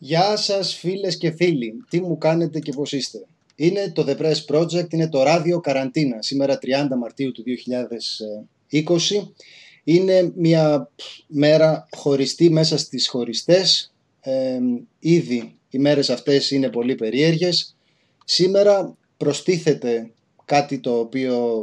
Γεια σας φίλες και φίλοι, τι μου κάνετε και πώς είστε. Είναι το The Press Project, είναι το ράδιο καραντίνα, σήμερα 30 Μαρτίου του 2020. Είναι μια μέρα χωριστή μέσα στις χωριστές. Ήδη οι μέρες αυτές είναι πολύ περίεργες. Σήμερα προστίθεται κάτι το οποίο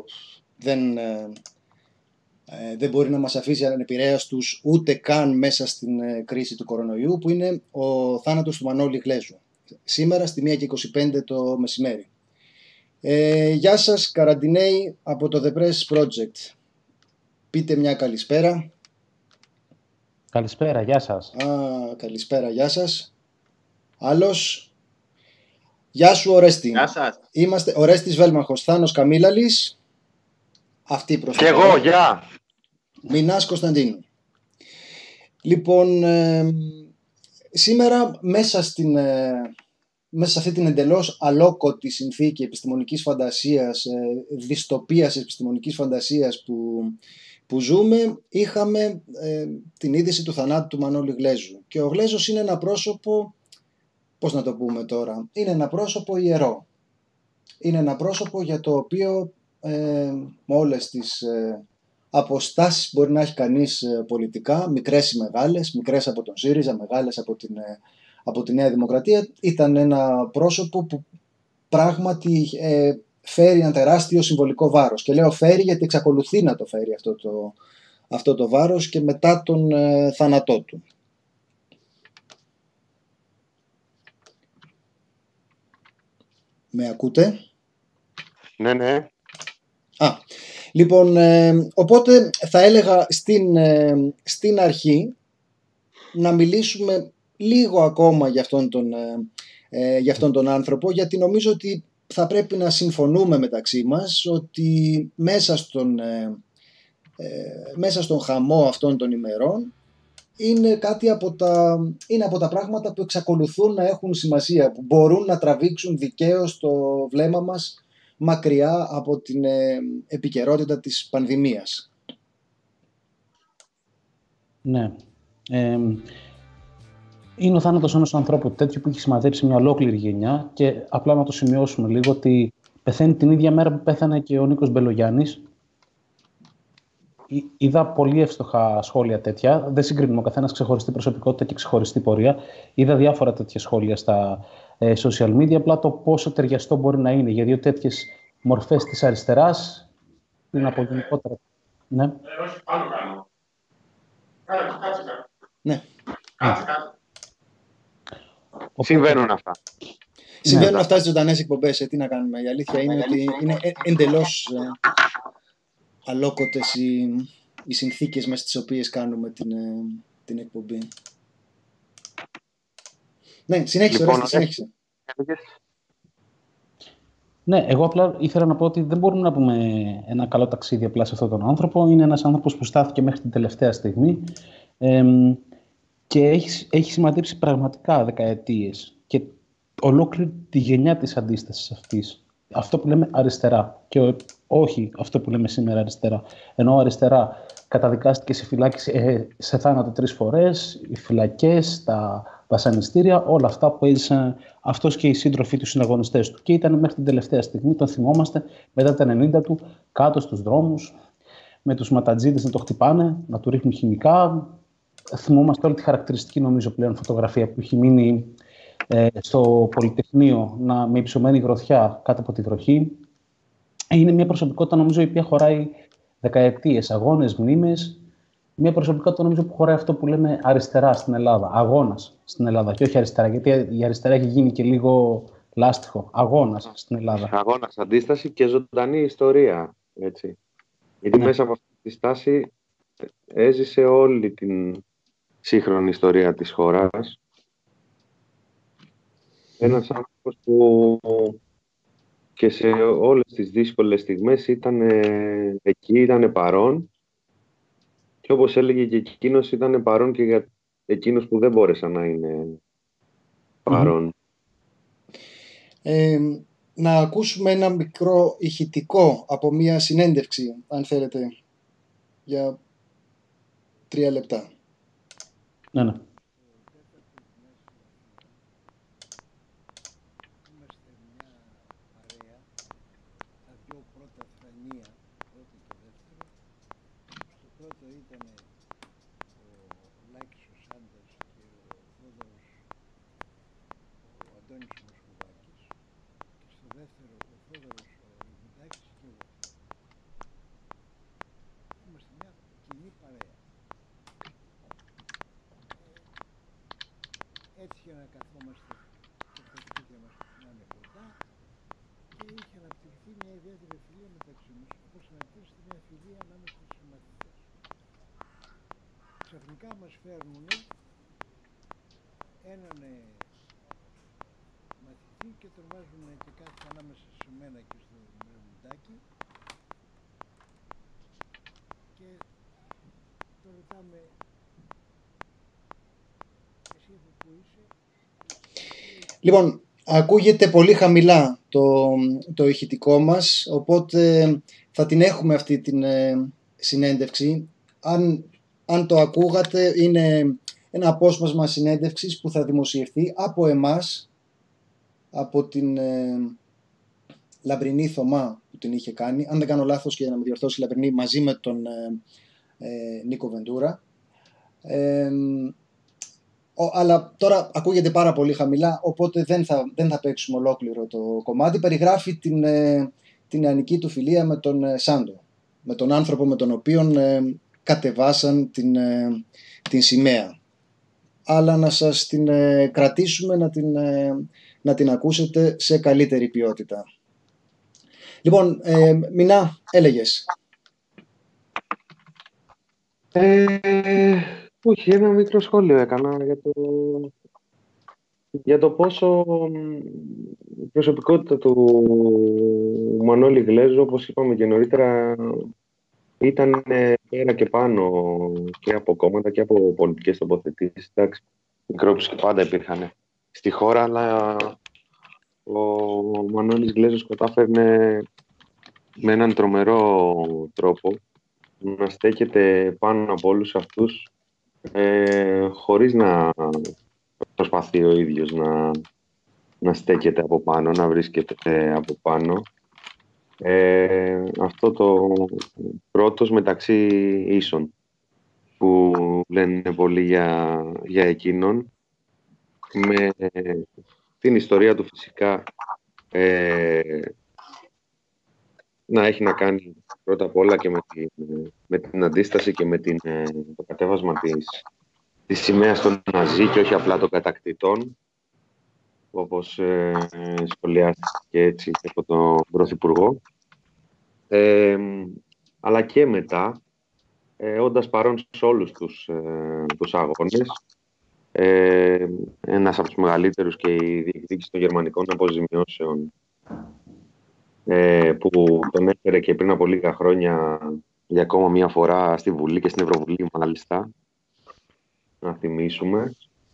δεν μπορεί να μας αφήσει ανεπηρέαστους ούτε καν μέσα στην κρίση του κορονοϊού, που είναι ο θάνατος του Μανώλη Γλέζου, σήμερα στη 1:25 το μεσημέρι. Γεια σας καραντινέοι από το The Press Project. Πείτε μια καλησπέρα. Καλησπέρα, γεια σας. Καλησπέρα, γεια σας. Άλλος. Γεια σου Ορέστη. Γεια σας. Είμαστε Ορέστης Βέλμαχος, Θάνος Καμίλαλης. Αυτή προς και εγώ, γεια. Μινάς Κωνσταντίνου. Λοιπόν, σήμερα μέσα σε αυτή την εντελώς αλόκοτη συνθήκη επιστημονικής φαντασίας, δυστοπίας επιστημονικής φαντασίας που ζούμε, είχαμε την είδηση του θανάτου του Μανώλη Γλέζου. Και ο Γλέζος είναι ένα πρόσωπο, πώς να το πούμε τώρα, είναι ένα πρόσωπο ιερό. Είναι ένα πρόσωπο για το οποίο με όλες τις αποστάσεις μπορεί να έχει κανείς πολιτικά, μικρές ή μεγάλες, μικρές από τον ΣΥΡΙΖΑ, μεγάλες από τη Νέα Δημοκρατία. Ήταν ένα πρόσωπο που πράγματι φέρει ένα τεράστιο συμβολικό βάρος. Και λέω φέρει γιατί εξακολουθεί να το φέρει αυτό το βάρος και μετά τον θάνατό του. Με ακούτε? Ναι. Λοιπόν, οπότε θα έλεγα στην αρχή να μιλήσουμε λίγο ακόμα για αυτόν τον άνθρωπο, γιατί νομίζω ότι θα πρέπει να συμφωνούμε μεταξύ μας ότι μέσα στον χαμό αυτών των ημερών είναι κάτι από τα πράγματα που εξακολουθούν να έχουν σημασία, που μπορούν να τραβήξουν δικαίως το βλέμμα μας μακριά από την επικαιρότητα της πανδημίας. Ναι. Είναι ο θάνατος ενός ανθρώπου τέτοιου που έχει σημαδέψει μια ολόκληρη γενιά, και απλά να το σημειώσουμε λίγο ότι πεθαίνει την ίδια μέρα που πέθανε και ο Νίκος Μπελογιάννης. Είδα πολύ εύστοχα σχόλια τέτοια. Δεν συγκρίνουμε ο καθένας ξεχωριστή προσωπικότητα και ξεχωριστή πορεία. Είδα διάφορα τέτοια σχόλια στα social media. Απλά το πόσο ταιριαστό μπορεί να είναι για δύο τέτοιες μορφές της αριστεράς είναι από γενικότερα. Ναι. Όχι, πάνω κάνω. Κάτσε. Ναι. Συμβαίνουν αυτά. Συμβαίνουν αυτά στις ζωντανές εκπομπές. Τι να κάνουμε. Η αλήθεια είναι ότι είναι εντελώς αλόκοτες οι συνθήκες μέσα στις οποίες κάνουμε την εκπομπή. Ναι, συνέχισε, λοιπόν, συνέχισε. Ναι, εγώ απλά ήθελα να πω ότι δεν μπορούμε να πούμε ένα καλό ταξίδι απλά σε αυτόν τον άνθρωπο. Είναι ένας άνθρωπος που στάθηκε μέχρι την τελευταία στιγμή και έχει σημαδέψει πραγματικά δεκαετίες και ολόκληρη τη γενιά της αντίστασης αυτής. Αυτό που λέμε αριστερά και όχι αυτό που λέμε σήμερα αριστερά. Ενώ αριστερά καταδικάστηκε σε φυλάκιση, σε θάνατο 3 φορές, οι φυλακές, τα βασανιστήρια, όλα αυτά που έζησαν αυτός και οι σύντροφοι του, συναγωνιστές του. Και ήταν μέχρι την τελευταία στιγμή, τον θυμόμαστε, μετά τα 90 του, κάτω στους δρόμους, με τους ματατζίδες να το χτυπάνε, να του ρίχνουν χημικά. Θυμόμαστε όλη τη χαρακτηριστική, νομίζω, πλέον φωτογραφία που έχει μείνει στο Πολυτεχνείο με υψωμένη γροθιά κάτω από τη βροχή. Είναι μια προσωπικότητα, νομίζω, η οποία χωράει δεκαετίες, αγώνες, μνήμες. Μια προσωπικότητα, νομίζω, που χωράει αυτό που λέμε αριστερά στην Ελλάδα. Αγώνας στην Ελλάδα και όχι αριστερά, γιατί η αριστερά έχει γίνει και λίγο λάστιχο. Αγώνας στην Ελλάδα. Αγώνας, αντίσταση και ζωντανή ιστορία. Έτσι. Γιατί μέσα από αυτή τη στάση έζησε όλη την σύγχρονη ιστορία της χώρας. Ένας άνθρωπος που και σε όλες τις δύσκολες στιγμές ήταν εκεί, ήταν παρόν, και όπως έλεγε και εκείνος, ήταν παρόν και για εκείνους που δεν μπόρεσαν να είναι παρόν. Να ακούσουμε ένα μικρό ηχητικό από μια συνέντευξη, αν θέλετε, για 3 λεπτά. Ναι. έτυχε να καθόμαστε και τα σπίτια μας να είναι κοντά και είχε αναπτυχθεί μια ιδιαίτερη φιλία μεταξύ μας, όπως αναπτύσσεται μια φιλία ανάμεσα στους μαθητές. Ξαφνικά μας φέρνουν έναν μαθητή και τον βάζουν και κάθεται ανάμεσα σε μένα και στο Μουντάκι και το ρωτάμε, εσύ από πού είσαι? Λοιπόν, ακούγεται πολύ χαμηλά το ηχητικό μας, οπότε θα την έχουμε αυτή την συνέντευξη. Αν το ακούγατε, είναι ένα απόσπασμα συνέντευξης που θα δημοσιευθεί από εμάς, από την Λαμπρινή Θωμά που την είχε κάνει, αν δεν κάνω λάθος και να με διορθώσει η Λαμπρινή, μαζί με τον Νίκο Βεντούρα. Αλλά τώρα ακούγεται πάρα πολύ χαμηλά, οπότε δεν θα παίξουμε ολόκληρο το κομμάτι. Περιγράφει την νεανική του φιλία με τον Σάντο, με τον άνθρωπο με τον οποίο κατεβάσαν την σημαία. Αλλά να σας την κρατήσουμε, να την ακούσετε σε καλύτερη ποιότητα. Λοιπόν, Μινά, έλεγες. Όχι, ένα μικρό σχόλιο έκανα για το πόσο η προσωπικότητα του Μανώλη Γλέζου, όπως είπαμε και νωρίτερα, ήταν πέρα και πάνω και από κόμματα και από πολιτικές τοποθετήσεις. Εντάξει, μικρόπους και πάντα υπήρχαν στη χώρα, αλλά ο Μανώλης Γλέζος κατάφερνε με έναν τρομερό τρόπο να στέκεται πάνω από όλους αυτούς, χωρίς να προσπαθεί ο ίδιος να στέκεται από πάνω, να βρίσκεται από πάνω. Αυτό το πρώτος μεταξύ ίσων που λένε πολύ για εκείνον, με την ιστορία του φυσικά να έχει να κάνει πρώτα απ' όλα και με την αντίσταση και με το κατέβασμα της σημαίας των Ναζί και όχι απλά των κατακτητών, όπως σχολιάστηκε έτσι από τον Πρωθυπουργό, αλλά και μετά, όντας παρόν σε όλους τους αγώνες, ένας από τους μεγαλύτερους και η διεκδίκηση των γερμανικών αποζημιώσεων, που τον έφερε και πριν από λίγα χρόνια για ακόμα μία φορά στη Βουλή και στην Ευρωβουλή μάλιστα, να θυμίσουμε.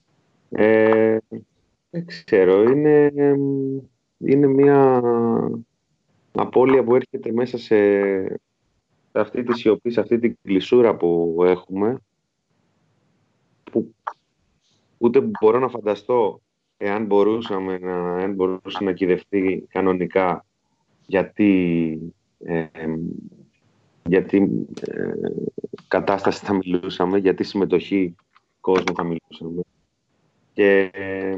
Δεν ξέρω, είναι μία απώλεια που έρχεται μέσα σε αυτή τη σιωπή, σε αυτή την κλεισούρα που έχουμε, που ούτε μπορώ να φανταστώ εάν μπορούσε να κυδευτεί κανονικά γιατί κατάσταση θα μιλούσαμε, γιατί συμμετοχή κόσμου θα μιλούσαμε. Και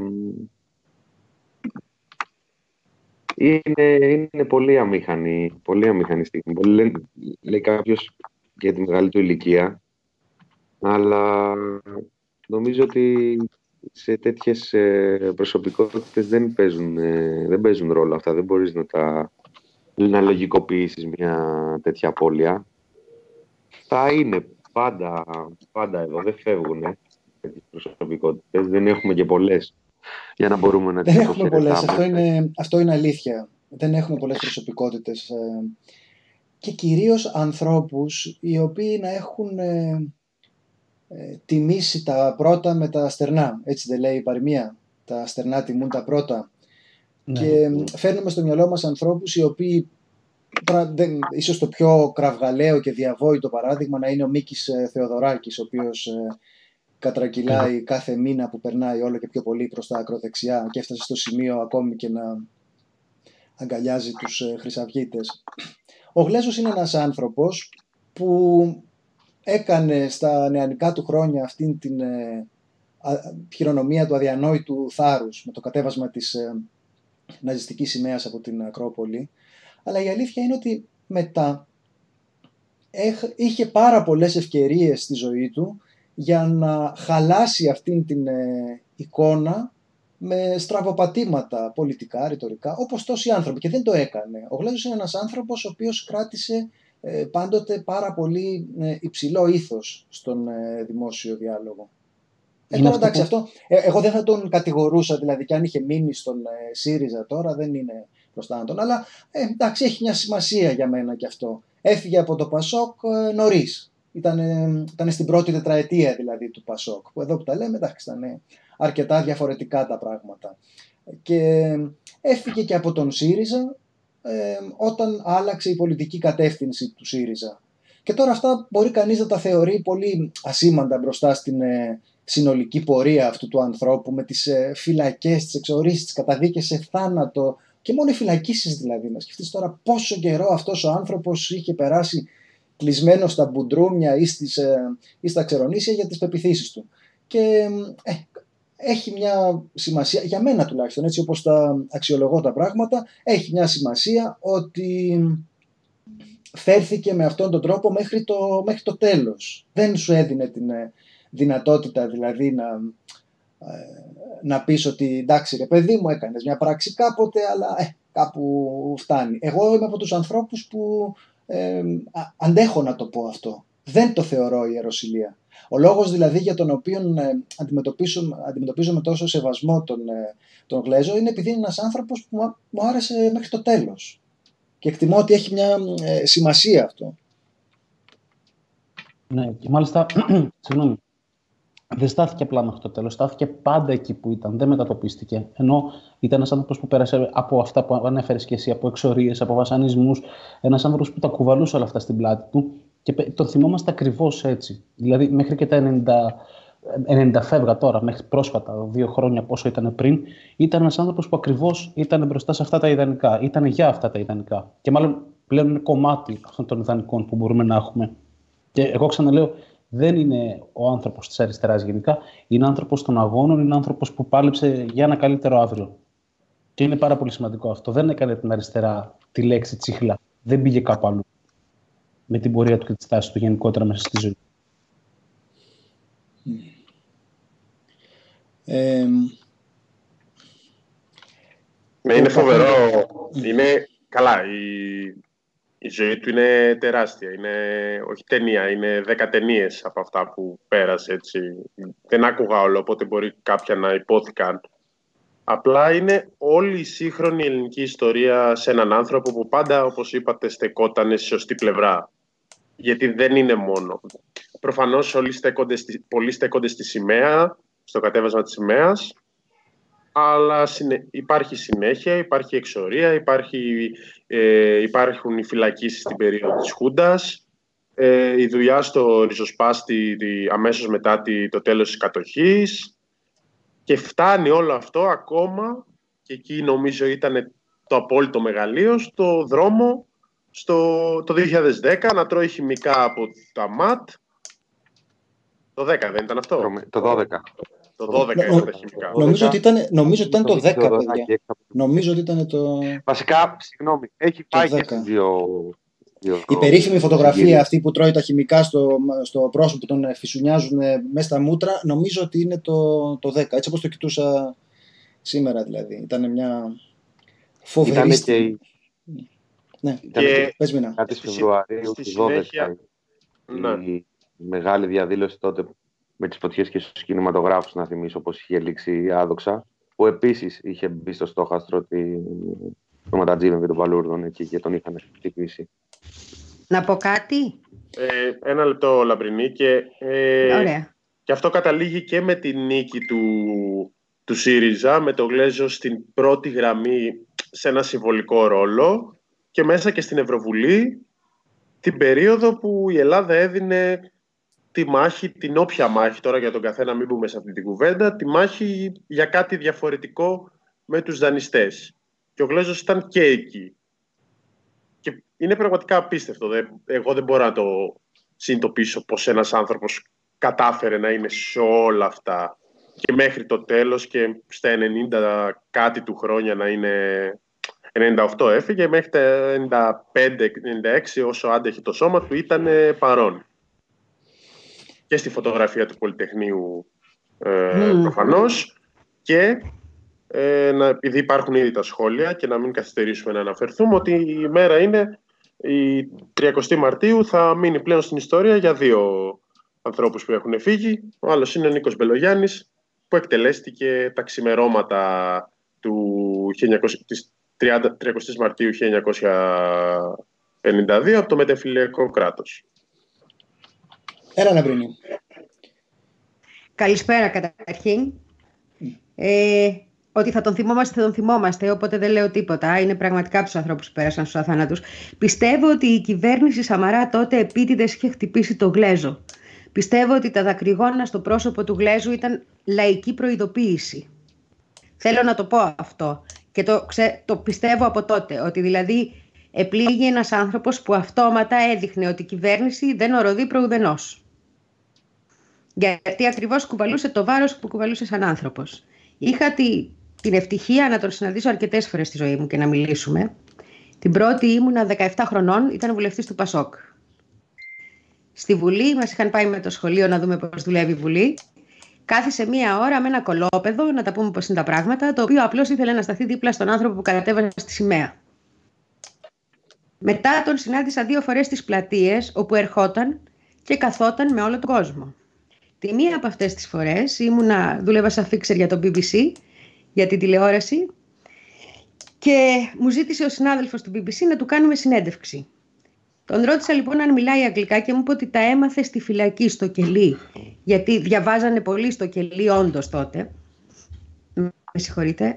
είναι πολύ αμήχανη στιγμή. Λέει κάποιος για τη μεγάλη του ηλικία, αλλά νομίζω ότι σε τέτοιες προσωπικότητες δεν παίζουν ρόλο αυτά. Δεν μπορείς να λογικοποιήσεις μια τέτοια απώλεια. Θα είναι πάντα εδώ, δεν φεύγουν τέτοιες προσωπικότητες. Δεν έχουμε και πολλές για να μπορούμε να τις αποχαιρετάμε. Δεν έχουμε πολλές, αυτό είναι αλήθεια. Δεν έχουμε πολλές προσωπικότητες και κυρίως ανθρώπους οι οποίοι να έχουν τιμήσει τα πρώτα με τα στερνά. Έτσι δεν λέει η παροιμία? Τα στερνά τιμούν τα πρώτα. Ναι. Και φέρνουμε στο μυαλό μας ανθρώπους οι οποίοι, ίσως το πιο κραυγαλαίο και διαβόητο παράδειγμα να είναι ο Μίκης Θεοδωράκης, ο οποίος κατρακυλάει κάθε μήνα που περνάει όλο και πιο πολύ προς τα ακροδεξιά και έφτασε στο σημείο ακόμη και να αγκαλιάζει τους χρυσαυγίτες. Ο Γλέζος είναι ένας άνθρωπος που έκανε στα νεανικά του χρόνια αυτήν την χειρονομία του αδιανόητου θάρρους με το κατέβασμα της ναζιστικής σημαίας από την Ακρόπολη, αλλά η αλήθεια είναι ότι μετά είχε πάρα πολλές ευκαιρίες στη ζωή του για να χαλάσει αυτήν την εικόνα με στραβοπατήματα πολιτικά, ρητορικά, όπως τόσοι άνθρωποι, και δεν το έκανε. Ο Γλέζος είναι ένας άνθρωπος ο οποίος κράτησε πάντοτε πάρα πολύ υψηλό ήθος στον δημόσιο διάλογο. Τώρα εντάξει, αυτό εγώ δεν θα τον κατηγορούσα, δηλαδή, και αν είχε μείνει στον ΣΥΡΙΖΑ τώρα δεν είναι μπροστά τον, αλλά εντάξει, έχει μια σημασία για μένα και αυτό. Έφυγε από το ΠΑΣΟΚ νωρίς. Ήταν στην πρώτη τετραετία δηλαδή του ΠΑΣΟΚ, που εδώ που τα λέμε, εντάξει, ήταν αρκετά διαφορετικά τα πράγματα. Και έφυγε και από τον ΣΥΡΙΖΑ όταν άλλαξε η πολιτική κατεύθυνση του ΣΥΡΙΖΑ. Και τώρα αυτά μπορεί κανείς να τα θεωρεί πολύ ασήμαντα μπροστά στην συνολική πορεία αυτού του ανθρώπου, με τις φυλακές, τις εξορίσεις, τις καταδίκες σε θάνατο και μόνο οι φυλακίσεις δηλαδή. Να σκεφτείς τώρα πόσο καιρό αυτός ο άνθρωπος είχε περάσει κλεισμένο στα μπουντρούμια ή στα ξερονήσια για τις πεποιθήσεις του. Και έχει μια σημασία, για μένα τουλάχιστον, έτσι όπως τα αξιολογώ τα πράγματα, έχει μια σημασία ότι φέρθηκε με αυτόν τον τρόπο μέχρι το τέλος. Δεν σου έδινε την δυνατότητα δηλαδή να πεις ότι εντάξει ρε παιδί μου, έκανες μια πράξη κάποτε, αλλά κάπου φτάνει. Εγώ είμαι από τους ανθρώπους που αντέχω να το πω αυτό. Δεν το θεωρώ ιεροσυλία. Ο λόγος δηλαδή για τον οποίο αντιμετωπίζω με τόσο σεβασμό τον Γλέζο είναι επειδή είναι ένας άνθρωπος που μου άρεσε μέχρι το τέλος. Και εκτιμώ ότι έχει μια σημασία αυτό. Ναι, και μάλιστα, συγγνώμη, δεν στάθηκε απλά μέχρι το τέλος, στάθηκε πάντα εκεί που ήταν, δεν μετατοπίστηκε. Ενώ ήταν ένας άνθρωπος που πέρασε από αυτά που ανέφερες και εσύ, από εξορίες, από βασανισμούς, ένας άνθρωπος που τα κουβαλούσε όλα αυτά στην πλάτη του και τον θυμόμαστε ακριβώς έτσι. Δηλαδή, μέχρι και τα 90 φεύγα τώρα, μέχρι πρόσφατα, 2 χρόνια πόσο ήταν πριν, ήταν ένας άνθρωπος που ακριβώς ήταν μπροστά σε αυτά τα ιδανικά, ήταν για αυτά τα ιδανικά. Και μάλλον πλέον είναι κομμάτι αυτών των ιδανικών που μπορούμε να έχουμε. Και εγώ ξαναλέω, δεν είναι ο άνθρωπος της αριστεράς γενικά, είναι άνθρωπος των αγώνων, είναι άνθρωπος που πάλεψε για ένα καλύτερο αύριο. Και είναι πάρα πολύ σημαντικό αυτό. Δεν έκανε την αριστερά τη λέξη τσίχλα. Δεν πήγε κάπου αλλού με την πορεία του και τη στάση του γενικότερα μέσα στη ζωή. Είναι φοβερό. Είναι καλά. Η ζωή του είναι τεράστια. Είναι, όχι ταινία, είναι 10 ταινίες από αυτά που πέρασε. Έτσι. Δεν άκουγα όλο, οπότε μπορεί κάποια να υπόθηκαν. Απλά είναι όλη η σύγχρονη ελληνική ιστορία σε έναν άνθρωπο που πάντα, όπως είπατε, στεκόταν στη σωστή πλευρά. Γιατί δεν είναι μόνο. Προφανώς πολλοί στέκονται στη σημαία, στο κατέβασμα της σημαίας, αλλά υπάρχει συνέχεια, υπάρχει εξορία, υπάρχουν οι φυλακίσεις στην περίοδο της Χούντας, η δουλειά στο ριζοσπάστη αμέσως μετά το τέλος της κατοχής, και φτάνει όλο αυτό ακόμα, και εκεί νομίζω ήταν το απόλυτο μεγαλείο, στο δρόμο το 2010 να τρώει χημικά από τα ΜΑΤ. Το 10 δεν ήταν αυτό? Το 12. Το 12 ήταν τα χημικά. Νομίζω ότι ήταν το 10, παιδιά. Νομίζω ότι ήταν το... Βασικά, συγγνώμη, έχει πάει και στις δύο... Η περίφημη φωτογραφία αυτή που τρώει τα χημικά στο πρόσωπο που τον φυσουνιάζουν μέσα στα μούτρα, νομίζω ότι είναι το 10. Έτσι όπως το κοιτούσα σήμερα δηλαδή. Ήταν μια φοβερή στιγμή. Ναι, πες μήνα. Κάτι Φεβρουαρίου του 12 η μεγάλη διαδήλωση τότε με τις φωτιές και στους κινηματογράφους, να θυμίσω, όπως είχε λήξει άδοξα, που επίσης είχε μπει στο στόχαστρο των Ματατζίδων και των Παλούρδων εκεί και τον είχαν χτυπήσει. Να πω κάτι? Ένα λεπτό, Λαμπρινή. Ωραία. Και αυτό καταλήγει και με τη νίκη του ΣΥΡΙΖΑ, με τον Γλέζο στην πρώτη γραμμή σε ένα συμβολικό ρόλο, και μέσα και στην Ευρωβουλή, την περίοδο που η Ελλάδα έδινε τη μάχη, την όποια μάχη, τώρα για τον καθένα μην μπούμε σε αυτή την κουβέντα, τη μάχη για κάτι διαφορετικό με τους δανειστές. Και ο Γλέζος ήταν και εκεί. Και είναι πραγματικά απίστευτο. Εγώ δεν μπορώ να το συνειδητοποιήσω πως ένας άνθρωπος κατάφερε να είναι σε όλα αυτά και μέχρι το τέλος, και στα 90 κάτι του χρόνια να είναι... 98 έφυγε, μέχρι τα 95-96 όσο άντεχε το σώμα του ήταν παρόν. Και στη φωτογραφία του Πολυτεχνείου προφανώς, και επειδή υπάρχουν ήδη τα σχόλια και να μην καθυστερήσουμε να αναφερθούμε ότι η μέρα είναι η 30 Μαρτίου, θα μείνει πλέον στην ιστορία για 2 ανθρώπους που έχουν φύγει. Ο άλλος είναι ο Νίκος Μπελογιάννης, που εκτελέστηκε τα ξημερώματα της 30 Μαρτίου 1952 από το μετεμφυλιακό κράτος. Έλα, Λαμπρινή. Καλησπέρα καταρχήν. Ότι θα τον θυμόμαστε, οπότε δεν λέω τίποτα. Είναι πραγματικά από τους ανθρώπους που πέρασαν στους αθάνατους. Πιστεύω ότι η κυβέρνηση Σαμαρά τότε επίτηδες είχε χτυπήσει το Γλέζο. Πιστεύω ότι τα δακρυγόνα στο πρόσωπο του Γλέζου ήταν λαϊκή προειδοποίηση. Θέλω να το πω αυτό. Και το πιστεύω από τότε. Ότι δηλαδή επλήγει ένας άνθρωπος που αυτόματα έδειχνε ότι η κυβέρνηση δεν οροδεί προουδενός. Γιατί ακριβώς κουβαλούσε το βάρος που κουβαλούσε σαν άνθρωπος. Είχα την ευτυχία να τον συναντήσω αρκετές φορές στη ζωή μου και να μιλήσουμε. Την πρώτη ήμουνα 17 χρονών, ήταν βουλευτής του Πασόκ. Στη Βουλή μας είχαν πάει με το σχολείο να δούμε πώς δουλεύει η Βουλή. Κάθισε 1 ώρα με ένα κολόπεδο, να τα πούμε πώς είναι τα πράγματα, το οποίο απλώς ήθελε να σταθεί δίπλα στον άνθρωπο που κατέβασε στη σημαία. Μετά τον συνάντησα 2 φορές στις πλατείες, όπου ερχόταν και καθόταν με όλο τον κόσμο. Τη μία από αυτές τις φορές δούλευα σαν φίξερ για το BBC, για την τηλεόραση, και μου ζήτησε ο συνάδελφος του BBC να του κάνουμε συνέντευξη. Τον ρώτησα λοιπόν αν μιλάει αγγλικά και μου είπε ότι τα έμαθε στη φυλακή, στο Κελί, γιατί διαβάζανε πολύ στο Κελί όντως τότε. Με συγχωρείτε.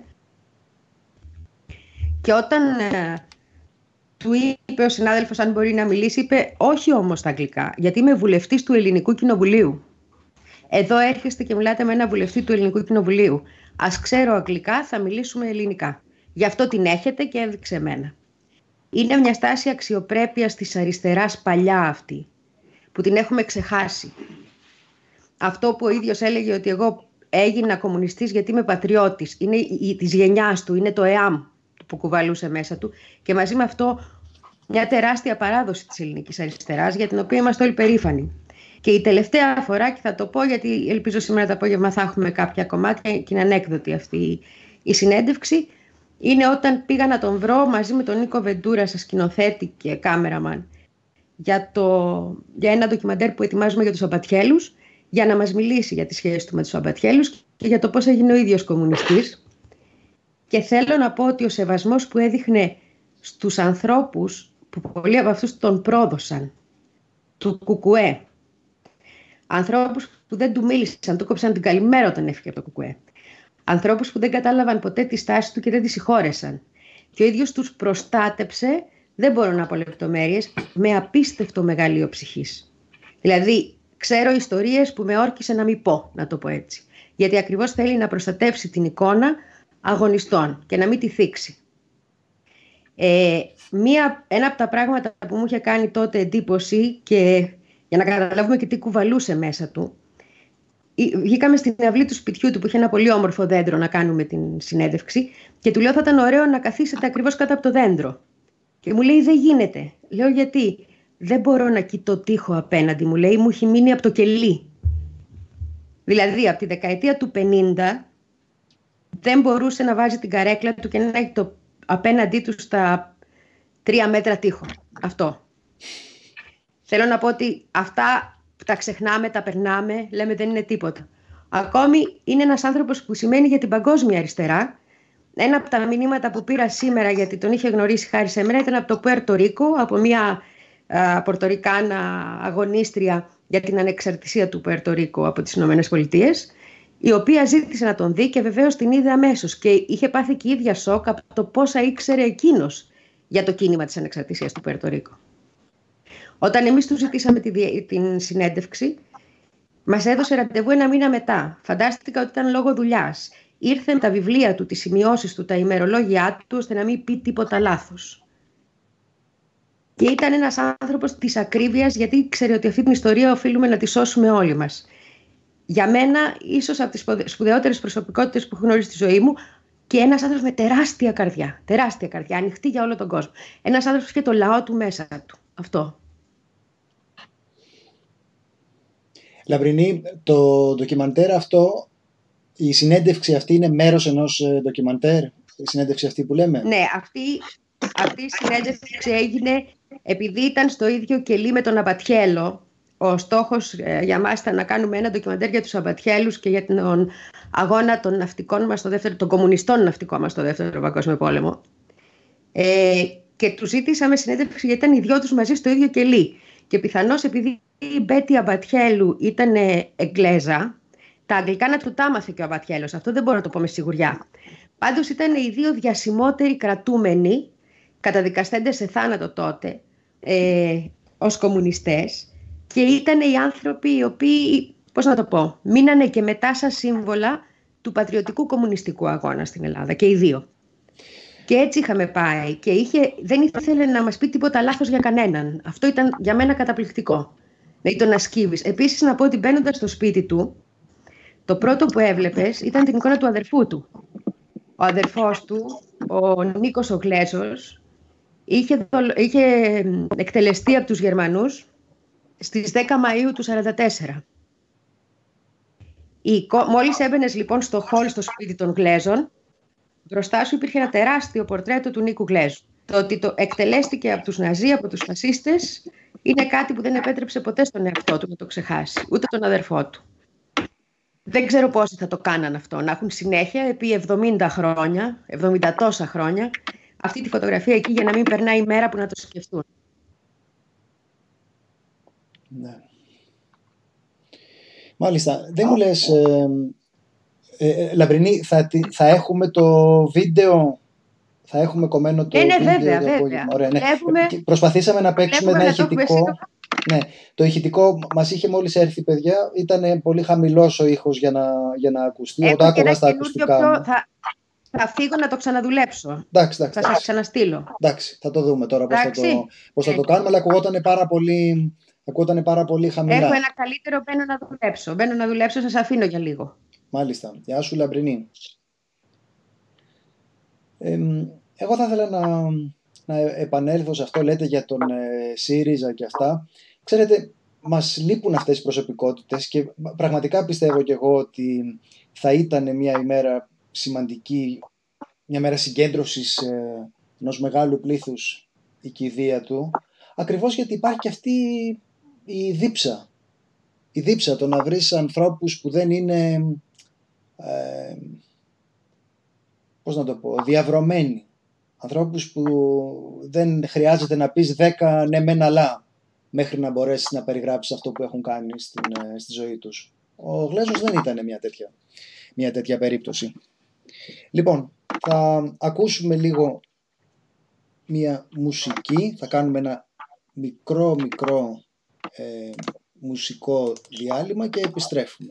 Και όταν του είπε ο συνάδελφος αν μπορεί να μιλήσει, είπε όχι όμως στα αγγλικά, γιατί είμαι βουλευτής του Ελληνικού Κοινοβουλίου. Εδώ έρχεστε και μιλάτε με ένα βουλευτή του Ελληνικού Κοινοβουλίου. Ας ξέρω αγγλικά, θα μιλήσουμε ελληνικά. Γι' αυτό την έχετε και έδειξε εμένα. Είναι μια στάση αξιοπρέπειας της αριστεράς παλιά αυτή, που την έχουμε ξεχάσει. Αυτό που ο ίδιος έλεγε ότι εγώ έγινα κομμουνιστής γιατί είμαι πατριώτης, είναι της γενιάς του, είναι το ΕΑΜ που κουβαλούσε μέσα του, και μαζί με αυτό μια τεράστια παράδοση της ελληνικής αριστεράς, για την οποία είμαστε όλοι περήφανοι. Και η τελευταία φορά, και θα το πω γιατί ελπίζω σήμερα το απόγευμα θα έχουμε κάποια κομμάτια και είναι ανέκδοτη αυτή η συνέντευξη, είναι όταν πήγα να τον βρω μαζί με τον Νίκο Βεντούρα, σαν σκηνοθέτη και κάμεραμαν, για ένα ντοκιμαντέρ που ετοιμάζουμε για τους Αμπατιέλους, για να μας μιλήσει για τη σχέση του με τους Αμπατιέλους και για το πώς έγινε ο ίδιος κομμουνιστής. Και θέλω να πω ότι ο σεβασμός που έδειχνε στους ανθρώπους, που πολλοί από αυτούς τον πρόδωσαν, του Κουκουέ, ανθρώπους που δεν του μίλησαν, του κόψαν την καλημέρα όταν έφυγε από το Κουκουέ. Ανθρώπους που δεν κατάλαβαν ποτέ τη στάση του και δεν τη συγχώρεσαν. Και ο ίδιος τους προστάτεψε, δεν μπορώ να πω λεπτομέρειες, με απίστευτο μεγαλείο ψυχής. Δηλαδή, ξέρω ιστορίες που με όρκισε να μην πω, να το πω έτσι. Γιατί ακριβώς θέλει να προστατεύσει την εικόνα αγωνιστών και να μην τη θίξει. Ένα από τα πράγματα που μου είχε κάνει τότε εντύπωση, και για να καταλάβουμε και τι κουβαλούσε μέσα του, βγήκαμε στην αυλή του σπιτιού του που είχε ένα πολύ όμορφο δέντρο να κάνουμε την συνέντευξη και του λέω θα ήταν ωραίο να καθίσετε ακριβώς κάτω από το δέντρο. Και μου λέει δεν γίνεται. Λέω γιατί? Δεν μπορώ να κοιτώ τοίχο απέναντι, μου λέει, μου έχει μείνει από το κελί. Δηλαδή από τη δεκαετία του 50 δεν μπορούσε να βάζει την καρέκλα του και να έχει το απέναντί του στα 3 μέτρα τοίχο. Αυτό. Θέλω να πω ότι αυτά τα ξεχνάμε, τα περνάμε, λέμε δεν είναι τίποτα. Ακόμη είναι ένας άνθρωπος που σημαίνει για την παγκόσμια αριστερά. Ένα από τα μηνύματα που πήρα σήμερα, γιατί τον είχε γνωρίσει χάρη σε μένα, ήταν από το Πουέρτο Ρίκο, από μια Πορτορικάνα αγωνίστρια για την ανεξαρτησία του Πουέρτο Ρίκο από τις Ηνωμένες Πολιτείες, η οποία ζήτησε να τον δει και βεβαίως την είδε αμέσως και είχε πάθει και η ίδια σοκ από το πόσα ήξερε εκείνος για το κίνημα της ανεξαρτησίας του Πουέρτο Ρίκο. Όταν εμείς του ζητήσαμε την συνέντευξη, μας έδωσε ραντεβού 1 μήνα μετά. Φαντάστηκα ότι ήταν λόγω δουλειάς. Ήρθε με τα βιβλία του, τις σημειώσεις του, τα ημερολόγια του, ώστε να μην πει τίποτα λάθος. Και ήταν ένας άνθρωπος της ακρίβειας, γιατί ήξερε ότι αυτή την ιστορία οφείλουμε να τη σώσουμε όλοι μας. Για μένα, ίσως από τις σπουδαιότερες προσωπικότητες που έχω γνωρίσει στη ζωή μου, και ένας άνθρωπος με τεράστια καρδιά, ανοιχτή για όλο τον κόσμο. Ένας άνθρωπος που είχε το λαό του μέσα του. Αυτό. Λαμπρινή, το ντοκιμαντέρ αυτό Η συνέντευξη αυτή είναι μέρος ενός ντοκιμαντέρ, η συνέντευξη αυτή που λέμε. Ναι, αυτή η συνέντευξη έγινε επειδή ήταν στο ίδιο κελί με τον Αμπατιέλο. Ο στόχος για μας ήταν να κάνουμε ένα ντοκιμαντέρ για τους Αμπατιέλους και για τον αγώνα των ναυτικών μας των κομμουνιστών ναυτικών μας στο Δεύτερο Παγκόσμιο Πόλεμο. Και τους ζήτησαμε συνέντευξη γιατί ήταν οι δυο τους μαζί στο ίδιο κελί. Και πιθανώς επειδή η Μπέτη Αμπατιέλου ήταν Εγγλέζα, τα αγγλικά να του τα άμαθε και ο Αμπατιέλος. Αυτό δεν μπορώ να το πω με σιγουριά. Πάντως ήταν οι δύο διασημότεροι κρατούμενοι, καταδικαστέντες σε θάνατο τότε, ως κομμουνιστές, και ήταν οι άνθρωποι οι οποίοι, πώς να το πω, μείνανε και μετά σαν σύμβολα του πατριωτικού κομμουνιστικού αγώνα στην Ελλάδα, και οι δύο. Και έτσι είχαμε πάει και δεν ήθελε να μας πει τίποτα λάθος για κανέναν. Αυτό ήταν για μένα καταπληκτικό. Δηλαδή το να σκύβεις. Επίσης να πω ότι μπαίνοντας στο σπίτι του, το πρώτο που έβλεπες ήταν την εικόνα του αδερφού του. Ο αδερφός του, ο Νίκος ο Γλέζος, είχε εκτελεστεί από τους Γερμανούς στις 10 Μαΐου του 1944. Μόλις έμπαινες λοιπόν στο χολ στο σπίτι των Γλέζων, μπροστά σου υπήρχε ένα τεράστιο πορτρέτο του Νίκου Γλέζου. Το ότι το εκτελέστηκε από τους Ναζί, από τους φασίστες, είναι κάτι που δεν επέτρεψε ποτέ στον εαυτό του να το ξεχάσει, ούτε τον αδερφό του. Δεν ξέρω πόσοι θα το κάναν αυτό, να έχουν συνέχεια επί 70 χρόνια, 70 τόσα χρόνια, αυτή τη φωτογραφία εκεί για να μην περνάει η μέρα που να το σκεφτούν. Ναι. Μάλιστα. Δεν μου λες, Λαμπρινή, θα έχουμε το βίντεο, θα έχουμε κομμένο το βίντεο. Βέβαια. Ωραία, ναι. Προσπαθήσαμε να παίξουμε ένα ηχητικό. Ναι, το ηχητικό μας είχε μόλις έρθει, παιδιά. Ήταν πολύ χαμηλός ο ήχος για να ακουστεί. Έχω και ένα καινούργιο θα φύγω να το ξαναδουλέψω. Εντάξει. Θα σας ξαναστείλω. Εντάξει, θα το δούμε τώρα πώς θα το κάνουμε, αλλά ακούγονταν πάρα πολύ χαμηλά. Έχω ένα καλύτερο, μπαίνω να δουλέψω, σας αφήνω για λίγο. Μάλιστα. Γεια σου, Λαμπρινή. Εγώ θα ήθελα να επανέλθω σε αυτό, λέτε για τον ΣΥΡΙΖΑ και αυτά. Ξέρετε, μας λείπουν αυτές οι προσωπικότητες και πραγματικά πιστεύω κι εγώ ότι θα ήταν μια ημέρα σημαντική, μια μέρα συγκέντρωσης ενός μεγάλου πλήθους η κηδεία του, ακριβώς γιατί υπάρχει και αυτή η δίψα. Η δίψα, το να βρεις ανθρώπους που δεν είναι, πώς να το πω, διαβρωμένοι. Ανθρώπους που δεν χρειάζεται να πεις 10 ναι μεν αλλά μέχρι να μπορέσεις να περιγράψεις αυτό που έχουν κάνει στη ζωή τους. Ο Γλέζος δεν ήταν μια τέτοια περίπτωση. Λοιπόν, θα ακούσουμε λίγο μια μουσική, θα κάνουμε ένα μικρό μουσικό διάλειμμα και επιστρέφουμε.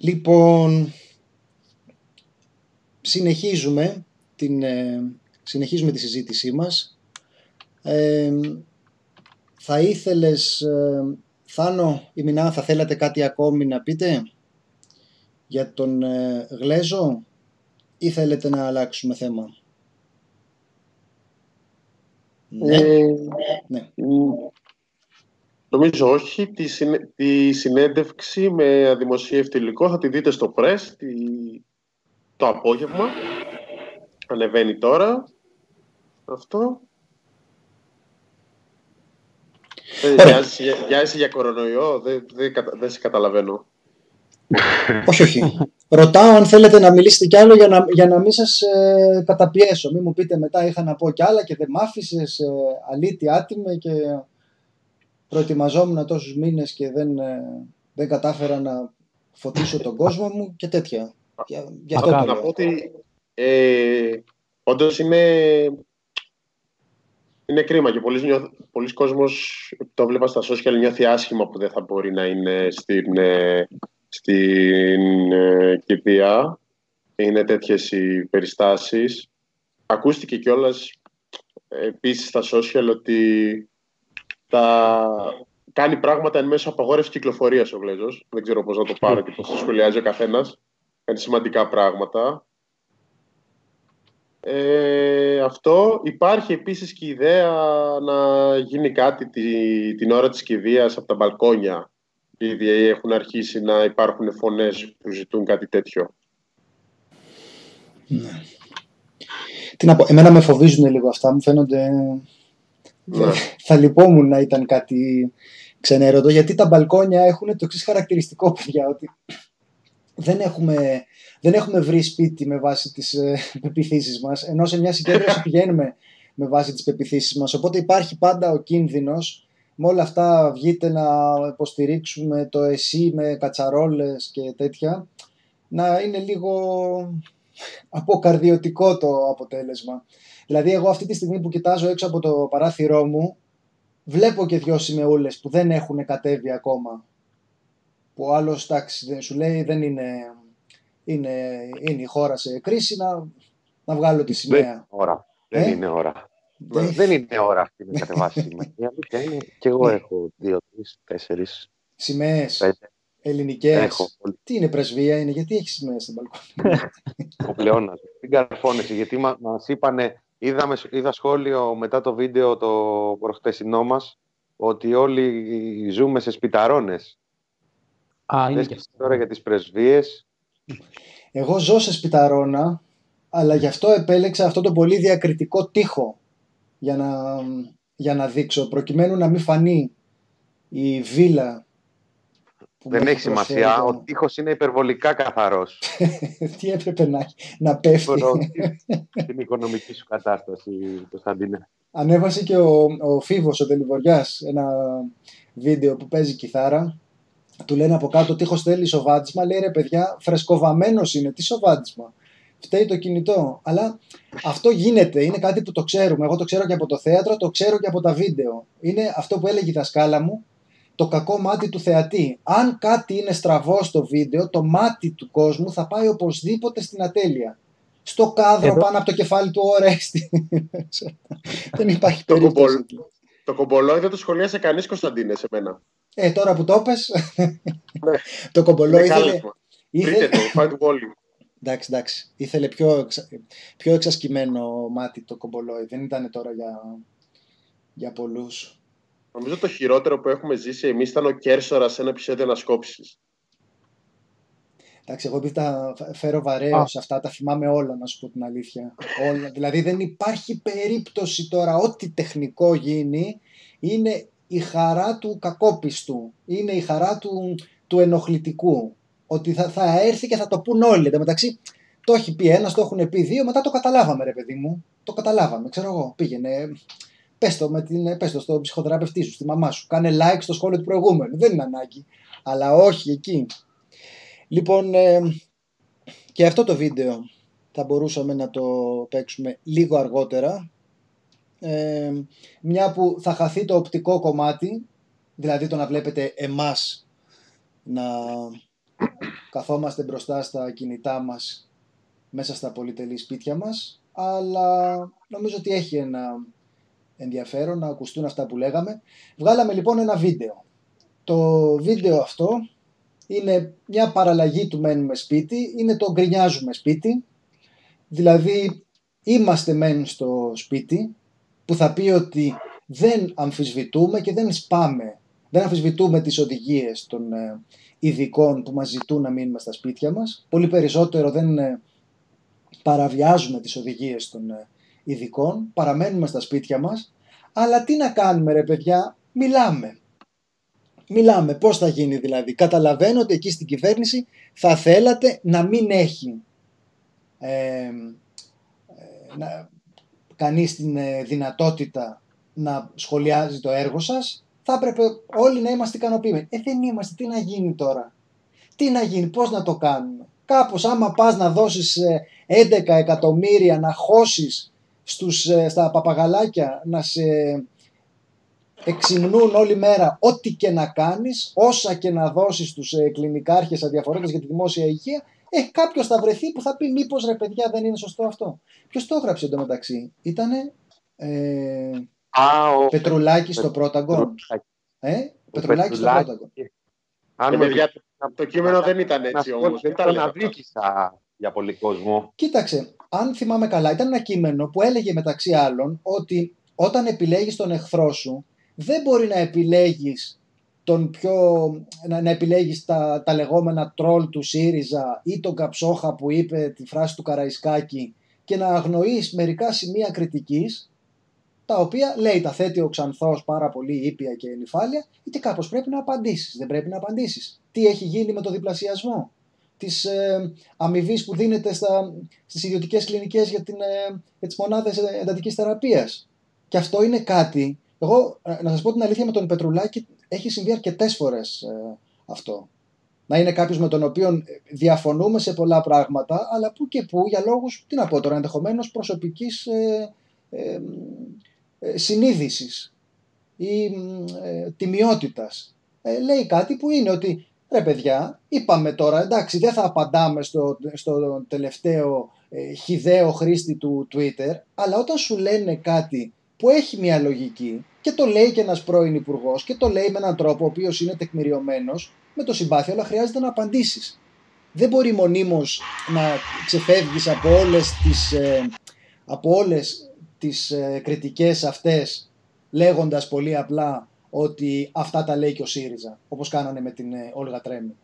Λοιπόν, συνεχίζουμε τη συζήτησή μας. Θα ήθελες, Θάνο ή Μινά, θα θέλατε κάτι ακόμη να πείτε για τον Γλέζο ή θέλετε να αλλάξουμε θέμα? Ναι. Νομίζω όχι. Τη συνέντευξη με αδημοσίευτη υλικό θα τη δείτε στο Press το απόγευμα. Ανεβαίνει τώρα. Αυτό. Γιάννη για κορονοϊό, δεν σε καταλαβαίνω. Όχι. Ρωτάω αν θέλετε να μιλήσετε κι άλλο για να μην σας καταπιέσω. Μην μου πείτε μετά είχα να πω κι άλλα και δεν μ' άφησες, αλήτη άτιμε και προετοιμαζόμουν τόσους μήνες και δεν κατάφερα να φωτίσω τον κόσμο μου και τέτοια. Γι' αυτό να πω ότι όντως είναι κρίμα και πολλοί κόσμος το βλέπα στα social, νιώθει άσχημα που δεν θα μπορεί να είναι στην κηδεία. Είναι τέτοιες οι περιστάσεις. Ακούστηκε κιόλας επίσης στα social ότι κάνει πράγματα εν μέσω απαγόρευση κυκλοφορίας ο Γλέζος. Δεν ξέρω πώς να το πάρω και πώς το σχολιάζει ο καθένας. Κάνει σημαντικά πράγματα. Αυτό. Υπάρχει επίσης και η ιδέα να γίνει κάτι την ώρα της κηδείας από τα μπαλκόνια. Ήδη έχουν αρχίσει να υπάρχουν φωνές που ζητούν κάτι τέτοιο. Ναι. Τι να πω, εμένα με φοβίζουν λίγο αυτά, μου φαίνονται... Ναι. Θα λυπόμουν να ήταν κάτι ξενέρωτο, γιατί τα μπαλκόνια έχουν το εξής χαρακτηριστικό, παιδιά, ότι δεν έχουμε βρει σπίτι με βάση τις πεποιθήσεις μας, ενώ σε μια συγκέντρωση πηγαίνουμε με βάση τις πεποιθήσεις μας, οπότε υπάρχει πάντα ο κίνδυνος με όλα αυτά βγείτε να υποστηρίξουμε το εσύ με κατσαρόλες και τέτοια, να είναι λίγο αποκαρδιωτικό το αποτέλεσμα. Δηλαδή εγώ αυτή τη στιγμή που κοιτάζω έξω από το παράθυρό μου, βλέπω και 2 σημεούλες που δεν έχουν κατέβει ακόμα. Που ο άλλος, εντάξει, σου λέει δεν είναι η χώρα σε κρίση, να βγάλω τη σημαία. Δεν είναι ώρα. Δεν είναι ώρα αυτή να κατεβάσει σημαία. Η αλήθεια είναι και εγώ έχω 2, 3, 4 σημαίες ελληνικές. Τι είναι, πρεσβεία είναι, γιατί έχει σημαίες στην μπαλκόνι? Ο πλεόνας. Μην καρφώνεσαι, γιατί μας είπανε, είδα σχόλιο μετά το βίντεο το προχτεσινό μας, ότι όλοι ζούμε σε σπιταρώνες. Είναι και τώρα για τις πρεσβείες. Εγώ ζω σε σπιταρόνα, αλλά γι' αυτό επέλεξα αυτό το πολύ διακριτικό τοίχο για να δείξω, προκειμένου να μην φανεί η βίλα. Δεν έχει σημασία, ο τοίχος είναι υπερβολικά καθαρός. Τι έπρεπε να πέφτει? Την οικονομική σου κατάσταση, Κωνσταντίνε. Ανέβασε και ο Φίβος, ο Τελιβοριάς, ένα βίντεο που παίζει κιθάρα. Του λένε από κάτω, τείχος θέλει σοβάτισμα. Λέει, ρε παιδιά, φρεσκοβαμένος είναι, τι σοβάτισμα? Φταίει το κινητό. Αλλά αυτό γίνεται, είναι κάτι που το ξέρουμε. Εγώ το ξέρω και από το θέατρο, το ξέρω και από τα βίντεο. Είναι αυτό που έλεγε η δασκάλα μου, το κακό μάτι του θεατή. Αν κάτι είναι στραβό στο βίντεο, το μάτι του κόσμου θα πάει οπωσδήποτε στην ατέλεια. Στο κάδρο πάνω από το κεφάλι του Ορέστη. Δεν υπάρχει περίπτωση. Το κομπολόι δεν το σχολίασε κανείς, Κωνσταντίνε, σε μένα. Τώρα που το πες, το κομπολόι ήθελε το Fight Wall. Εντάξει. Ήθελε πιο εξασκημένο μάτι το κομπολόι. Δεν ήταν τώρα για πολλούς. Νομίζω το χειρότερο που έχουμε ζήσει εμείς ήταν ο Κέρσορας σε ένα επεισόδιο ανασκόπησης. Εντάξει, εγώ επειδή τα φέρω βαρέως αυτά, τα θυμάμαι όλα, να σου πω την αλήθεια. Όλα. Δηλαδή δεν υπάρχει περίπτωση τώρα, ό,τι τεχνικό γίνει, είναι η χαρά του κακόπιστου, είναι η χαρά του ενοχλητικού. Ότι θα έρθει και θα το πούν όλοι. Εν τω μεταξύ, το έχει πει ένας, το έχουν πει 2, μετά το καταλάβαμε, ρε παιδί μου. Το καταλάβαμε, ξέρω εγώ. Πήγαινε. Πες το στον ψυχοθεραπευτή σου, στη μαμά σου. Κάνε like στο σχόλιο του προηγούμενου. Δεν είναι ανάγκη. Αλλά όχι εκεί. Λοιπόν, και αυτό το βίντεο θα μπορούσαμε να το παίξουμε λίγο αργότερα. Μια που θα χαθεί το οπτικό κομμάτι, δηλαδή το να βλέπετε εμάς καθόμαστε μπροστά στα κινητά μας μέσα στα πολυτελή σπίτια μας, αλλά νομίζω ότι έχει ένα ενδιαφέρον να ακουστούν αυτά που λέγαμε. Βγάλαμε λοιπόν ένα βίντεο. Το βίντεο αυτό είναι μια παραλλαγή του μένουμε σπίτι, είναι το γκρινιάζουμε σπίτι, δηλαδή είμαστε μεν στο σπίτι, που θα πει ότι δεν αμφισβητούμε και δεν σπάμε, δεν αμφισβητούμε τις οδηγίες των ειδικών που μας ζητούν να μείνουμε στα σπίτια μας, πολύ περισσότερο δεν παραβιάζουμε τις οδηγίες των ειδικών, παραμένουμε στα σπίτια μας, αλλά τι να κάνουμε ρε παιδιά, μιλάμε, πώς θα γίνει δηλαδή. Καταλαβαίνω ότι εκεί στην κυβέρνηση θα θέλατε να μην έχει κανείς την δυνατότητα να σχολιάζει το έργο σας, θα έπρεπε όλοι να είμαστε ικανοποιημένοι. Δεν είμαστε, τι να γίνει τώρα, τι να γίνει, πώς να το κάνουμε. Κάπως άμα πας να δώσεις 11 εκατομμύρια να χώσεις στα παπαγαλάκια, να σε εξυμνούν όλη μέρα ό,τι και να κάνεις, όσα και να δώσεις στους κλινικάρχες αδιαφορώντας για τη δημόσια υγεία, κάποιος θα βρεθεί που θα πει μήπως ρε παιδιά δεν είναι σωστό αυτό. Ποιος το έγραψε εντωμεταξύ? Ήτανε Πετρουλάκης στο Πρόταγκον. Πετρουλάκης στο Πρόταγκον. Το κείμενο δεν ήταν έτσι όμως. Ήταν αδίκησα για πολύ κόσμο. Κοίταξε, αν θυμάμαι καλά, ήταν ένα κείμενο που έλεγε μεταξύ άλλων ότι όταν επιλέγεις τον εχθρό σου, δεν μπορεί να επιλέγεις να επιλέγεις τα λεγόμενα τρόλ του ΣΥΡΙΖΑ ή τον Καψόχα που είπε τη φράση του Καραϊσκάκη και να αγνοείς μερικά σημεία κριτικής, τα οποία λέει τα θέτει ο Ξανθός πάρα πολύ ήπια και νυφάλια, και κάπως πρέπει να απαντήσεις. Δεν πρέπει να απαντήσεις. Τι έχει γίνει με το διπλασιασμό της αμοιβής που δίνεται στις ιδιωτικές κλινικές για τις μονάδες εντατικής θεραπείας. Και αυτό είναι κάτι. Εγώ, να σας πω την αλήθεια, με τον Πετρουλάκη έχει συμβεί αρκετές φορές αυτό. Να είναι κάποιος με τον οποίο διαφωνούμε σε πολλά πράγματα, αλλά που και που για λόγους, τι να πω τώρα, ενδεχομένως προσωπικής συνείδησης ή τιμιότητας. Λέει κάτι που είναι ότι ρε παιδιά, είπαμε τώρα, εντάξει, δεν θα απαντάμε στο τελευταίο χυδαίο χρήστη του Twitter, αλλά όταν σου λένε κάτι που έχει μια λογική και το λέει και ένας πρώην υπουργός και το λέει με έναν τρόπο ο οποίος είναι τεκμηριωμένος, με το συμπάθειο, αλλά χρειάζεται να απαντήσεις. Δεν μπορεί μονίμως να ξεφεύγεις από όλες τις κριτικές αυτές, λέγοντας πολύ απλά ότι αυτά τα λέει και ο ΣΥΡΙΖΑ, όπως κάνανε με την Όλγα Τρέμι.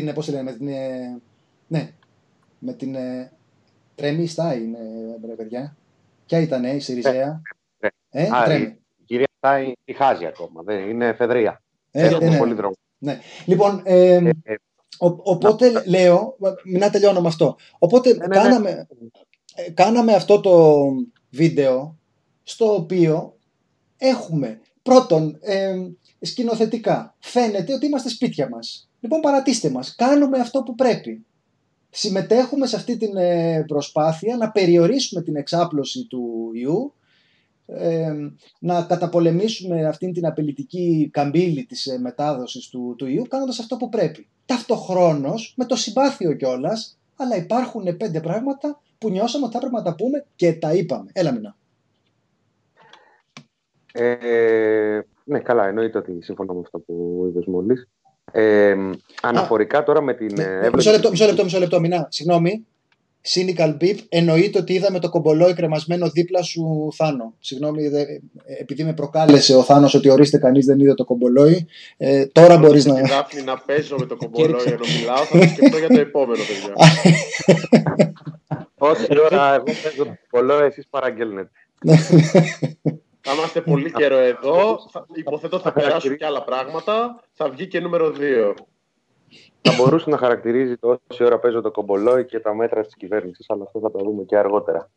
Με την Τρέμι Στάι είναι, παιδιά. Ποια ήτανε η ΣΥΡΙΖΑ? Η κυρία Στάι τυχάζει ακόμα, δεν είναι εφεδρεία. Πολύ δρόμο. Ναι. Λοιπόν, οπότε λέω, να τελειώνω με αυτό. Οπότε κάναμε αυτό το βίντεο, στο οποίο έχουμε πρώτον σκηνοθετικά φαίνεται ότι είμαστε σπίτια μας. Λοιπόν, παρατήστε μας, κάνουμε αυτό που πρέπει. Συμμετέχουμε σε αυτή την προσπάθεια να περιορίσουμε την εξάπλωση του ιού, να καταπολεμήσουμε αυτήν την απειλητική καμπύλη της μετάδοσης του ιού, κάνοντας αυτό που πρέπει. Ταυτοχρόνως, με το συμπάθειο κιόλας, αλλά υπάρχουν 5 πράγματα που νιώσαμε ότι θα έπρεπε να τα πούμε και τα είπαμε. Έλα Μινά. Ναι, καλά, εννοείται ότι συμφωνώ με αυτό που είπες μόλις. Αναφορικά τώρα με την... Μισό λεπτό, Μινά, συγγνώμη. Cynical Beep, εννοείται ότι είδαμε το κομπολόι κρεμασμένο δίπλα σου, Θάνο. Συγγνώμη, επειδή με προκάλεσε ο Θάνος ότι ορίστε κανείς δεν είδε το κομπολόι. Τώρα μπορείς να... Την Δάφνη να παίζω με το κομπολόι ενώ μιλάω, θα το σκεφτώ για το επόμενο, παιδιά. Όση ώρα εγώ παίζω το κομπολόι, εσείς παραγγέλνετε. Θα είμαστε πολύ καιρό εδώ, υποθέτω θα περάσουν και άλλα πράγματα, θα βγει και νούμερο 2. Θα μπορούσε να χαρακτηρίζει το όση ώρα παίζω το κομπολόι και τα μέτρα της κυβέρνησης, αλλά αυτό θα το δούμε και αργότερα.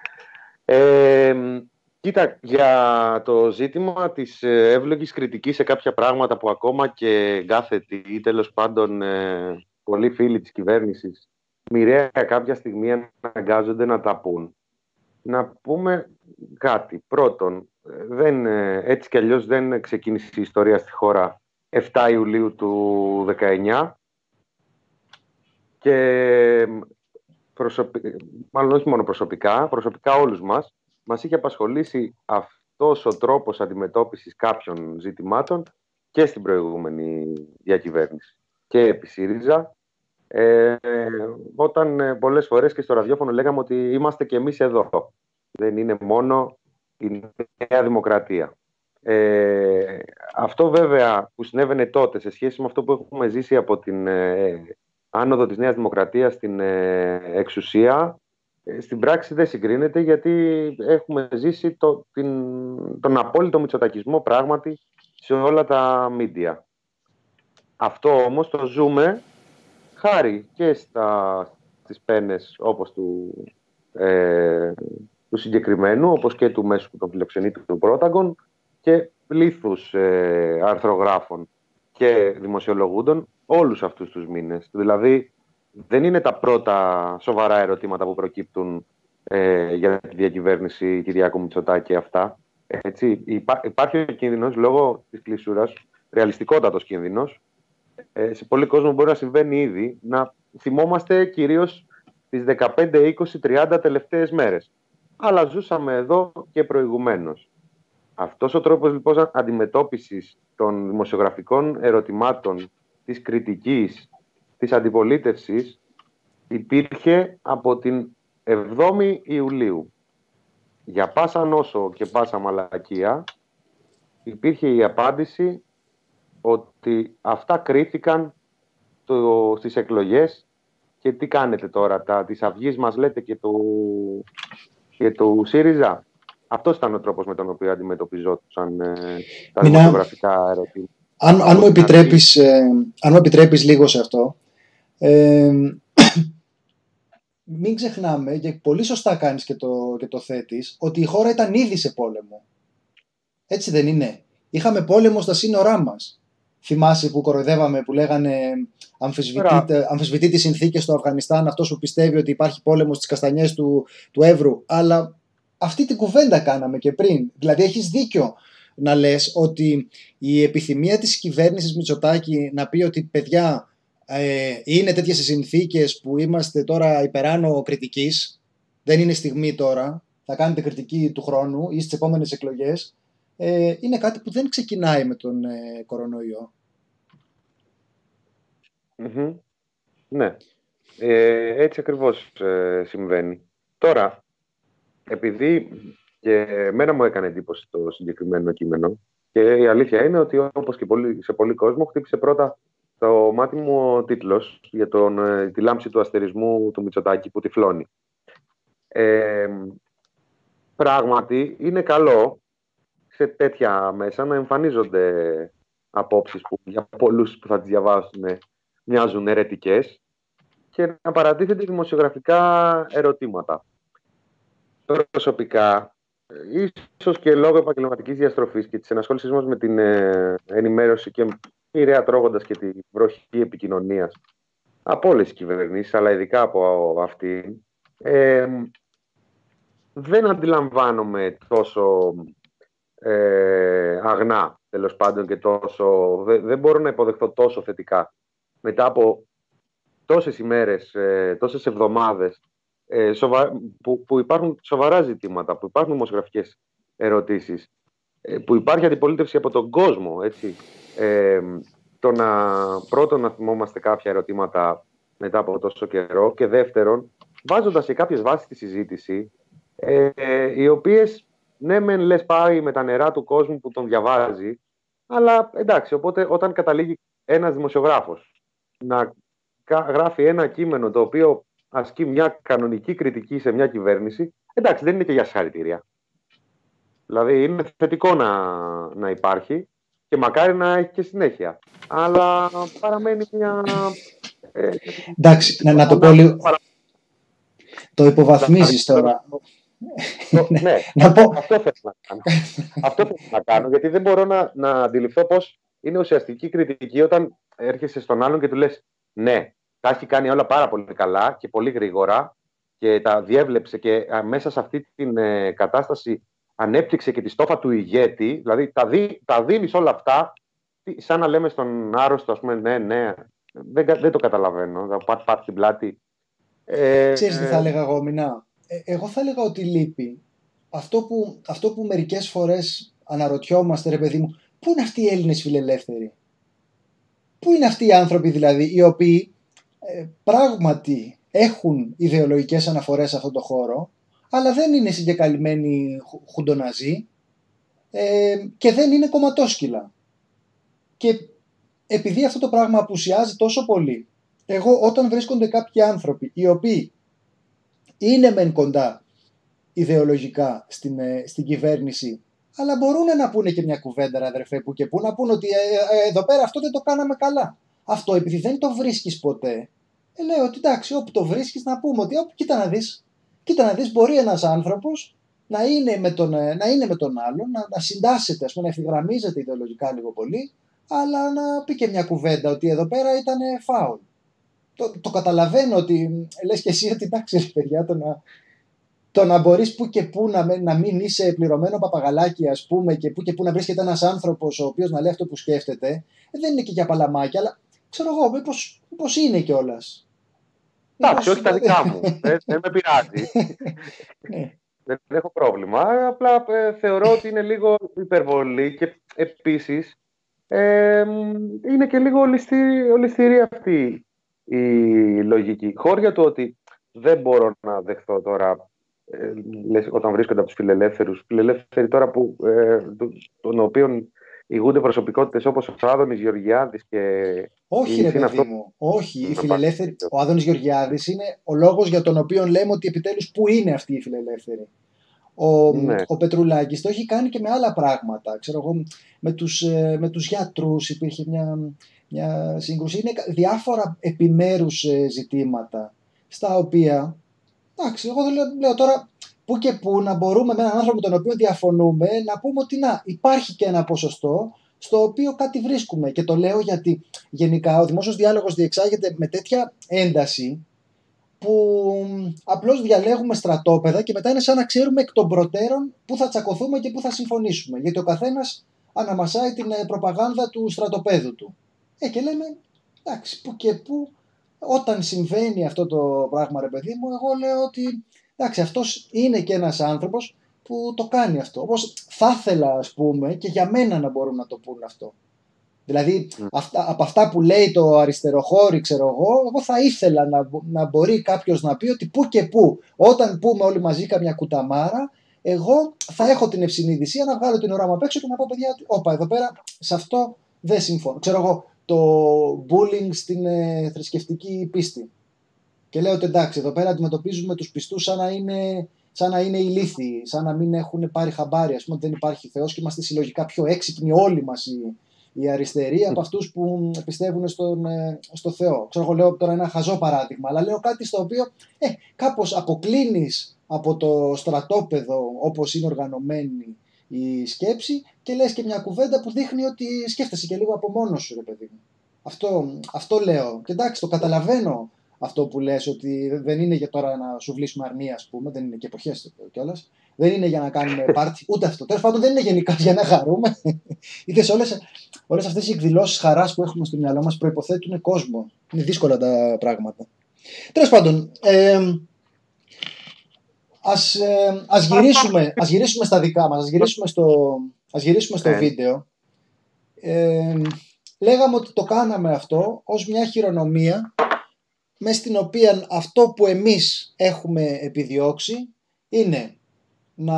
Κοίτα, για το ζήτημα της εύλογης κριτικής σε κάποια πράγματα που ακόμα και γκάθετοι ή τέλος πάντων πολλοί φίλοι της κυβέρνησης μοιραία κάποια στιγμή αναγκάζονται να τα πούν. Να πούμε κάτι. Πρώτον, έτσι κι αλλιώς δεν ξεκίνησε η ιστορία στη χώρα 7 Ιουλίου του 19. Και μάλλον όχι μόνο προσωπικά όλους μας είχε απασχολήσει αυτός ο τρόπος αντιμετώπισης κάποιων ζητημάτων και στην προηγούμενη διακυβέρνηση. Και επί ΣΥΡΙΖΑ, όταν πολλές φορές και στο ραδιόφωνο λέγαμε ότι είμαστε και εμείς εδώ. Δεν είναι μόνο η Νέα Δημοκρατία. Αυτό βέβαια που συνέβαινε τότε σε σχέση με αυτό που έχουμε ζήσει από την άνοδο της Νέας Δημοκρατίας στην εξουσία, στην πράξη δεν συγκρίνεται, γιατί έχουμε ζήσει τον απόλυτο μητσοτακισμό πράγματι σε όλα τα μίντια. Αυτό όμως το ζούμε χάρη και στις πένες όπως του συγκεκριμένου, όπως και του μέσου των φιλοξενήτων του Πρόταγκον και πλήθους αρθρογράφων και δημοσιολογούντων όλους αυτούς τους μήνες. Δηλαδή δεν είναι τα πρώτα σοβαρά ερωτήματα που προκύπτουν για τη διακυβέρνηση Κυριάκου Μητσοτάκη αυτά. Έτσι, υπάρχει ο κίνδυνος λόγω της κλεισούρας, ρεαλιστικότατος κίνδυνος. Σε πολλοί κόσμο μπορεί να συμβαίνει ήδη, να θυμόμαστε κυρίως τις 15, 20, 30 τελευταίες μέρες. Αλλά ζούσαμε εδώ και προηγουμένως. Αυτός ο τρόπος λοιπόν αντιμετώπισης των δημοσιογραφικών ερωτημάτων, της κριτικής, της αντιπολίτευσης υπήρχε από την 7η Ιουλίου. Για πάσα νόσο και πάσα μαλακία υπήρχε η απάντηση ότι αυτά κρίθηκαν στις εκλογές και τι κάνετε τώρα, της Αυγής μας λέτε και του ΣΥΡΙΖΑ. Αυτός ήταν ο τρόπος με τον οποίο αντιμετωπιζόντουσαν τα δημοσιογραφικά ερωτήματα. Αν μου επιτρέπεις λίγο σε αυτό, μην ξεχνάμε, και πολύ σωστά κάνεις και το θέτεις, ότι η χώρα ήταν ήδη σε πόλεμο. Έτσι δεν είναι? Είχαμε πόλεμο στα σύνορά μας. Θυμάσαι που κοροϊδεύαμε, που λέγανε αμφισβητεί τις συνθήκες στο Αφγανιστάν αυτός που πιστεύει ότι υπάρχει πόλεμο στις καστανιές του Εύρου? Αλλά αυτή την κουβέντα κάναμε και πριν. Δηλαδή έχεις δίκιο να λες ότι η επιθυμία της κυβέρνησης Μητσοτάκη να πει ότι παιδιά είναι τέτοιες οι συνθήκες που είμαστε τώρα υπεράνω κριτικής, δεν είναι στιγμή τώρα, θα κάνετε κριτική του χρόνου ή στις επόμενες εκλογές, είναι κάτι που δεν ξεκινάει με τον κορονοϊό. Mm-hmm. Ναι, έτσι ακριβώς συμβαίνει. Τώρα, επειδή και εμένα μου έκανε εντύπωση το συγκεκριμένο κείμενο, και η αλήθεια είναι ότι όπως και σε πολλοί κόσμο χτύπησε πρώτα το μάτι μου ο τίτλος για τη λάμψη του αστερισμού του Μητσοτάκη που τυφλώνει. Πράγματι είναι καλό σε τέτοια μέσα να εμφανίζονται απόψεις που για πολλούς που θα τις διαβάσουν μοιάζουν αιρετικές και να παρατίθενται δημοσιογραφικά ερωτήματα. Προσωπικά, ίσως και λόγω επαγγελματικής διαστροφής και της ενασχόλησής μας με την ενημέρωση και μοιραία τρώγοντας και τη βροχή επικοινωνίας από όλες τις κυβερνήσεις, αλλά ειδικά από αυτή, δεν αντιλαμβάνομαι τόσο αγνά, τέλος πάντων, και τόσο, δεν μπορώ να υποδεχθώ τόσο θετικά μετά από τόσες ημέρες, τόσες εβδομάδες που υπάρχουν σοβαρά ζητήματα, που υπάρχουν δημοσιογραφικές ερωτήσεις, που υπάρχει αντιπολίτευση από τον κόσμο, έτσι. Πρώτον να θυμόμαστε κάποια ερωτήματα μετά από τόσο καιρό, και δεύτερον βάζοντας σε κάποιες βάσεις τη συζήτηση, οι οποίες ναι μεν λες πάει με τα νερά του κόσμου που τον διαβάζει, αλλά εντάξει, οπότε όταν καταλήγει ένας δημοσιογράφος να γράφει ένα κείμενο το οποίο ασκεί μια κανονική κριτική σε μια κυβέρνηση, εντάξει, δεν είναι και για συγχαρητήρια. Δηλαδή είναι θετικό να υπάρχει και μακάρι να έχει και συνέχεια. Αλλά παραμένει μια... Εντάξει, να το πω λίγο... Το υποβαθμίζεις τώρα. Ναι, αυτό θέλω να κάνω, γιατί δεν μπορώ να αντιληφθώ πώς είναι ουσιαστική κριτική όταν έρχεσαι στον άλλον και του λες ναι, τα έχει κάνει όλα πάρα πολύ καλά και πολύ γρήγορα και τα διέβλεψε και μέσα σε αυτή την κατάσταση ανέπτυξε και τη στόφα του ηγέτη, δηλαδή τα δίνεις όλα αυτά σαν να λέμε στον άρρωστο, ας πούμε, ναι, δεν το καταλαβαίνω. Θα πάρει την πλάτη. Ξέρεις τι θα έλεγα εγώ, Μινά? Εγώ θα έλεγα ότι λείπει αυτό που μερικές φορές αναρωτιόμαστε, ρε παιδί μου, πού είναι αυτοί οι Έλληνες φιλελεύθεροι? Πού είναι αυτοί οι άνθρωποι δηλαδή οι οποίοι πράγματι έχουν ιδεολογικές αναφορές σε αυτό το χώρο, αλλά δεν είναι συγκεκαλυμμένοι χουντοναζί και δεν είναι κομματόσκυλα. Και επειδή αυτό το πράγμα απουσιάζει τόσο πολύ, εγώ όταν βρίσκονται κάποιοι άνθρωποι οι οποίοι είναι μεν κοντά ιδεολογικά στην κυβέρνηση, αλλά μπορούν να πούνε και μια κουβέντα, αδερφέ, που και που, να πούνε ότι εδώ πέρα αυτό δεν το κάναμε καλά. Αυτό επειδή δεν το βρίσκεις ποτέ, λέω ότι εντάξει, όπου το βρίσκεις να πούμε ότι κοίτα να δεις, μπορεί ένας άνθρωπος να είναι με τον άλλον, να συντάσσεται, ας πούμε, να ευθυγραμμίζεται ιδεολογικά λίγο πολύ, αλλά να πει και μια κουβέντα ότι εδώ πέρα ήταν φάουλ. Το καταλαβαίνω ότι λες και εσύ ότι εντάξει, παιδιά, το να μπορείς που και που να μην είσαι πληρωμένο παπαγαλάκι, ας πούμε, και που να βρίσκεται ένας άνθρωπος ο οποίος να λέει αυτό που σκέφτεται, δεν είναι και για παλαμάκια, αλλά ξέρω εγώ, μήπως είναι κιόλας. Εντάξει, όχι τα δικά μου. Δεν με πειράζει. Δεν έχω πρόβλημα. Απλά θεωρώ ότι είναι λίγο υπερβολή και επίσης είναι και λίγο ολισθηρή αυτή η λογική. Χώρια του ότι δεν μπορώ να δεχθώ τώρα όταν βρίσκονται από τους φιλελεύθεροι τώρα των οποίων ηγούνται προσωπικότητες όπως ο Άδωνης Γεωργιάδης και... Όχι ρε παιδί μου, όχι. Οι φιλελεύθεροι, ο Άδωνης Γεωργιάδης είναι ο λόγος για τον οποίο λέμε ότι επιτέλους πού είναι αυτοί οι φιλελεύθεροι. Ο Πετρουλάκης το έχει κάνει και με άλλα πράγματα. Ξέρω εγώ, με τους γιατρούς υπήρχε μια σύγκρουση. Είναι διάφορα επιμέρους ζητήματα στα οποία, εντάξει, εγώ λέω τώρα που και που να μπορούμε με έναν άνθρωπο με τον οποίο διαφωνούμε να πούμε ότι υπάρχει και ένα ποσοστό στο οποίο κάτι βρίσκουμε. Και το λέω γιατί γενικά ο δημόσιος διάλογος διεξάγεται με τέτοια ένταση που απλώς διαλέγουμε στρατόπεδα και μετά είναι σαν να ξέρουμε εκ των προτέρων πού θα τσακωθούμε και πού θα συμφωνήσουμε. Γιατί ο καθένας αναμασάει την προπαγάνδα του στρατοπέδου του. Και λέμε, εντάξει, που και που, όταν συμβαίνει αυτό το πράγμα, ρε παιδί μου, εγώ λέω ότι εντάξει, αυτός είναι και ένας άνθρωπος που το κάνει αυτό. Όπως θα ήθελα, ας πούμε, και για μένα να μπορούν να το πούν αυτό. Δηλαδή, από αυτά που λέει το αριστεροχώρι, ξέρω εγώ θα ήθελα να μπορεί κάποιος να πει ότι που και που, όταν πούμε όλοι μαζί καμιά κουταμάρα, εγώ θα έχω την ευσυνειδησία να βγάλω την ουρά μου απ' έξω και να πω, παιδιά, όπα, εδώ πέρα, σε αυτό δεν συμφωνώ. Ξέρω εγώ, το bullying στην θρησκευτική πίστη. Και λέω ότι εντάξει, εδώ πέρα αντιμετωπίζουμε τους πιστούς σαν να είναι ηλίθιοι, σαν να μην έχουν πάρει χαμπάρι, ας πούμε, ότι δεν υπάρχει Θεός και είμαστε συλλογικά πιο έξυπνοι όλοι μας οι αριστεροί από αυτούς που πιστεύουν στο Θεό. Ξέρω, εγώ λέω τώρα ένα χαζό παράδειγμα, αλλά λέω κάτι στο οποίο κάπως αποκλίνεις από το στρατόπεδο όπως είναι οργανωμένη η σκέψη και λες και μια κουβέντα που δείχνει ότι σκέφτεσαι και λίγο από μόνος σου, ρε παιδί μου. Αυτό λέω. Και εντάξει, το καταλαβαίνω αυτό που λες, ότι δεν είναι για τώρα να σου βλύσουμε αρνία, ας πούμε, δεν είναι και εποχές κιόλας. Δεν είναι για να κάνουμε πάρτι, ούτε αυτό. Τέλος πάντων, δεν είναι γενικά για να χαρούμε. Είδες, όλες αυτές οι εκδηλώσεις χαράς που έχουμε στο μυαλό μας προϋποθέτουν κόσμο. Είναι δύσκολα τα πράγματα. Τέλος πάντων, ας γυρίσουμε στα δικά μας, ας γυρίσουμε στο βίντεο. Λέγαμε ότι το κάναμε αυτό ως μια χειρονομία μες στην οποία αυτό που εμείς έχουμε επιδιώξει είναι να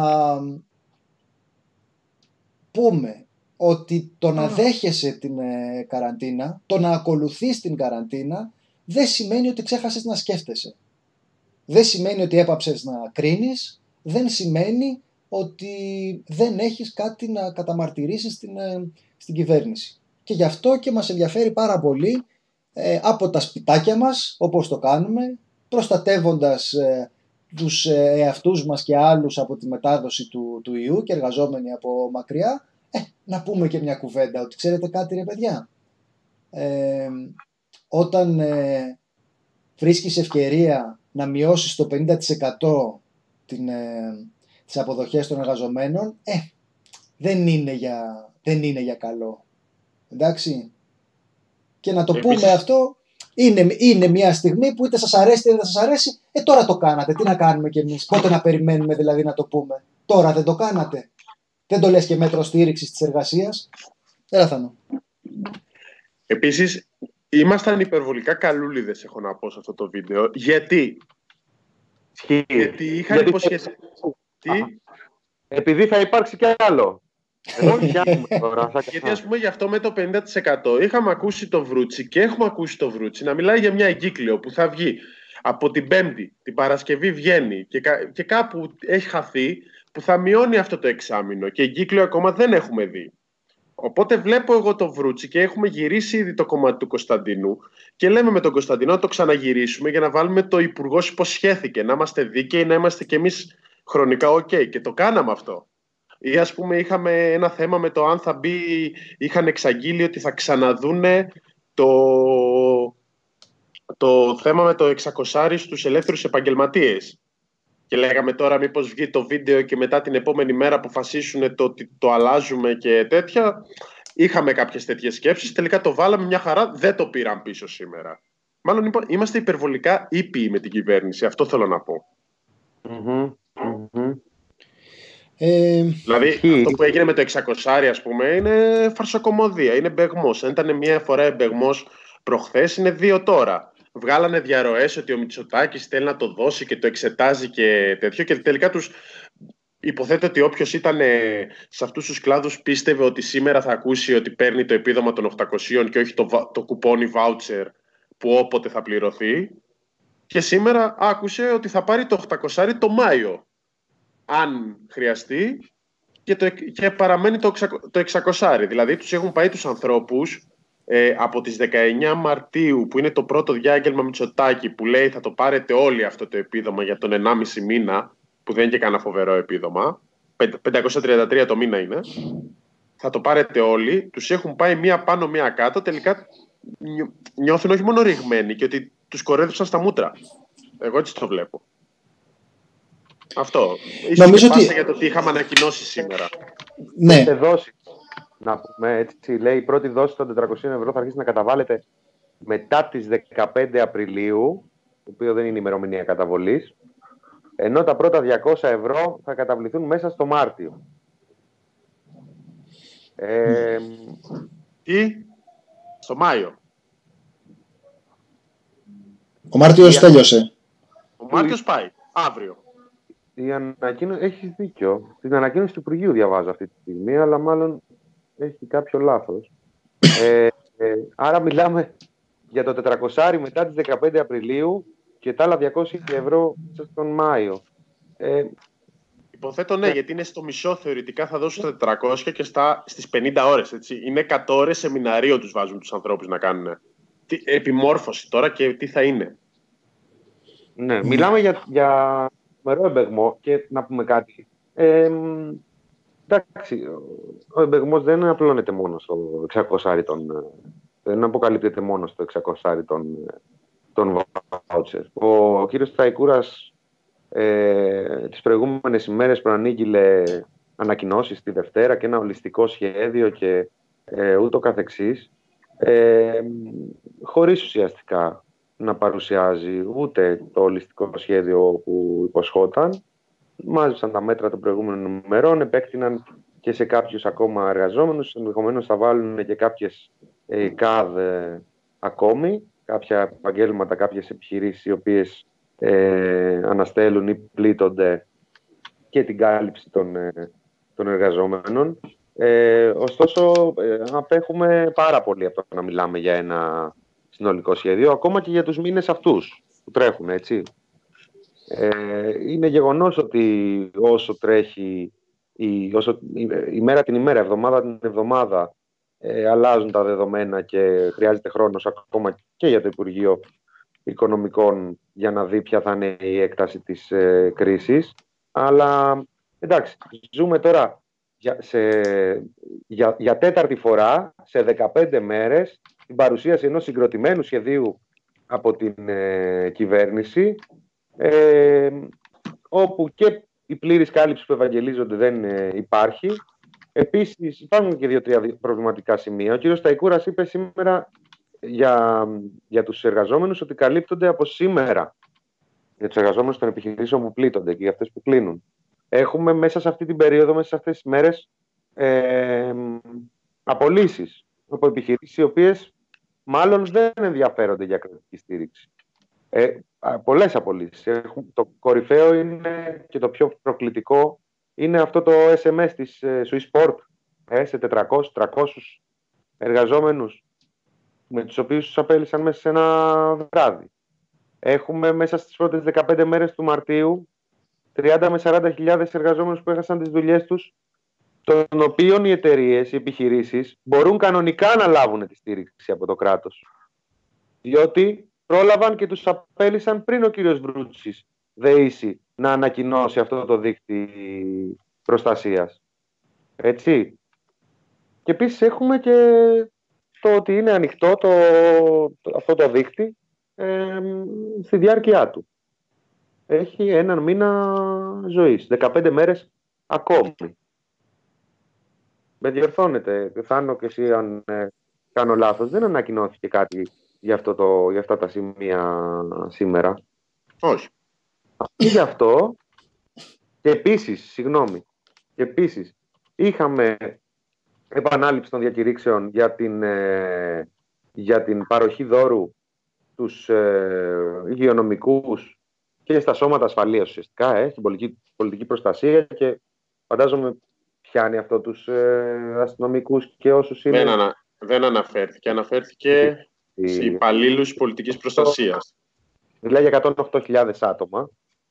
πούμε ότι το να δέχεσαι την καραντίνα, το να ακολουθείς την καραντίνα, δεν σημαίνει ότι ξέχασες να σκέφτεσαι. Δεν σημαίνει ότι έπαψες να κρίνεις, δεν σημαίνει ότι δεν έχεις κάτι να καταμαρτυρήσεις στην κυβέρνηση. Και γι' αυτό και μας ενδιαφέρει πάρα πολύ από τα σπιτάκια μας, όπως το κάνουμε, προστατεύοντας τους εαυτούς μας και άλλους από τη μετάδοση του ιού και εργαζόμενοι από μακριά, να πούμε και μια κουβέντα, ότι ξέρετε κάτι ρε παιδιά, όταν βρίσκεις ευκαιρία να μειώσεις το 50% τις αποδοχές των εργαζομένων, δεν είναι για καλό. Εντάξει. Και να το πούμε αυτό Είναι μια στιγμή που είτε σας αρέσει είτε δεν σας αρέσει. Τώρα το κάνατε. Τι να κάνουμε κι εμείς? Πότε να περιμένουμε δηλαδή να το πούμε? Τώρα δεν το κάνατε? Δεν το λες και μέτρο στήριξης της εργασίας? Έλα Θανό. Επίσης, ήμασταν υπερβολικά καλούλιδες, έχω να πω, σε αυτό το βίντεο. Γιατί είχαν υποσχεθεί. Επειδή θα υπάρξει κι άλλο. Γιατί ας πούμε γι' αυτό με το 50% είχαμε ακούσει το Βρούτσι και έχουμε ακούσει το Βρούτσι να μιλάει για μια εγκύκλιο που θα βγει από την Πέμπτη, την Παρασκευή βγαίνει και κάπου έχει χαθεί, που θα μειώνει αυτό το εξάμηνο και εγκύκλιο ακόμα δεν έχουμε δει. Οπότε βλέπω εγώ το Βρούτσι και έχουμε γυρίσει ήδη το κομμάτι του Κωνσταντινού και λέμε με τον Κωνσταντινό να το ξαναγυρίσουμε για να βάλουμε το υπουργός υποσχέθηκε, να είμαστε δίκαιοι, να είμαστε κι εμείς χρονικά ok, και το κάναμε αυτό. Ή ας πούμε είχαμε ένα θέμα με το αν θα μπει, είχαν εξαγγείλει ότι θα ξαναδούνε το θέμα με το 600 στους ελεύθερους επαγγελματίες. Και λέγαμε τώρα μήπως βγει το βίντεο και μετά την επόμενη μέρα αποφασίσουν το αλλάζουμε και τέτοια. Είχαμε κάποιες τέτοιες σκέψεις, τελικά το βάλαμε μια χαρά, δεν το πήραν πίσω σήμερα. Μάλλον είμαστε υπερβολικά ήπιοι με την κυβέρνηση, αυτό θέλω να πω. Δηλαδή αυτό που έγινε με το 600 ας πούμε είναι φαρσοκομωδία, είναι μπεγμός. Αν ήταν μια φορά εμπεγμός προχθές, είναι 2 τώρα. Βγάλανε διαρροές ότι ο Μητσοτάκης θέλει να το δώσει και το εξετάζει και τέτοιο, και τελικά τους υποθέτω ότι όποιος ήταν σε αυτούς τους κλάδους πίστευε ότι σήμερα θα ακούσει ότι παίρνει το επίδομα των 800 και όχι το κουπόνι voucher που όποτε θα πληρωθεί, και σήμερα άκουσε ότι θα πάρει το 800 το Μάιο αν χρειαστεί και παραμένει το 600. Δηλαδή τους έχουν πάει τους ανθρώπους από τις 19 Μαρτίου που είναι το πρώτο διάγγελμα Μητσοτάκη που λέει θα το πάρετε όλοι αυτό το επίδομα για τον 1,5 μήνα, που δεν είναι και κανένα φοβερό επίδομα, 533 το μήνα είναι, θα το πάρετε όλοι. Τους έχουν πάει μία πάνω μία κάτω, τελικά νιώθουν όχι μόνο ρηγμένοι και ότι τους κορέδεψαν στα μούτρα. Εγώ έτσι το βλέπω. Αυτό. Νομίζω ότι για το τι είχαμε ανακοινώσει σήμερα. Ναι. Δόσεις, να πούμε έτσι, λέει η πρώτη δόση των 400 ευρώ θα αρχίσει να καταβάλλεται μετά τις 15 Απριλίου, το οποίο δεν είναι ημερομηνία καταβολής, ενώ τα πρώτα 200 ευρώ θα καταβληθούν μέσα στο Μάρτιο. Τι? Στο Μάιο. Ο Μάρτιος τέλειωσε. Ο Μάρτιος πάει, αύριο. Η ανακοίνωση, έχεις δίκιο. Την ανακοίνωση του Υπουργείου διαβάζω αυτή τη στιγμή, αλλά μάλλον έχει κάποιο λάθος. Άρα μιλάμε για το 400 μετά τις 15 Απριλίου και τα άλλα 200 ευρώ στον Μάιο. Υποθέτω ναι, γιατί είναι στο μισό θεωρητικά θα δώσουν τα 400 και στις 50 ώρες. Έτσι. Είναι 100 ώρες σεμιναρίο τους βάζουν τους ανθρώπους να κάνουν. Επιμόρφωση τώρα και τι θα είναι. Ναι, μιλάμε για μερό εμπεγμό και να πούμε κάτι. Εντάξει, ο εμπεγμός δεν απλώνεται μόνο στο 600 δεν αποκαλύπτεται μόνο στο 600 των voucher. Ο κύριος Σταϊκούρας τις προηγούμενες ημέρες προανήγγειλε ανακοινώσεις τη Δευτέρα και ένα ολιστικό σχέδιο και ούτω καθεξής, χωρίς ουσιαστικά να παρουσιάζει ούτε το ολιστικό σχέδιο που υποσχόταν. Μάζεψαν τα μέτρα των προηγούμενων ημερών, επέκτηναν και σε κάποιους ακόμα εργαζόμενους, ενδεχομένως θα βάλουν και κάποιες ΚΑΔ ακόμη, κάποια επαγγέλματα, κάποιες επιχειρήσεις οι οποίες αναστέλουν ή πλήττονται και την κάλυψη των εργαζόμενων. Ωστόσο, απέχουμε πάρα πολύ από το να μιλάμε για ένα συνολικό σχέδιο, ακόμα και για τους μήνες αυτούς που τρέχουν, έτσι. Είναι γεγονός ότι όσο τρέχει η μέρα την ημέρα, εβδομάδα την εβδομάδα, αλλάζουν τα δεδομένα και χρειάζεται χρόνος ακόμα και για το Υπουργείο Οικονομικών για να δει ποια θα είναι η έκταση της κρίσης. Αλλά εντάξει, ζούμε τώρα για τέταρτη φορά σε 15 μέρες την παρουσίαση ενός συγκροτημένου σχεδίου από την κυβέρνηση, όπου και η πλήρης κάλυψη που ευαγγελίζονται δεν υπάρχει. Επίσης υπάρχουν και 2-3 προβληματικά σημεία. Ο κύριος Σταϊκούρας είπε σήμερα για τους εργαζόμενους ότι καλύπτονται από σήμερα. Για τους εργαζόμενους των επιχειρήσεων που πλήττονται και για αυτές που κλείνουν. Έχουμε μέσα σε αυτή την περίοδο, μέσα σε αυτές τις μέρες, απολύσεις από επιχειρήσεις οι οποίες μάλλον δεν ενδιαφέρονται για κρατική στήριξη. Πολλές απολύσεις. Το κορυφαίο είναι και το πιο προκλητικό είναι αυτό το SMS της Swissport σε 400-300 εργαζόμενους με τους οποίους τους απέλυσαν μέσα σε ένα βράδυ. Έχουμε μέσα στις πρώτες 15 μέρες του Μαρτίου 30 με 40 χιλιάδες εργαζόμενους που έχασαν τις δουλειές τους, των οποίων οι εταιρείες, οι επιχειρήσεις μπορούν κανονικά να λάβουν τη στήριξη από το κράτος. Διότι πρόλαβαν και τους απέλυσαν πριν ο κύριος Βρούτσης δεήσει να ανακοινώσει αυτό το δίκτυ προστασίας. Έτσι. Και επίσης έχουμε και το ότι είναι ανοιχτό αυτό το δίκτυ στη διάρκεια του. Έχει έναν μήνα ζωής, 15 μέρες ακόμη. Με διορθώνετε, Θάνο, και εσύ αν κάνω λάθος, δεν ανακοινώθηκε κάτι για αυτά τα σημεία σήμερα. Όχι. Και γι' αυτό, και επίσης, είχαμε επανάληψη των διακηρύξεων για την παροχή δώρου στους υγειονομικούς και στα σώματα ασφαλείας ουσιαστικά, στην πολιτική προστασία, και φαντάζομαι πιάνει αυτό τους αστυνομικούς και όσους είναι... Δεν αναφέρθηκε. Αναφέρθηκε σε υπαλλήλους πολιτικής προστασίας. Δηλαδή για 108.000 άτομα.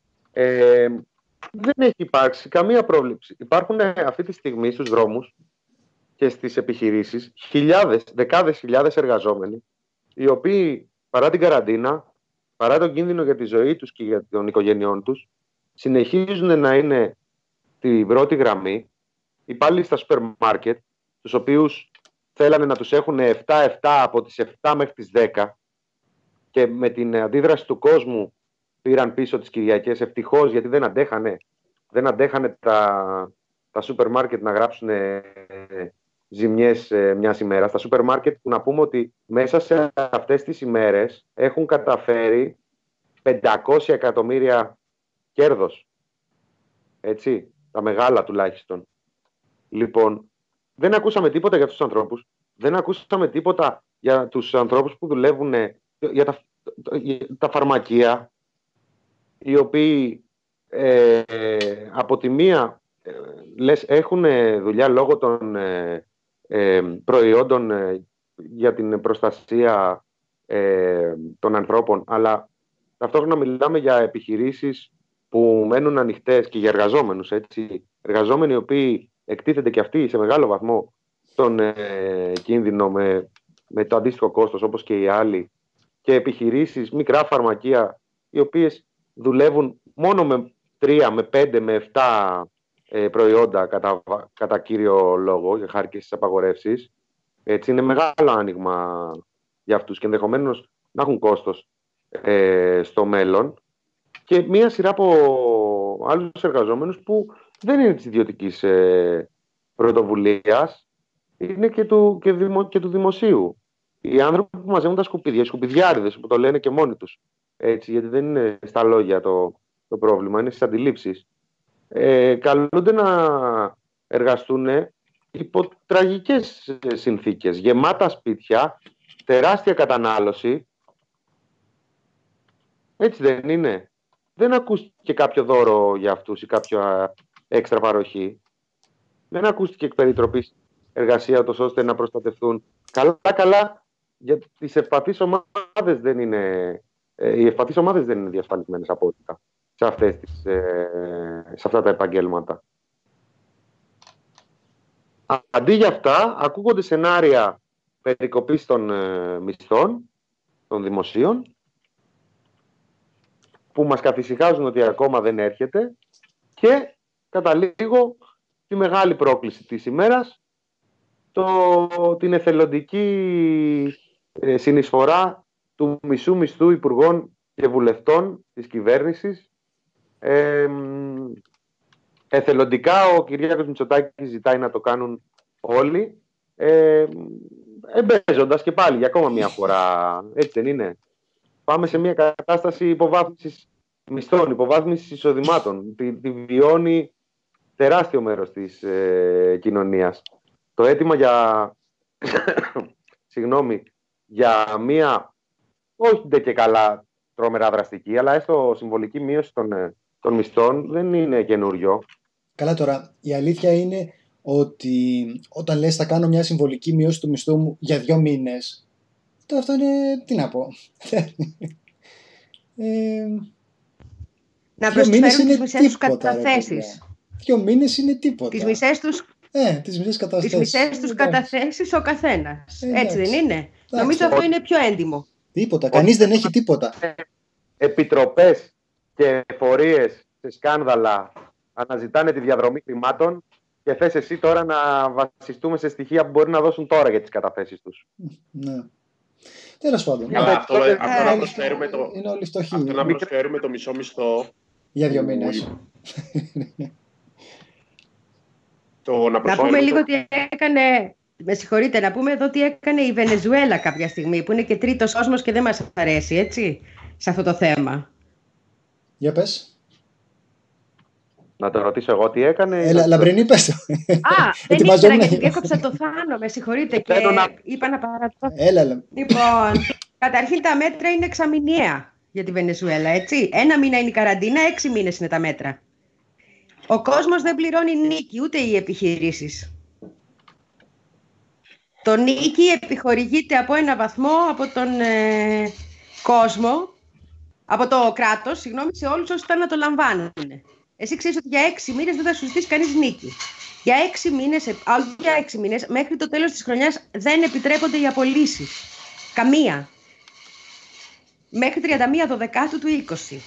Δεν έχει υπάρξει καμία πρόβλεψη. Υπάρχουν αυτή τη στιγμή στους δρόμους και στις επιχειρήσεις δεκάδες χιλιάδες εργαζόμενοι, οι οποίοι παρά την καραντίνα, παρά τον κίνδυνο για τη ζωή τους και για των οικογένειών τους, συνεχίζουν να είναι στην πρώτη γραμμή, υπάλληλοι στα σούπερ μάρκετ, τους οποίους θέλανε να τους έχουν 7-7 από τις 7 μέχρι τις 10, και με την αντίδραση του κόσμου πήραν πίσω τις Κυριακές, ευτυχώς, γιατί δεν αντέχανε τα σούπερ μάρκετ να γράψουν ζημιές μιας ημέρας. Τα σούπερ μάρκετ, που να πούμε ότι μέσα σε αυτές τις ημέρες έχουν καταφέρει 500 εκατομμύρια κέρδος. Έτσι, τα μεγάλα τουλάχιστον. Λοιπόν, δεν ακούσαμε τίποτα για τους ανθρώπους. Δεν ακούσαμε τίποτα για τους ανθρώπους που δουλεύουν, για τα φαρμακεία, οι οποίοι από τη μία έχουν δουλειά λόγω των προϊόντων για την προστασία των ανθρώπων, αλλά ταυτόχρονα μιλάμε για επιχειρήσεις που μένουν ανοιχτές και για εργαζόμενους, έτσι. Εργαζόμενοι οι οποίοι εκτίθενται και αυτοί σε μεγάλο βαθμό στον κίνδυνο με το αντίστοιχο κόστος, όπως και οι άλλοι, και επιχειρήσεις, μικρά φαρμακεία, οι οποίες δουλεύουν μόνο με 3, με 5, με 7 προϊόντα κατά κύριο λόγο, για χάρη και στις απαγορεύσεις. Έτσι, είναι μεγάλο άνοιγμα για αυτούς και ενδεχομένως να έχουν κόστος στο μέλλον, και μία σειρά από άλλους εργαζόμενους που δεν είναι της ιδιωτικής πρωτοβουλίας, είναι και του δημοσίου. Οι άνθρωποι που μαζεύουν τα σκουπίδια, οι σκουπιδιάριδες που το λένε και μόνοι τους, έτσι, γιατί δεν είναι στα λόγια το πρόβλημα, είναι στις αντιλήψεις, καλούνται να εργαστούν υπό τραγικές συνθήκες, γεμάτα σπίτια, τεράστια κατανάλωση. Έτσι δεν είναι? Δεν ακούστηκε κάποιο δώρο για αυτούς ή κάποια έξτρα παροχή. Δεν ακούστηκε εκ περιτροπής εργασία, ώστε να προστατευτούν. Καλά, για τις ευπαθείς ομάδες δεν είναι... Οι ευπαθείς ομάδες δεν είναι διασφαλισμένες απόλυτα σε αυτά τα επαγγέλματα. Αντί για αυτά, ακούγονται σενάρια περικοπής των μισθών των δημοσίων, που μας καθησυχάζουν ότι ακόμα δεν έρχεται, και καταλήγω τη μεγάλη πρόκληση της ημέρας, την εθελοντική συνεισφορά του μισού μισθού υπουργών και βουλευτών της κυβέρνησης. Εθελοντικά ο Κυριάκος Μητσοτάκης ζητάει να το κάνουν όλοι. εμπέζοντας και πάλι για ακόμα μια φορά. Έτσι δεν είναι? Πάμε σε μια κατάσταση υποβάθμισης μισθών, υποβάθμισης εισοδημάτων. Τη βιώνει τεράστιο μέρος της κοινωνίας. Το αίτημα για, για μια, όχι ντε και καλά τρομερά δραστική, αλλά έστω συμβολική μείωση των μισθών δεν είναι καινούριο. Καλά, τώρα, η αλήθεια είναι ότι όταν λες θα κάνω μια συμβολική μείωση του μισθού μου για 2 μήνες, τώρα αυτό είναι, τι να πω. Να προσφέρουν τις μισές τους καταθέσεις. 2 μήνες είναι τίποτα. Τις μισές τους, τις μισές τους καταθέσεις ο καθένας. Έτσι δεν είναι? Νομίζω αυτό είναι πιο έντιμο. Τίποτα, κανείς δεν έχει τίποτα. Επιτροπές και εφορίες σε σκάνδαλα αναζητάνε τη διαδρομή χρημάτων και θες εσύ τώρα να βασιστούμε σε στοιχεία που μπορεί να δώσουν τώρα για τις καταθέσεις τους. Ναι. Τέλος πάντων. Αυτό να προσφέρουμε να προσφέρουμε το μισό μισθό για 2 μήνες. Να πούμε λίγο τι έκανε. Με συγχωρείτε, να πούμε εδώ τι έκανε η Βενεζουέλα κάποια στιγμή, που είναι και τρίτος κόσμος και δεν μας αρέσει, έτσι, σε αυτό το θέμα. Για πες. Να το ρωτήσω εγώ τι έκανε. Έλα, Λαμπρινή, πες το. Δεν ήθελα γιατί διέκοψα το Θάνο, με συγχωρείτε, και είπα να παρατώ. Έλα. Λοιπόν, καταρχήν τα μέτρα είναι εξαμηνιαία για τη Βενεζουέλα, έτσι. 1 μήνα είναι η καραντίνα, 6 μήνες είναι τα μέτρα. Ο κόσμος δεν πληρώνει νίκη, ούτε οι επιχειρήσεις. Το νίκη επιχορηγείται από ένα βαθμό από τον κόσμο, από το κράτος, σε όλους όσοι θα να το λαμβάνουν. Εσύ ξέρεις ότι για 6 μήνες δεν θα σου ζητήσει κανείς νίκη. Για 6 μήνες, μέχρι το τέλος της χρονιάς δεν επιτρέπονται οι απολύσεις. Καμία. Μέχρι 31 του 20.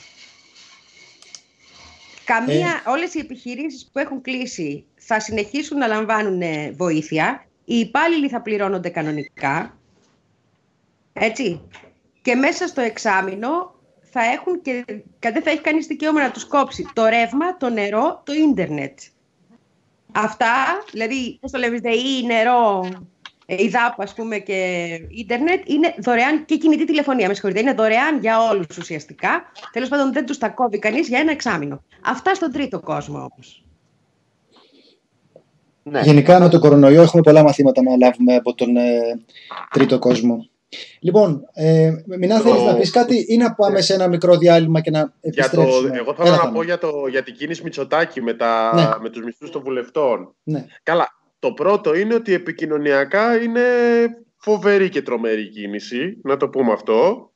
Όλες οι επιχειρήσεις που έχουν κλείσει θα συνεχίσουν να λαμβάνουν βοήθεια. Οι υπάλληλοι θα πληρώνονται κανονικά. Έτσι. Και μέσα στο εξάμηνο θα έχουν και δεν θα έχει κανείς δικαίωμα να τους κόψει το ρεύμα, το νερό, το ίντερνετ. Αυτά, δηλαδή, πώς το λέμε, ΔΕΗ, νερό, η ΔΑΠ, ας πούμε, και ίντερνετ, είναι δωρεάν, και κινητή τηλεφωνία, με συγχωρείτε, είναι δωρεάν για όλους ουσιαστικά. Τέλος πάντων, δεν τους τα κόβει κανείς για 1 εξάμηνο. Αυτά στον τρίτο κόσμο όμως. Ναι. Γενικά με τον κορονοϊό έχουμε πολλά μαθήματα να λάβουμε από τον τρίτο κόσμο. Λοιπόν, Μινά, θέλεις να πεις κάτι ή να πάμε σε ένα μικρό διάλειμμα και να επιστρέψουμε? Εγώ θέλω να πω για την κίνηση Μητσοτάκη με τους μισθούς των βουλευτών. Ναι. Καλά, το πρώτο είναι ότι επικοινωνιακά είναι φοβερή και τρομερή κίνηση, να το πούμε αυτό.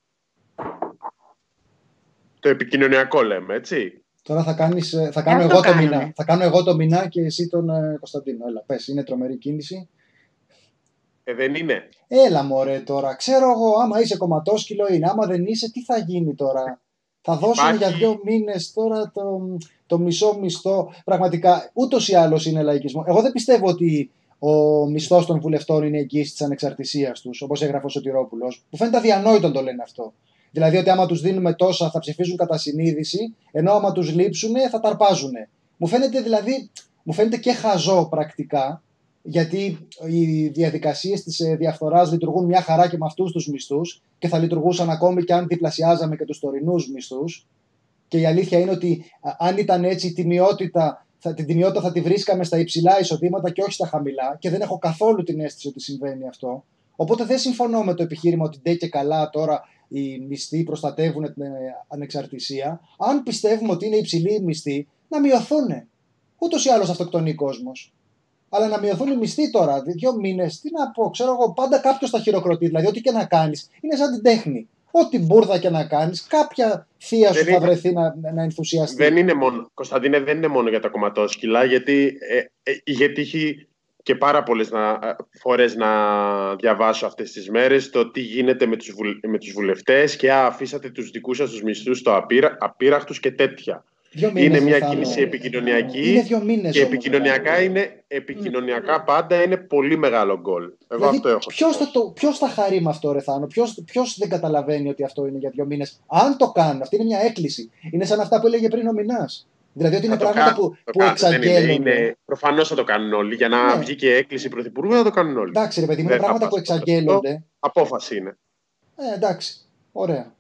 Το επικοινωνιακό λέμε, έτσι. Τώρα θα κάνω εγώ το Μινά και εσύ τον Κωνσταντίνο. Έλα, πες, είναι τρομερή κίνηση. Δεν είναι. Έλα μωρέ τώρα, ξέρω εγώ, άμα είσαι κομματόσκυλο είναι, άμα δεν είσαι, τι θα γίνει τώρα? Θα δώσουμε για 2 μήνες τώρα το μισό μισθό. Πραγματικά, ούτως ή άλλως είναι λαϊκισμό. Εγώ δεν πιστεύω ότι ο μισθός των βουλευτών είναι εγγύηση της ανεξαρτησίας τους, όπως έγραφε ο Σωτηρόπουλος. Μου φαίνεται αδιανόητο το λένε αυτό. Δηλαδή ότι άμα τους δίνουμε τόσα θα ψηφίζουν κατά συνείδηση, ενώ άμα τους λείψουν θα τα αρπάζουν. Μου φαίνεται και χαζό πρακτικά, γιατί οι διαδικασίες της διαφθοράς λειτουργούν μια χαρά και με αυτούς τους μισθούς και θα λειτουργούσαν ακόμη και αν διπλασιάζαμε και τους τωρινούς μισθούς. Και η αλήθεια είναι ότι αν ήταν έτσι την τιμιότητα θα τη βρίσκαμε στα υψηλά εισοδήματα και όχι στα χαμηλά, και δεν έχω καθόλου την αίσθηση ότι συμβαίνει αυτό. Οπότε δεν συμφωνώ με το επιχείρημα ότι ντε και καλά τώρα οι μισθοί προστατεύουν την ανεξαρτησία. Αν πιστεύουμε ότι είναι υψηλοί οι μισθοί, να μειωθούν. Ούτως ή άλλως αυτοκτονεί κόσμος. Αλλά να μειωθούν οι μισθοί τώρα, 2 μήνες, τι να πω, ξέρω εγώ, πάντα κάποιος τα χειροκροτεί. Δηλαδή, ό,τι και να κάνεις, είναι σαν την τέχνη. Ό,τι μπουρδα και να κάνεις, κάποια θεία σου θα βρεθεί να ενθουσιαστεί. Δεν είναι μόνο, Κωνσταντίνε, δεν είναι μόνο για τα κομματόσκυλα, γιατί έχει και πάρα πολλές φορές να διαβάσω αυτές τις μέρες το τι γίνεται με τους βουλευτές και αφήσατε τους δικούς σας τους μισθούς στο απείραχτους και τέτοια. Είναι μια κίνηση επικοινωνιακή και επικοινωνιακά πάντα είναι πολύ μεγάλο γκολ. Εγώ δηλαδή, αυτό έχω. Ποιος θα χαρεί με αυτό, ρε Θάνο? Ποιος δεν καταλαβαίνει ότι αυτό είναι για 2 μήνες? Αν το κάνουν, αυτή είναι μια έκκληση. Είναι σαν αυτά που έλεγε πριν ο Μινάς. Δηλαδή ότι είναι πράγματα που εξαγγέλλονται. Προφανώς θα το κάνουν όλοι. Για να βγει και έκκληση πρωθυπουργού θα το κάνουν όλοι. Εντάξει, ρε παιδί μου, είναι πράγματα που εξαγγέλλονται. Απόφαση είναι. Εντάξει. Ωραία.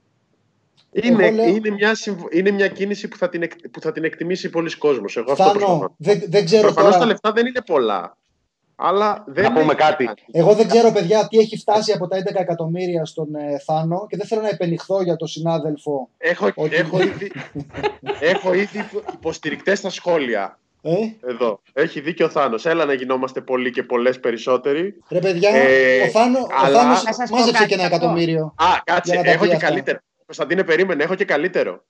Είναι μια κίνηση που θα την εκτιμήσει πολλοί κόσμος. Εγώ Θάνο, αυτό προσπαθώ. Δεν ξέρω. Προφανώς τα λεφτά δεν είναι πολλά. Αλλά δεν πούμε κάτι. Εγώ δεν ξέρω, παιδιά, τι έχει φτάσει από τα 11 εκατομμύρια στον Θάνο και δεν θέλω να επενιχθώ για τον συνάδελφο. Έχω ήδη υποστηρικτές στα σχόλια. Εδώ. Έχει δίκιο ο Θάνος. Έλα να γινόμαστε πολλοί και πολλές περισσότεροι. Ρε παιδιά, ο Θάνος μάζεψε και 1 εκατομμύριο. Κάτσε, έχω και καλύτερο. Κωνσταντίνε, περίμενε, έχω και καλύτερο.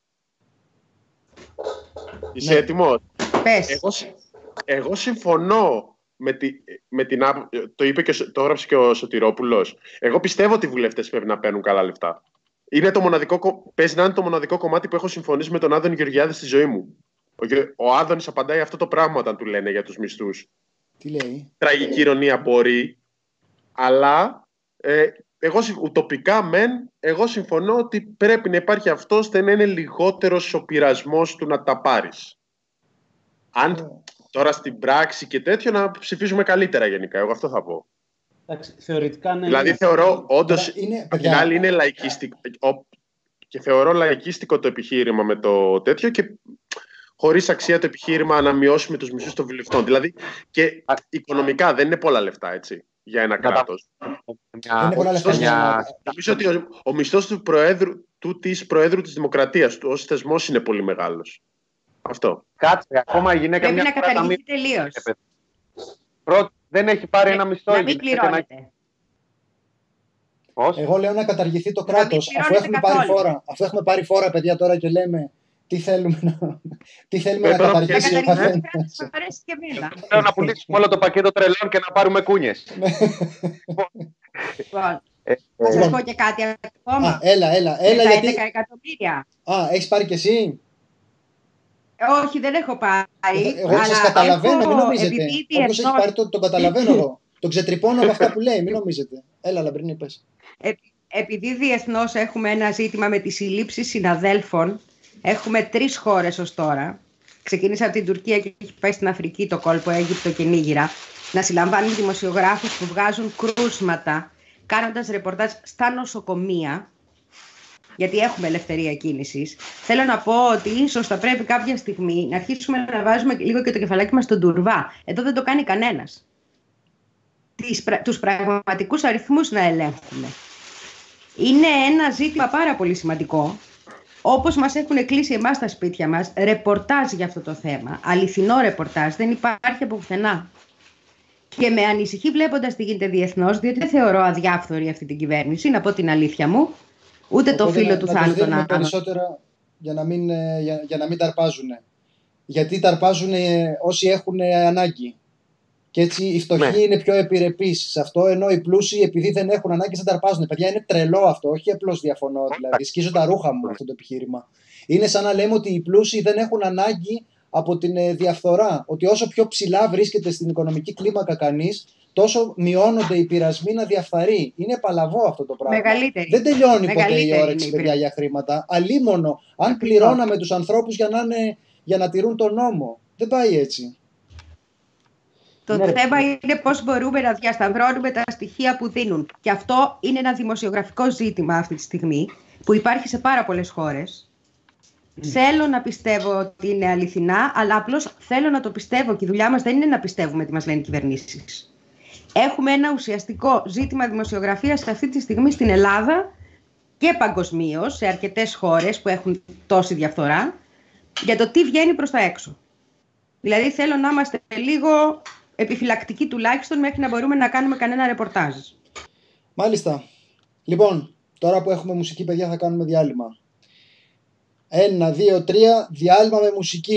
Είσαι έτοιμος? Πες. Εγώ συμφωνώ με την το είπε και το έγραψε και ο Σωτηρόπουλος. Εγώ πιστεύω ότι οι βουλευτές πρέπει να παίρνουν καλά λεφτά. Παίζει να είναι το μοναδικό κομμάτι που έχω συμφωνήσει με τον Άδωνη Γεωργιάδη στη ζωή μου. Ο Άδωνης απαντάει αυτό το πράγμα όταν του λένε για τους μισθούς. Τι λέει? Τραγική ηρωνία μπορεί, αλλά εγώ ουτοπικά εγώ συμφωνώ ότι πρέπει να υπάρχει αυτό ώστε να είναι λιγότερος ο πειρασμός του να τα πάρεις. Αν τώρα στην πράξη και τέτοιο να ψηφίζουμε καλύτερα γενικά, εγώ αυτό θα πω. Εντάξει, θεωρητικά ναι. Δηλαδή θεωρώ όντως, απ' την άλλη είναι λαϊκίστικο και θεωρώ λαϊκίστικο το επιχείρημα με το τέτοιο και χωρίς αξία το επιχείρημα να μειώσουμε τους μισθούς των βουλευτών. Δηλαδή και οικονομικά δεν είναι πολλά λεφτά, έτσι, για ένα κράτος. Νομίζω ότι ο μισθός της Προέδρου της Δημοκρατίας του ως θεσμός είναι πολύ μεγάλος. Αυτό. Κάτσε, ακόμα η γυναίκα πρέπει να καταργηθεί τελείως. Δεν έχει πάρει ένα μισθό. Να μην πληρώνεται. Πώς? Εγώ λέω να καταργηθεί το κράτος. Αφού έχουμε πάρει φόρα, παιδιά, τώρα και λέμε τι θέλουμε να καταργήσει ο καθένας. Θέλω να πουλήσουμε όλο το πακέτο τρελών και να πάρουμε κούνιες. Θα σας πω και κάτι ακόμα. Έλα. Γιατί... 11 εκατομμύρια. Έχεις πάρει κι εσύ? Όχι, δεν έχω πάρει. Εγώ σας καταλαβαίνω, μην νομίζετε. Όπως έχει πάρει τον καταλαβαίνω εγώ. Τον ξετρυπώνω από αυτά που λέει, μην νομίζετε. Έλα, Λαμπρινή, πες. Επειδή διεθνώς έχουμε ένα ζήτημα με τις συλλήψεις συναδέλφων, έχουμε 3 χώρες ως τώρα. Ξεκίνησε από την Τουρκία και έχει πάει στην Αφρική, το κόλπο, Αίγυπτο και Νίγηρα, να συλλαμβάνουν δημοσιογράφους που βγάζουν κρούσματα, κάνοντας ρεπορτάζ στα νοσοκομεία, γιατί έχουμε ελευθερία κίνησης. Θέλω να πω ότι ίσως θα πρέπει κάποια στιγμή να αρχίσουμε να βάζουμε λίγο και το κεφαλάκι μας στον τουρβά. Εδώ δεν το κάνει κανένας. Τους πραγματικούς αριθμούς να ελέγχουμε. Είναι ένα ζήτημα πάρα πολύ σημαντικό. Όπως μας έχουν κλείσει εμάς στα σπίτια μας, ρεπορτάζ για αυτό το θέμα, αληθινό ρεπορτάζ, δεν υπάρχει από πουθενά. Και με ανησυχεί βλέποντας τι γίνεται διεθνώς, διότι δεν θεωρώ αδιάφθορη αυτή την κυβέρνηση, να πω την αλήθεια μου, ούτε το φίλο του Θάνου τον Άνω. Περισσότερα για να μην ταρπάζουν. Γιατί ταρπάζουν όσοι έχουν ανάγκη. Και έτσι οι φτωχοί είναι πιο επιρρεπείς σε αυτό, ενώ οι πλούσιοι, επειδή δεν έχουν ανάγκη, δεν ταρπάζουν. Παιδιά, είναι τρελό αυτό. Όχι απλώς διαφωνώ. Δηλαδή, σκίζω τα ρούχα μου αυτό το επιχείρημα. Είναι σαν να λέμε ότι οι πλούσιοι δεν έχουν ανάγκη από την διαφθορά. Ότι όσο πιο ψηλά βρίσκεται στην οικονομική κλίμακα κανείς, τόσο μειώνονται οι πειρασμοί να διαφθαρεί. Είναι παλαβό αυτό το πράγμα. Δεν τελειώνει ποτέ η όρεξη, παιδιά, για χρήματα. Αλίμονο, αν πληρώναμε τους ανθρώπους για να τηρούν τον νόμο. Δεν πάει έτσι. Το θέμα είναι πώς μπορούμε να διασταυρώνουμε τα στοιχεία που δίνουν. Και αυτό είναι ένα δημοσιογραφικό ζήτημα αυτή τη στιγμή, που υπάρχει σε πάρα πολλές χώρες. Θέλω να πιστεύω ότι είναι αληθινά, αλλά απλώς θέλω να το πιστεύω και η δουλειά μας δεν είναι να πιστεύουμε τι μας λένε οι κυβερνήσεις. Έχουμε ένα ουσιαστικό ζήτημα δημοσιογραφίας αυτή τη στιγμή στην Ελλάδα και παγκοσμίως, σε αρκετές χώρες που έχουν τόση διαφθορά, για το τι βγαίνει προς τα έξω. Δηλαδή θέλω να είμαστε λίγο επιφυλακτικοί τουλάχιστον μέχρι να μπορούμε να κάνουμε κανένα ρεπορτάζ. Μάλιστα. Λοιπόν, τώρα που έχουμε μουσική, παιδιά, θα κάνουμε διάλειμμα. 1, 2, 3, διάλειμμα με μουσική.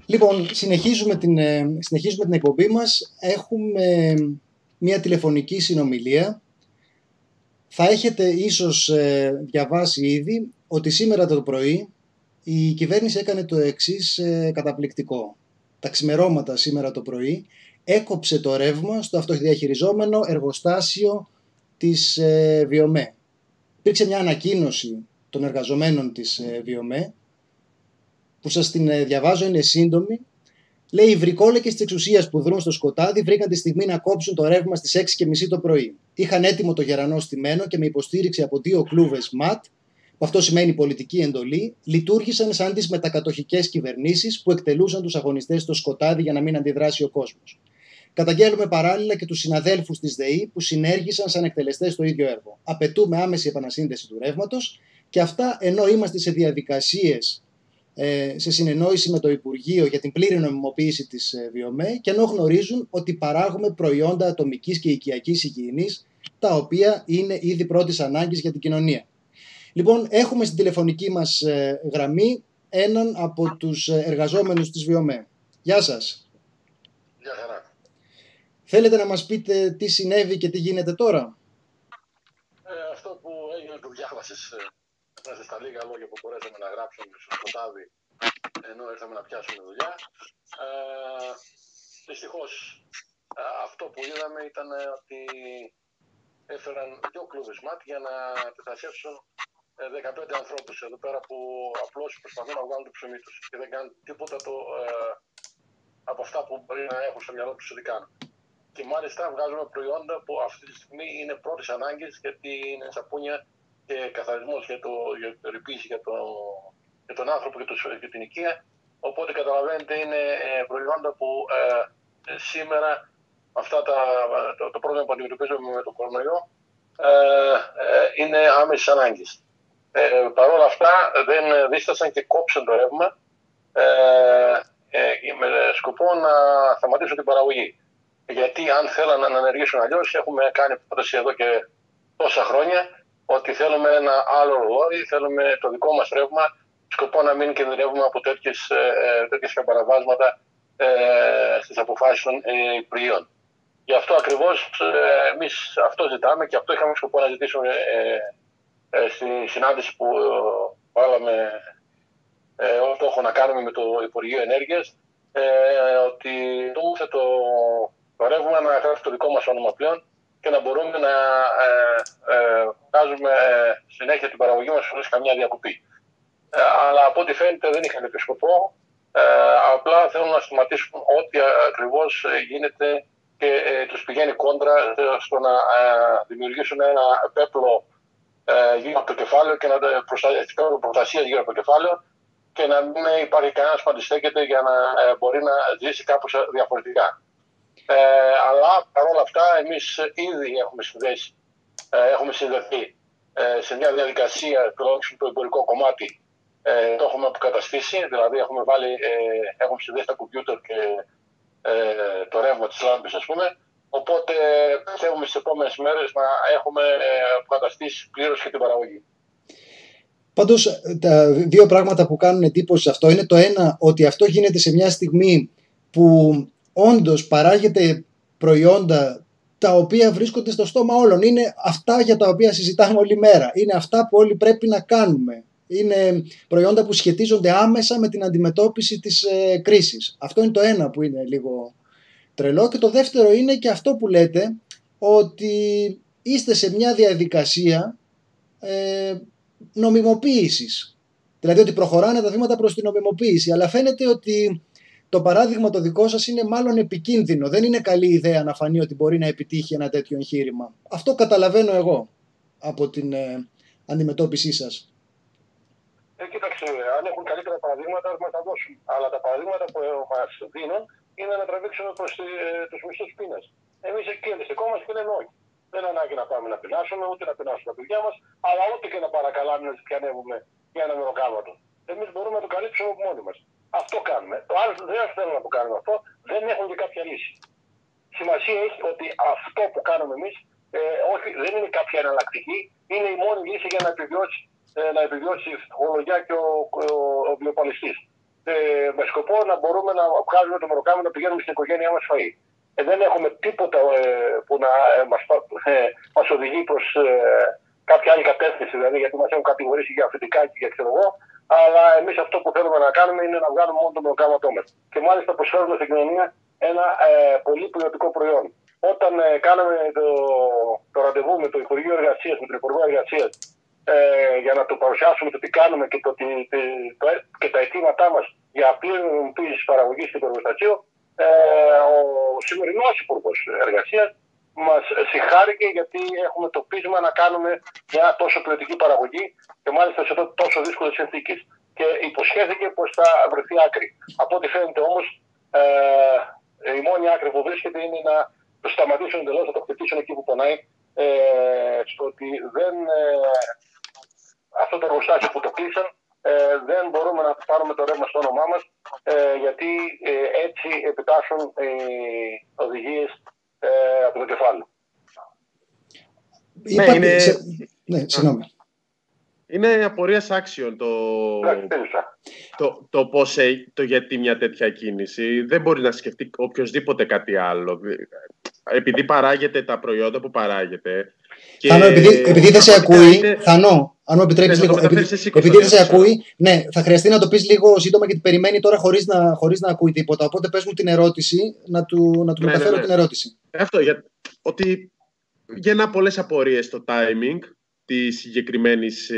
Λοιπόν, συνεχίζουμε την εκπομπή μας. Έχουμε μια τηλεφωνική συνομιλία. Θα έχετε ίσως διαβάσει ήδη ότι σήμερα το πρωί η κυβέρνηση έκανε το εξής καταπληκτικό. Τα ξημερώματα σήμερα το πρωί έκοψε το ρεύμα στο αυτοδιαχειριζόμενο εργοστάσιο της Βιομέ. Υπήρξε μια ανακοίνωση των εργαζομένων της Βιομέ, που σας την διαβάζω, είναι σύντομη. Λέει: οι βρικόλεκες της εξουσίας που δρούν στο σκοτάδι βρήκαν τη στιγμή να κόψουν το ρεύμα στις 6:30 το πρωί. Είχαν έτοιμο το γερανό στημένο και με υποστήριξη από 2 κλούβες ΜΑΤ, που αυτό σημαίνει πολιτική εντολή, λειτουργήσαν σαν τις μετακατοχικές κυβερνήσεις που εκτελούσαν τους αγωνιστές στο σκοτάδι για να μην αντιδράσει ο κόσμος. Καταγγέλουμε παράλληλα και τους συναδέλφους της ΔΕΗ που συνέργησαν σαν εκτελεστές στο ίδιο έργο. Απαιτούμε άμεση επανασύνδεση του ρεύματος, και αυτά ενώ είμαστε σε διαδικασίες, σε συνεννόηση με το Υπουργείο για την πλήρη νομιμοποίηση της Βιομέ, και ενώ γνωρίζουν ότι παράγουμε προϊόντα ατομικής και οικιακής υγιεινής, τα οποία είναι ήδη πρώτης ανάγκης για την κοινωνία. Λοιπόν, έχουμε στην τηλεφωνική μας γραμμή έναν από τους εργαζόμενους της Βιομέ. Γεια σας. Γεια χαρά. Θέλετε να μας πείτε τι συνέβη και τι γίνεται τώρα? Αυτό που έγινε το διάβασες μέσα στα λίγα λόγια που μπορέσαμε να γράψουμε στο σκοτάδι ενώ ήρθαμε να πιάσουμε δουλειά. Δυστυχώς αυτό που είδαμε ήταν ότι έφεραν 2 κλούβες ΜΑΤ για να αντιθασέψουν 15 ανθρώπους εδώ πέρα που απλώς προσπαθούν να βγάλουν το ψωμί τους και δεν κάνουν τίποτα από αυτά που μπορεί να έχουν στο μυαλό τους ότι κάνουν. Και μάλιστα βγάζουμε προϊόντα που αυτή τη στιγμή είναι πρώτης ανάγκης, γιατί είναι σαπούνια και καθαρισμός για το ρηπίση για τον άνθρωπο και την οικία. Οπότε καταλαβαίνετε, είναι προϊόντα που σήμερα αυτά το πρόβλημα που αντιμετωπίζουμε με τον κορονοϊό είναι άμεσης ανάγκης. Παρ' όλα αυτά δεν δίστασαν και κόψαν το ρεύμα με σκοπό να σταματήσουν την παραγωγή. Γιατί αν θέλαν να ενεργήσουν αλλιώς, έχουμε κάνει πρόταση εδώ και τόσα χρόνια ότι θέλουμε ένα άλλο ρολόι, θέλουμε το δικό μας ρεύμα, σκοπό να μην κινδυνεύουμε από τέτοιες παραβάσματα στις αποφάσεις των Υπουργείων. Γι' αυτό ακριβώς εμείς αυτό ζητάμε και αυτό είχαμε σκοπό να ζητήσουμε στη συνάντηση που βάλαμε ως στόχο να κάνουμε με το Υπουργείο Ενέργειας, ότι το ρεύμα να γράφει το δικό μας όνομα πλέον και να μπορούμε να βγάζουμε συνέχεια την παραγωγή μας χωρίς καμιά διακοπή. Αλλά από ό,τι φαίνεται δεν είχαν και σκοπό, απλά θέλουν να σταματήσουν ό,τι ακριβώς γίνεται και τους πηγαίνει κόντρα στο να δημιουργήσουν ένα πέπλο γύρω από το κεφάλαιο και να προστασία γύρω από το κεφάλαιο και να μην υπάρχει κανένας που αντιστέκεται για να μπορεί να ζήσει κάπως διαφορετικά. Αλλά παρόλα αυτά εμείς ήδη έχουμε συνδεθεί σε μια διαδικασία, τουλάχιστον το εμπορικό κομμάτι το έχουμε αποκαταστήσει, δηλαδή έχουμε συνδέσει τα κομπιούτερ και το ρεύμα της λάμπης, ας πούμε. Οπότε θέλουμε στις επόμενες μέρες να έχουμε αποκαταστήσει πλήρως και την παραγωγή. Πάντως τα δύο πράγματα που κάνουν εντύπωση σε αυτό είναι το ένα, ότι αυτό γίνεται σε μια στιγμή που όντως παράγεται προϊόντα τα οποία βρίσκονται στο στόμα όλων. Είναι αυτά για τα οποία συζητάμε όλη μέρα. Είναι αυτά που όλοι πρέπει να κάνουμε. Είναι προϊόντα που σχετίζονται άμεσα με την αντιμετώπιση της κρίσης. Αυτό είναι το ένα που είναι λίγο τρελό. Και το δεύτερο είναι και αυτό που λέτε, ότι είστε σε μια διαδικασία νομιμοποίησης. Δηλαδή ότι προχωράνε τα βήματα προς την νομιμοποίηση. Αλλά φαίνεται ότι το παράδειγμα το δικό σας είναι μάλλον επικίνδυνο. Δεν είναι καλή ιδέα να φανεί ότι μπορεί να επιτύχει ένα τέτοιο εγχείρημα. Αυτό καταλαβαίνω εγώ από την αντιμετώπιση σας. Κοίταξε, αν έχουν καλύτερα παραδείγματα, μας τα δώσουν. Αλλά τα παραδείγματα που μας δίνουν είναι να τραβήξουμε προς τους μισθούς πείνας. Εμείς εκεί αντιστοιχόμαστε και λέμε όχι. Δεν είναι ανάγκη να πάμε να πεινάσουμε, ούτε να πεινάσουμε τα παιδιά μας, αλλά ούτε και να παρακαλάμε να ζητιανεύουμε για ένα μεροκάματο. Εμείς μπορούμε να το καλύψουμε από μόνοι μας. Αυτό κάνουμε. Το άλλο δεν θέλουν να το κάνουμε αυτό, δεν έχουν και κάποια λύση. Σημασία έχει ότι αυτό που κάνουμε εμείς όχι, δεν είναι κάποια εναλλακτική, είναι η μόνη λύση για να επιβιώσει η ψυχολογία και ο βιοπαλιστής. με σκοπό να μπορούμε να βγάζουμε το μεροκάμα να πηγαίνουμε στην οικογένειά μας φαΐ. Δεν έχουμε τίποτα που να μας οδηγεί προς κάποια άλλη κατεύθυνση, δηλαδή γιατί μας έχουν κατηγορήσει για αφεντικά και για ξέρω εγώ, αλλά εμείς αυτό που θέλουμε να κάνουμε είναι να βγάλουμε μόνο το μεροκάματό μας. Και μάλιστα προσφέρουμε στην κοινωνία ένα πολύ ποιοτικό προϊόν. Όταν κάναμε το ραντεβού με το Υπουργείο Εργασίας, με τον Υπουργό Εργασίας, για να το παρουσιάσουμε το τι κάνουμε και τα αιτήματά μας για απλοποίηση παραγωγής και εργοστασίου, ο σημερινός Υπουργός Εργασίας μας συγχάρηκε γιατί έχουμε το πείσμα να κάνουμε μια τόσο ποιοτική παραγωγή και μάλιστα σε τόσο δύσκολες συνθήκες. Και υποσχέθηκε πως θα βρεθεί άκρη. Από ό,τι φαίνεται όμως, η μόνη άκρη που βρίσκεται είναι να το σταματήσουν εντελώς, να το χτυπήσουν εκεί που πονάει, στο ότι αυτό το εργοστάσιο που το κλείσαν δεν μπορούμε να πάρουμε το ρεύμα στο όνομά μας, γιατί έτσι επιτάσσουν οι οδηγίες από το κεφάλαιο. Συγγνώμη. Είναι απορίας άξιων το πώς το γιατί μια τέτοια κίνηση. Δεν μπορεί να σκεφτεί οποιοσδήποτε κάτι άλλο. Επειδή παράγεται τα προϊόντα που παράγεται. Και Θανό, επειδή δεν σε ακούει, Θανό, αν μου επιτρέπεις λίγο, επειδή δεν σε ακούει, ναι, θα χρειαστεί να το πεις λίγο σύντομα γιατί περιμένει τώρα χωρίς να ακούει τίποτα. Οπότε πες μου την ερώτηση, να του μεταφέρω την ερώτηση. Αυτό, ότι γεννά πολλές απορίες στο timing της συγκεκριμένης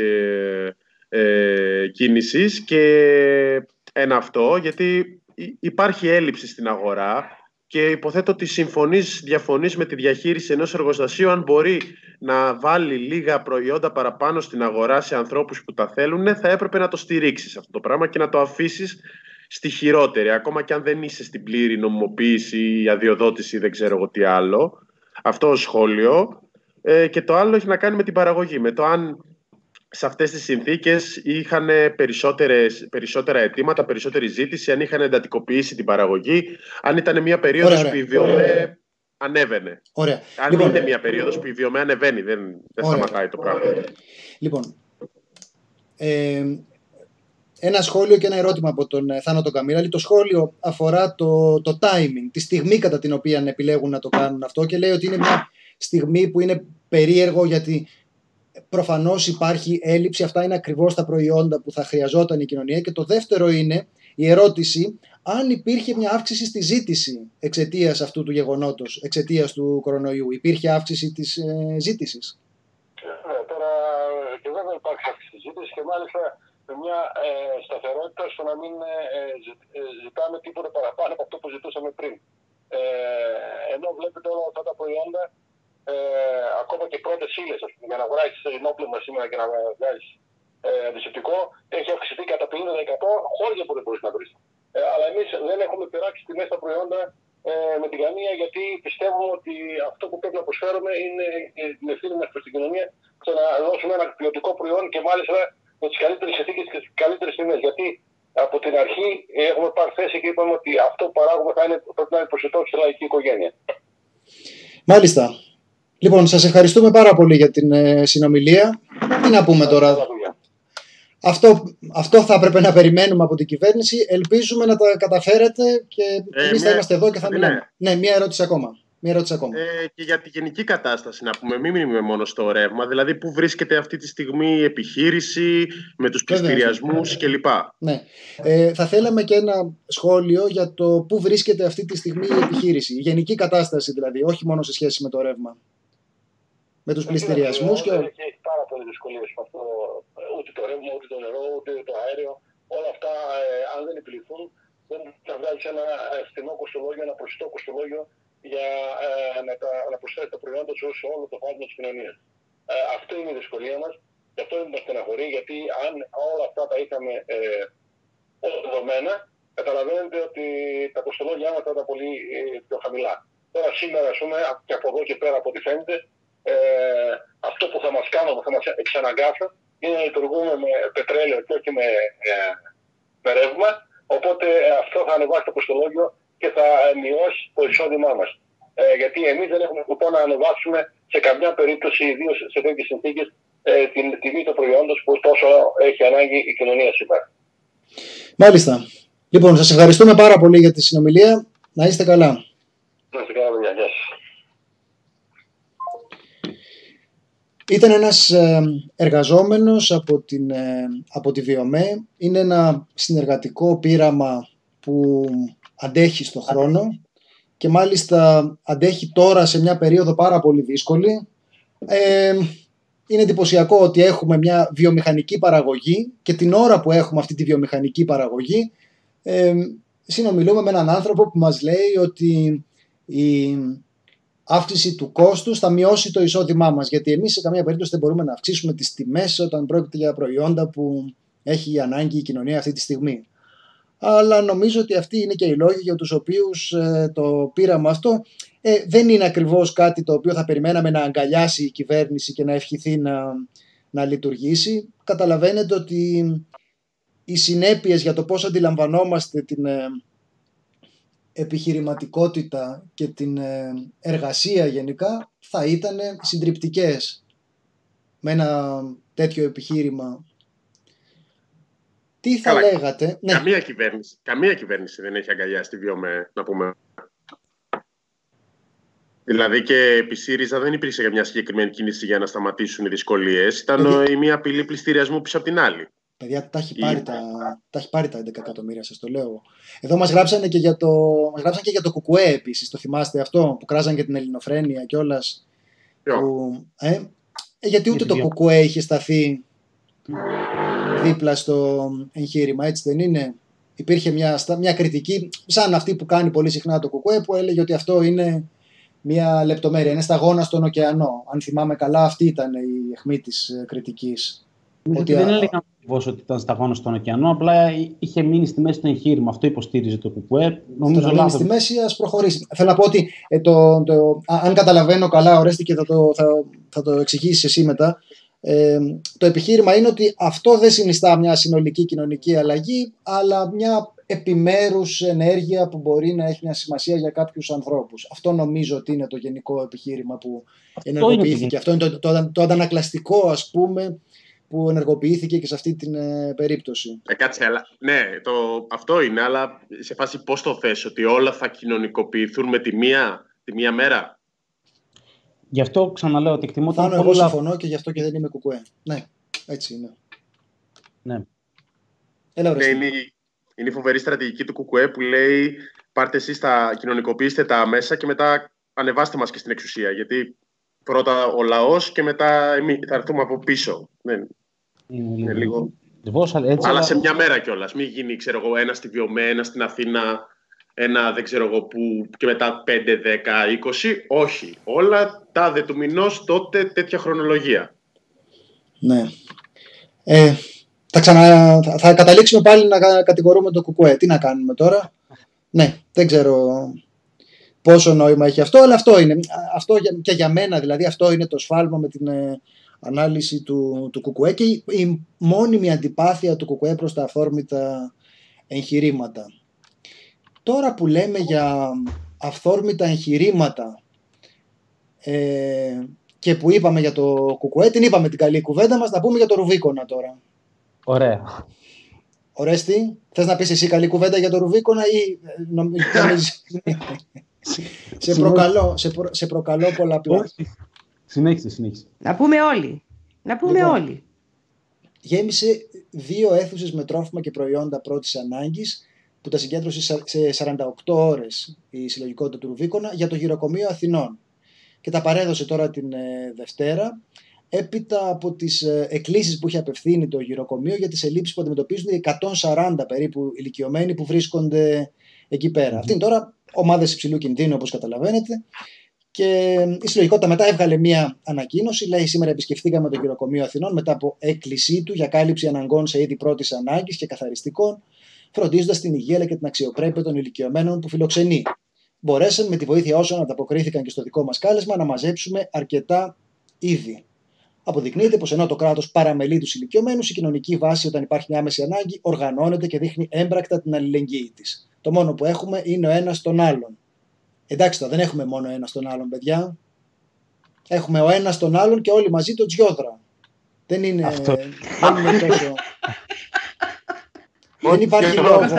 κίνησης και ένα αυτό, γιατί υπάρχει έλλειψη στην αγορά και υποθέτω ότι διαφωνείς με τη διαχείριση ενός εργοστασίου αν μπορεί να βάλει λίγα προϊόντα παραπάνω στην αγορά σε ανθρώπους που τα θέλουν, θα έπρεπε να το στηρίξεις αυτό το πράγμα και να το αφήσεις στη χειρότερη, ακόμα και αν δεν είσαι στην πλήρη νομιμοποίηση ή αδειοδότηση ή δεν ξέρω εγώ τι άλλο. Αυτό ως σχόλιο. Και το άλλο έχει να κάνει με την παραγωγή, με το αν σε αυτές τις συνθήκες είχαν περισσότερα αιτήματα, περισσότερη ζήτηση, αν είχαν εντατικοποιήσει την παραγωγή, αν ήταν μια περίοδος που η βιομέ ανέβαινε. Ωραία. Αν είναι μια περίοδος που η βιομέ ανεβαίνει, δεν σταματάει το πράγμα. Λοιπόν, ένα σχόλιο και ένα ερώτημα από τον Θάνο τον Καμίραλη. Το σχόλιο αφορά το timing, τη στιγμή κατά την οποία επιλέγουν να το κάνουν αυτό και λέει ότι είναι μια στιγμή που είναι περίεργο γιατί προφανώς υπάρχει έλλειψη, αυτά είναι ακριβώς τα προϊόντα που θα χρειαζόταν η κοινωνία. Και το δεύτερο είναι η ερώτηση αν υπήρχε μια αύξηση στη ζήτηση εξαιτίας αυτού του γεγονότος, εξαιτίας του κορονοϊού. Υπήρχε αύξηση της ζήτησης. Τώρα και βέβαια υπάρχει αύξηση της ζήτησης και μάλιστα με μια σταθερότητα στο να μην ζητάμε τίποτα παραπάνω από αυτό που ζητούσαμε πριν. Ενώ βλέπετε όλα αυτά τα προϊόντα, ακόμα και οι πρώτες ύλες, για να βγάλεις ενόπλευμα σήμερα και να βγάλεις αντισηπτικό, έχει αυξηθεί κατά 50% χώρια που δεν μπορείς να βρεις. Αλλά εμείς δεν έχουμε πειράξει τιμές στα προϊόντα με την καμία, γιατί πιστεύουμε ότι αυτό που πρέπει να προσφέρουμε είναι την ευθύνη μας προς την κοινωνία και να δώσουμε ένα ποιοτικό προϊόν και μάλιστα με τις καλύτερες συνθήκες και τις καλύτερες τιμές. Γιατί από την αρχή έχουμε πάρει θέση και είπαμε ότι αυτό που παράγουμε πρέπει να είναι προσιτό στη λαϊκή οικογένεια. Μάλιστα. Λοιπόν, σας ευχαριστούμε πάρα πολύ για την συνομιλία. Τι να πούμε τώρα. Αυτό θα έπρεπε να περιμένουμε από την κυβέρνηση. Ελπίζουμε να τα καταφέρετε και εμείς θα είμαστε εδώ και θα μιλάμε. Ναι, μία ερώτηση ακόμα. Και για τη γενική κατάσταση να πούμε, μην μείνουμε μόνο στο ρεύμα, δηλαδή πού βρίσκεται αυτή τη στιγμή η επιχείρηση με τους πληστηριασμούς κλπ. Ναι. Θα θέλαμε και ένα σχόλιο για το πού βρίσκεται αυτή τη στιγμή η επιχείρηση, η γενική κατάσταση δηλαδή, όχι μόνο σε σχέση με το ρεύμα. Με τους πληστηριασμούς και όλα. Έχει πάρα πολλές δυσκολίες με αυτό, ούτε το ρεύμα, ούτε το νερό, ούτε το αέριο, όλα αυτά αν δεν επιληθούν δεν θα βγάλεις ένα φθηνό κοστολόγιο, ένα προσιτό κοστολόγιο για να προσθέσει τα προϊόντα σου σε όλο το φάσμα της κοινωνίας. Αυτό είναι η δυσκολία μας και αυτό είναι μας στεναχωρεί, γιατί αν όλα αυτά τα είχαμε δεδομένα, καταλαβαίνετε ότι τα κοστολόγια μας θα ήταν πολύ πιο χαμηλά. Τώρα σήμερα, ας πούμε, και από εδώ και πέρα από ό,τι φαίνεται, αυτό που θα μας κάνουν, που θα μας εξαναγκάσουν, είναι να λειτουργούμε με πετρέλαιο και όχι με ρεύμα, οπότε αυτό θα ανεβάσει το κοστολόγιο και θα μειώσει το εισόδημά μας. Γιατί εμείς δεν έχουμε σκοπό να ανεβάσουμε σε καμιά περίπτωση, ιδίως σε τέτοιες συνθήκες, την τιμή του προϊόντος που τόσο έχει ανάγκη η κοινωνία σήμερα. Μάλιστα. Λοιπόν, σας ευχαριστούμε πάρα πολύ για τη συνομιλία. Να είστε καλά. Να είστε καλά, παιδιά. Γεια σας. Ήταν ένας εργαζόμενος από τη ΒΙΟΜΕ. Είναι ένα συνεργατικό πείραμα που αντέχει στον χρόνο και μάλιστα αντέχει τώρα σε μια περίοδο πάρα πολύ δύσκολη. Είναι εντυπωσιακό ότι έχουμε μια βιομηχανική παραγωγή και την ώρα που έχουμε αυτή τη βιομηχανική παραγωγή συνομιλούμε με έναν άνθρωπο που μας λέει ότι η αύξηση του κόστους θα μειώσει το εισόδημά μας, γιατί εμείς σε καμία περίπτωση δεν μπορούμε να αυξήσουμε τις τιμές όταν πρόκειται για προϊόντα που έχει ανάγκη η κοινωνία αυτή τη στιγμή. Αλλά νομίζω ότι αυτοί είναι και οι λόγοι για τους οποίους το πείραμα αυτό δεν είναι ακριβώς κάτι το οποίο θα περιμέναμε να αγκαλιάσει η κυβέρνηση και να ευχηθεί να λειτουργήσει. Καταλαβαίνετε ότι οι συνέπειες για το πώς αντιλαμβανόμαστε την επιχειρηματικότητα και την εργασία γενικά θα ήταν συντριπτικές με ένα τέτοιο επιχείρημα. Τι θα λέγατε? Καμία κυβέρνηση δεν έχει αγκαλιάσει τη ΒΙΟΜΕ, να πούμε. Δηλαδή και επί ΣΥΡΙΖΑ δεν υπήρξε για μια συγκεκριμένη κίνηση για να σταματήσουν οι δυσκολίες. Ήταν η μία απειλή πληστηριασμού πίσω από την άλλη. Παιδιά, τα έχει πάρει τα 11 εκατομμύρια, σας το λέω. Εδώ μας γράψανε και για το ΚΚΕ επίσης. Το θυμάστε αυτό που κράζαν και την ελληνοφρένεια κιόλας. Γιατί ούτε το ΚΚΕ είχε σταθεί δίπλα στο εγχείρημα, έτσι δεν είναι? Υπήρχε μια κριτική, σαν αυτή που κάνει πολύ συχνά το ΚΚΕ, που έλεγε ότι αυτό είναι μια λεπτομέρεια, είναι σταγόνα στον ωκεανό. Αν θυμάμαι καλά, αυτή ήταν η αιχμή της κριτικής. Ότι δεν έλεγα ακριβώς ότι ήταν σταγόνα στον ωκεανό, απλά είχε μείνει στη μέση το εγχείρημα. Αυτό υποστήριζε το ΚΚΕ. Νομίζω να μείνει στη μέση, ας προχωρήσει. Θέλω να πω ότι αν καταλαβαίνω καλά, Ορέστη, και θα το εξηγήσεις εσύ μετά, το επιχείρημα είναι ότι αυτό δεν συνιστά μια συνολική κοινωνική αλλαγή, αλλά μια επιμέρους ενέργεια που μπορεί να έχει μια σημασία για κάποιους ανθρώπους. Αυτό νομίζω ότι είναι το γενικό επιχείρημα που ενεργοποιήθηκε. Αυτό είναι το αντανακλαστικό, ας πούμε, που ενεργοποιήθηκε και σε αυτή την περίπτωση. Κάτσε, αλλά ναι, αυτό είναι, αλλά σε φάση πώς το θες, ότι όλα θα κοινωνικοποιηθούν με τη μία μέρα? Γι' αυτό ξαναλέω ότι εκτιμόταν. Εγώ συμφωνώ και γι' αυτό και δεν είμαι ΚΚΕ. Ναι, έτσι είναι. Ναι. Είναι η φοβερή στρατηγική του ΚΚΕ που λέει πάρτε εσείς, κοινωνικοποιήστε τα μέσα και μετά ανεβάστε μας και στην εξουσία. Γιατί πρώτα ο λαός και μετά θα έρθουμε από πίσω. Είναι λίγο. Αλλά σε μια μέρα κιόλας. Μην γίνει, ξέρω εγώ, ένα στη ΒΙΟΜΕ, ένα στην Αθήνα, ένα δεν ξέρω εγώ που και μετά 5, 10, 20. Όχι. Όλα τάδε του μηνός, τότε τέτοια χρονολογία. Ναι. Θα καταλήξουμε πάλι να κατηγορούμε το ΚΚΕ. Τι να κάνουμε τώρα? Ναι, δεν ξέρω πόσο νόημα έχει αυτό, αλλά αυτό είναι. Αυτό και για μένα, δηλαδή, αυτό είναι το σφάλμα με την ανάλυση του ΚΚΕ και η μόνιμη αντιπάθεια του ΚΚΕ προς τα αυθόρμητα εγχειρήματα. Τώρα που λέμε για αυθόρμητα εγχειρήματα και που είπαμε για το ΚΚΕ, την είπαμε την καλή κουβέντα μας, να πούμε για το Ρουβίκονα τώρα. Ωραία. Ορέστη, θες να πεις εσύ καλή κουβέντα για το Ρουβίκονα ή σε προκαλώ πολλαπλά? Συνέχισε. Να πούμε όλοι. Γέμισε 2 αίθουσες με τρόφιμα και προϊόντα πρώτης ανάγκης που τα συγκέντρωσε σε 48 ώρες η συλλογικότητα του Ρουβίκονα για το γυροκομείο Αθηνών και τα παρέδωσε τώρα την Δευτέρα, έπειτα από τις εκκλήσεις που είχε απευθύνει το γυροκομείο για τις ελλείψεις που αντιμετωπίζουν οι 140 περίπου ηλικιωμένοι που βρίσκονται εκεί πέρα. Αυτή είναι τώρα ομάδες υψηλού κινδύνου, όπως καταλαβαίνετε. Και η συλλογικότητα μετά έβγαλε μία ανακοίνωση. Λέει: σήμερα επισκεφθήκαμε το γυροκομείο Αθηνών μετά από έκκλησή του για κάλυψη αναγκών σε είδη πρώτης ανάγκης και καθαριστικών, φροντίζοντας την υγεία αλλά και την αξιοπρέπεια των ηλικιωμένων που φιλοξενεί. Μπορέσαμε με τη βοήθεια όσων ανταποκρίθηκαν και στο δικό μας κάλεσμα να μαζέψουμε αρκετά είδη. Αποδεικνύεται πως ενώ το κράτος παραμελεί τους ηλικιωμένους, η κοινωνική βάση, όταν υπάρχει μια άμεση ανάγκη, οργανώνεται και δείχνει έμπρακτα την αλληλεγγύη της. Το μόνο που έχουμε είναι ο ένας τον άλλον. Εντάξει, τώρα δεν έχουμε μόνο ένα τον άλλον, παιδιά. Έχουμε ο ένας τον άλλον και όλοι μαζί το Τζιόδρα. Δεν είναι τόσο. Δεν υπάρχει λόγος.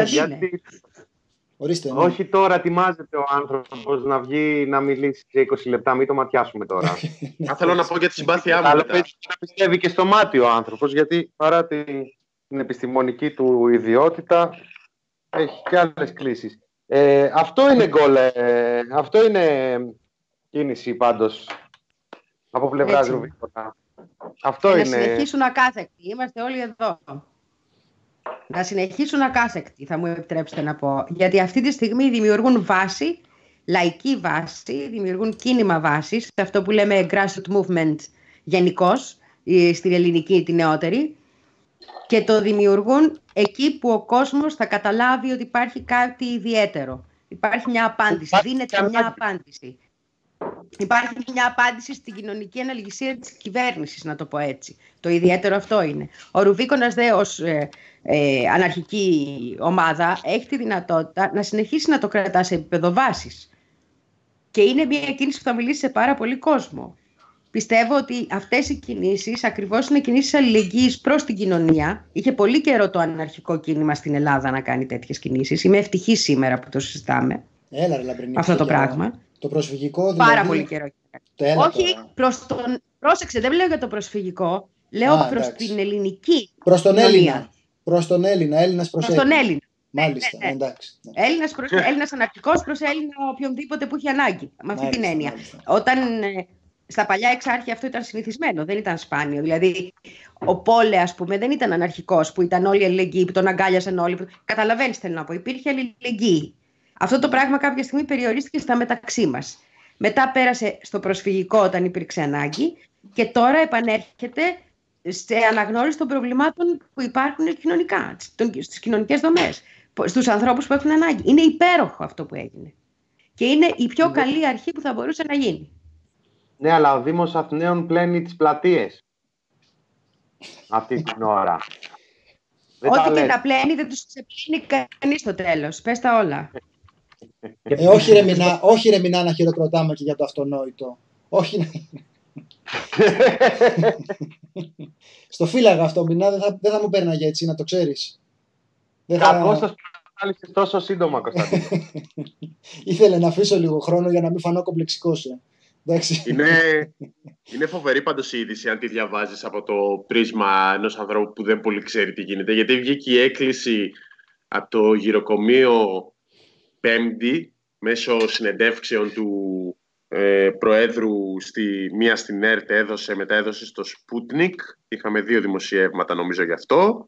Ορίστε, ναι. Όχι τώρα ετοιμάζεται ο άνθρωπος να βγει να μιλήσει σε 20 λεπτά, μην το ματιάσουμε τώρα. Θέλω να πω για τη συμπάθειά μου. Αλλά να πιστεύει και στο μάτι ο άνθρωπος, γιατί παρά την επιστημονική του ιδιότητα έχει και άλλες κλήσεις. Αυτό είναι γκολ, αυτό είναι κίνηση πάντως από πλευράς Ρουβίκονα. Αυτό είναι. Να συνεχίσουν ακάθεκτοι, είμαστε όλοι εδώ. Να συνεχίσουν ακάθεκτοι, θα μου επιτρέψετε να πω. Γιατί αυτή τη στιγμή δημιουργούν βάση, λαϊκή βάση, δημιουργούν κίνημα βάσης, σε αυτό που λέμε grassroots movement γενικώς, στην ελληνική τη νεότερη, και το δημιουργούν εκεί που ο κόσμος θα καταλάβει ότι υπάρχει κάτι ιδιαίτερο. Υπάρχει μια απάντηση, δίνεται μια απάντηση. Υπάρχει μια απάντηση στην κοινωνική αναλγησία της κυβέρνησης, να το πω έτσι. Το ιδιαίτερο αυτό είναι. Ο Ρουβίκονας δε ως αναρχική ομάδα έχει τη δυνατότητα να συνεχίσει να το κρατά σε επίπεδο βάσης. Και είναι μια κίνηση που θα μιλήσει σε πάρα πολύ κόσμο. Πιστεύω ότι αυτές οι κινήσεις ακριβώς είναι κινήσεις αλληλεγγύης προς την κοινωνία. Είχε πολύ καιρό το αναρχικό κίνημα στην Ελλάδα να κάνει τέτοιες κινήσεις. Είμαι ευτυχής σήμερα που το συζητάμε. Έλα, ρε Λαμπρινή, αυτό το πράγμα. Το προσφυγικό δηλαδή. Πάρα πολύ καιρό. Όχι, πρόσεξε, δεν λέω για το προσφυγικό. Λέω προς την ελληνική. Προς τον Έλληνα. Προς τον Έλληνα. Έλληνας προς τον Έλληνα. Μάλιστα, εντάξει. Έλληνας αναρχικός προς Έλληνα οποιονδήποτε που έχει ανάγκη. Με αυτή την έννοια. Όταν στα παλιά εξάρχεια αυτό ήταν συνηθισμένο, δεν ήταν σπάνιο. Δηλαδή, ο Πόλε, ας πούμε, δεν ήταν αναρχικός που ήταν όλοι αλληλεγγύοι, που τον αγκάλιασαν όλοι. Καταλαβαίνεις, θέλω να πω. Υπήρχε αλληλεγγύη. Αυτό το πράγμα κάποια στιγμή περιορίστηκε στα μεταξύ μας. Μετά πέρασε στο προσφυγικό όταν υπήρξε ανάγκη και τώρα επανέρχεται σε αναγνώριση των προβλημάτων που υπάρχουν κοινωνικά, στις κοινωνικές δομές, στους ανθρώπους που έχουν ανάγκη. Είναι υπέροχο αυτό που έγινε. Και είναι η πιο καλή αρχή που θα μπορούσε να γίνει. Ναι, αλλά ο Δήμος Αθηναίων πλένει τις πλατείες αυτή την ώρα. Ό,τι και να πλένει δεν τους ξεπλύνει κανείς στο τέλος. Πες τα όλα. Όχι ρε Μινά να χειροκροτάμε και για το αυτονόητο. Όχι να... Στο φύλαγα αυτό Μινά, δεν θα μου πέρναγε έτσι, να το ξέρεις. Κακώς σας προκάλεσες τόσο σύντομα, Κωνσταντίνο. Ήθελε να αφήσω λίγο χρόνο για να μην φανώ κομπλεξικός. Είναι φοβερή πάντως η είδηση αν τη διαβάζεις από το πρίσμα ενός ανθρώπου που δεν πολύ ξέρει τι γίνεται. Γιατί βγήκε η έκκληση από το γυροκομείο Πέμπτη μέσω συνεντεύξεων του Προέδρου μία στην ΕΡΤ μετά έδωσε στο Sputnik. Είχαμε 2 δημοσιεύματα νομίζω γι' αυτό.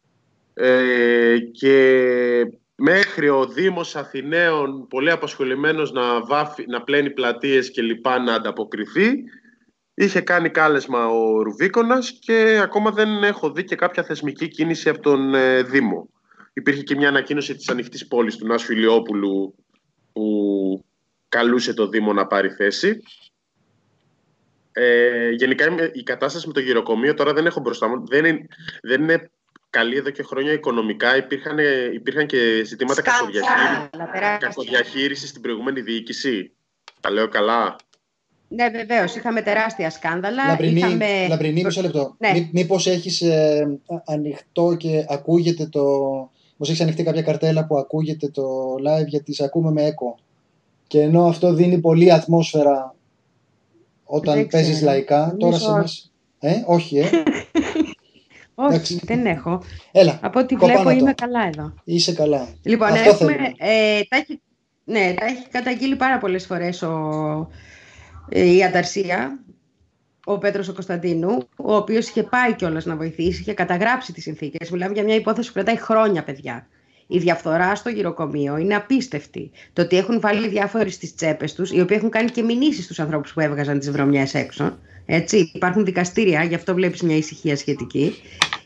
Και μέχρι ο Δήμος Αθηναίων πολύ απασχολημένος να πλένει πλατείες και λοιπά να ανταποκριθεί, είχε κάνει κάλεσμα ο Ρουβίκονας και ακόμα δεν έχω δει και κάποια θεσμική κίνηση από τον Δήμο. Υπήρχε και μια ανακοίνωση της Ανοιχτής Πόλης του Νάσου Ηλιόπουλου που καλούσε το Δήμο να πάρει θέση. Γενικά η κατάσταση με το γυροκομείο τώρα δεν έχω μπροστά μου. Δεν είναι καλή εδώ και χρόνια οικονομικά. Υπήρχαν και ζητήματα κακοδιαχείρισης στην προηγούμενη διοίκηση. Τα λέω καλά? Ναι, βεβαίως. Είχαμε τεράστια σκάνδαλα. Λαμπρινή, μισό λεπτό. Ναι. Μήπως έχεις ανοιχτό και ακούγεται Μήπως έχεις ανοιχτεί κάποια καρτέλα που ακούγεται το live, γιατί σε ακούμε με έκο. Και ενώ αυτό δίνει πολύ ατμόσφαιρα όταν παίζεις λαϊκά, τώρα σε εμάς... όχι, όχι, δεν έχω. Έλα, από ό,τι βλέπω είμαι καλά εδώ. Είσαι καλά. Λοιπόν, τα έχει καταγγείλει πάρα πολλές φορές η Ανταρσία, ο Πέτρος ο Κωνσταντίνου, ο οποίος είχε πάει κιόλας να βοηθήσει, είχε καταγράψει τις συνθήκες. Μιλάμε για μια υπόθεση που κρατάει χρόνια, παιδιά. Η διαφθορά στο γυροκομείο είναι απίστευτη. Το ότι έχουν βάλει διάφοροι στις τσέπες τους, οι οποίοι έχουν κάνει και μηνύσεις στους ανθρώπους που έβγαζαν τις βρωμιές έξω. Έτσι, υπάρχουν δικαστήρια, γι' αυτό βλέπεις μια ησυχία σχετική.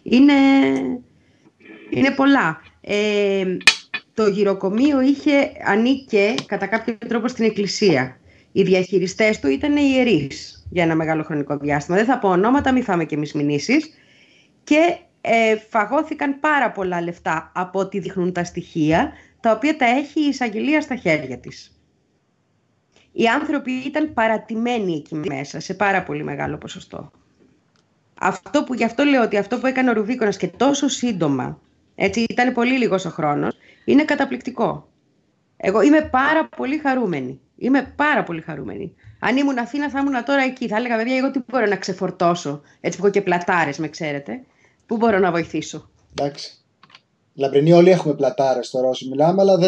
Είναι πολλά. Το γυροκομείο ανήκε κατά κάποιο τρόπο στην εκκλησία. Οι διαχειριστές του ήταν ιερείς για ένα μεγάλο χρονικό διάστημα. Δεν θα πω ονόματα, μην φάμε και εμείς μηνύσεις. Και φαγώθηκαν πάρα πολλά λεφτά από ό,τι δείχνουν τα στοιχεία, τα οποία τα έχει η εισαγγελία στα χέρια της. Οι άνθρωποι ήταν παρατημένοι εκεί μέσα, σε πάρα πολύ μεγάλο ποσοστό. Γι' αυτό λέω ότι αυτό που έκανε ο Ρουβίκονας και τόσο σύντομα Έτσι, ήταν πολύ λίγος ο χρόνος. Είναι καταπληκτικό. Εγώ είμαι πάρα πολύ χαρούμενη. Είμαι πάρα πολύ χαρούμενη. Αν ήμουν Αθήνα, θα ήμουν τώρα εκεί. Θα έλεγα, παιδιά, εγώ τι μπορώ να ξεφορτώσω. Έτσι, έχω και πλατάρες, με ξέρετε. Πού μπορώ να βοηθήσω. Εντάξει. Λαμπρινοί, όλοι έχουμε πλατάρες τώρα όσοι μιλάμε, αλλά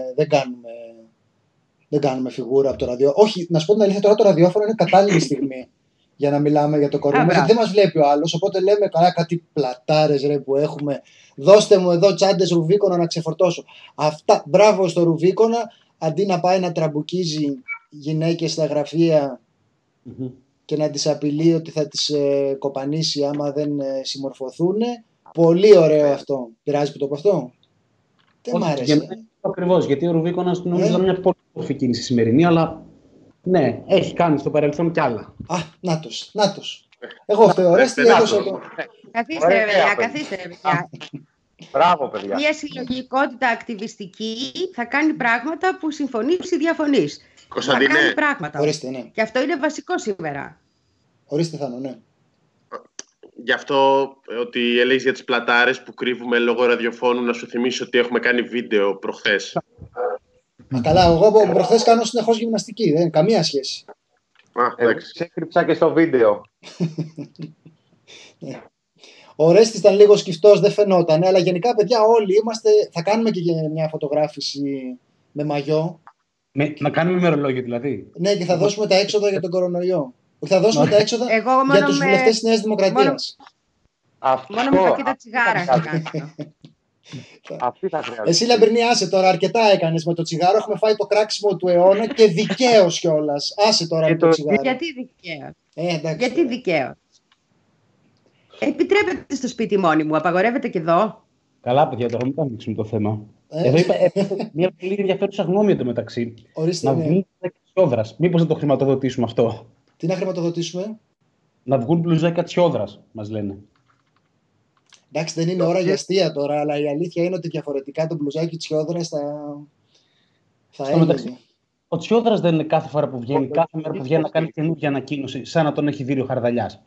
δεν κάνουμε φιγούρα από το ραδιόφωνο. Όχι, να σου πω την αλήθεια, τώρα το ραδιόφωνο είναι κατάλληλη στιγμή για να μιλάμε για το κορονοϊό. Γιατί δεν μας βλέπει ο άλλος, οπότε λέμε καλά κάτι πλατάρες ρε, που έχουμε. Δώστε μου εδώ τσάντες ρουβίκονα να ξεφορτώσω. Αυτά, μπράβο στο ρουβίκονα, αντί να πάει να τραμπουκίζει γυναίκες στα γραφεία και να τις απειλεί ότι θα τις κοπανίσει άμα δεν συμμορφωθούν. Πολύ ωραίο αυτό. Πειράζει που το πω αυτό? Δεν μ' άρεσε. Ακριβώς, γιατί ο Ρουβίκονας νομίζω ήταν μια πολύ όμορφη κίνηση σημερινή, αλλά ναι, έχει κάνει στο παρελθόν κι άλλα. Νάτος. Εγώ Ορέστη έδωσα το... Καθίστε παιδιά. Μπράβο, παιδιά. Μια συλλογικότητα ακτιβιστική θα κάνει πράγματα που συμφωνείς ή διαφωνείς. Κωνσταντινέ. Θα κάνει πράγματα. Ορίστε, ναι. Και αυτό είναι βασικό σήμερα. Ορίστε, Θάνο, ναι. Γι' αυτό ότι έλεγες για τις πλατάρες που κρύβουμε λόγω ραδιοφώνου, να σου θυμίσω ότι έχουμε κάνει βίντεο προχθές. Μα καλά, εγώ από προχθές κάνω συνεχώς γυμναστική, δεν είναι καμία σχέση. Ξέκρυψα και στο βίντεο. Ο Ορέστης ήταν λίγο σκυφτός, δεν φαινόταν, αλλά γενικά παιδιά όλοι είμαστε, θα κάνουμε και μια φωτογράφηση με μαγιό. Να κάνουμε ημερολόγιο δηλαδή. Ναι, και θα δώσουμε τα έξοδα για τον κορονοϊό. Θα δώσουμε τα έξοδα για τους βουλευτές της Νέας Δημοκρατίας. Μόνο με πακέτα τσιγάρα θα κάνουμε. Αυτή θα χρειάζεται. Εσύ Λαμπρινή, άσε τώρα, αρκετά έκανες με το τσιγάρο. Έχουμε φάει το κράξιμο του αιώνα και δικαίως κιόλας. Άσε τώρα με το τσιγάρο. Γιατί δικαίως? Γιατί δικαίως? Επιτρέπεται στο σπίτι μόνη μου, απαγορεύεται και εδώ. Καλά, παιδιά, τώρα μην το ανοίξουμε το θέμα. Εδώ είπα μια πολύ ενδιαφέρουσα γνώμη εντωμεταξύ. Ορίστε, να βγουν μπλουζάκια Τσιόδρας. Μήπως να το χρηματοδοτήσουμε αυτό? Τι να χρηματοδοτήσουμε? Να βγουν μπλουζάκια Τσιόδρας, μας λένε. Εντάξει, δεν είναι ώρα για αστεία τώρα, αλλά η αλήθεια είναι ότι διαφορετικά το μπλουζάκι Τσιόδρας θα έλεγε. Ο Τσιόδρας δεν είναι κάθε φορά που βγαίνει, κάθε μέρα που βγαίνει να κάνει καινούργια ανακοίνωση, σαν να τον έχει δει ο Χαρδαλιάς.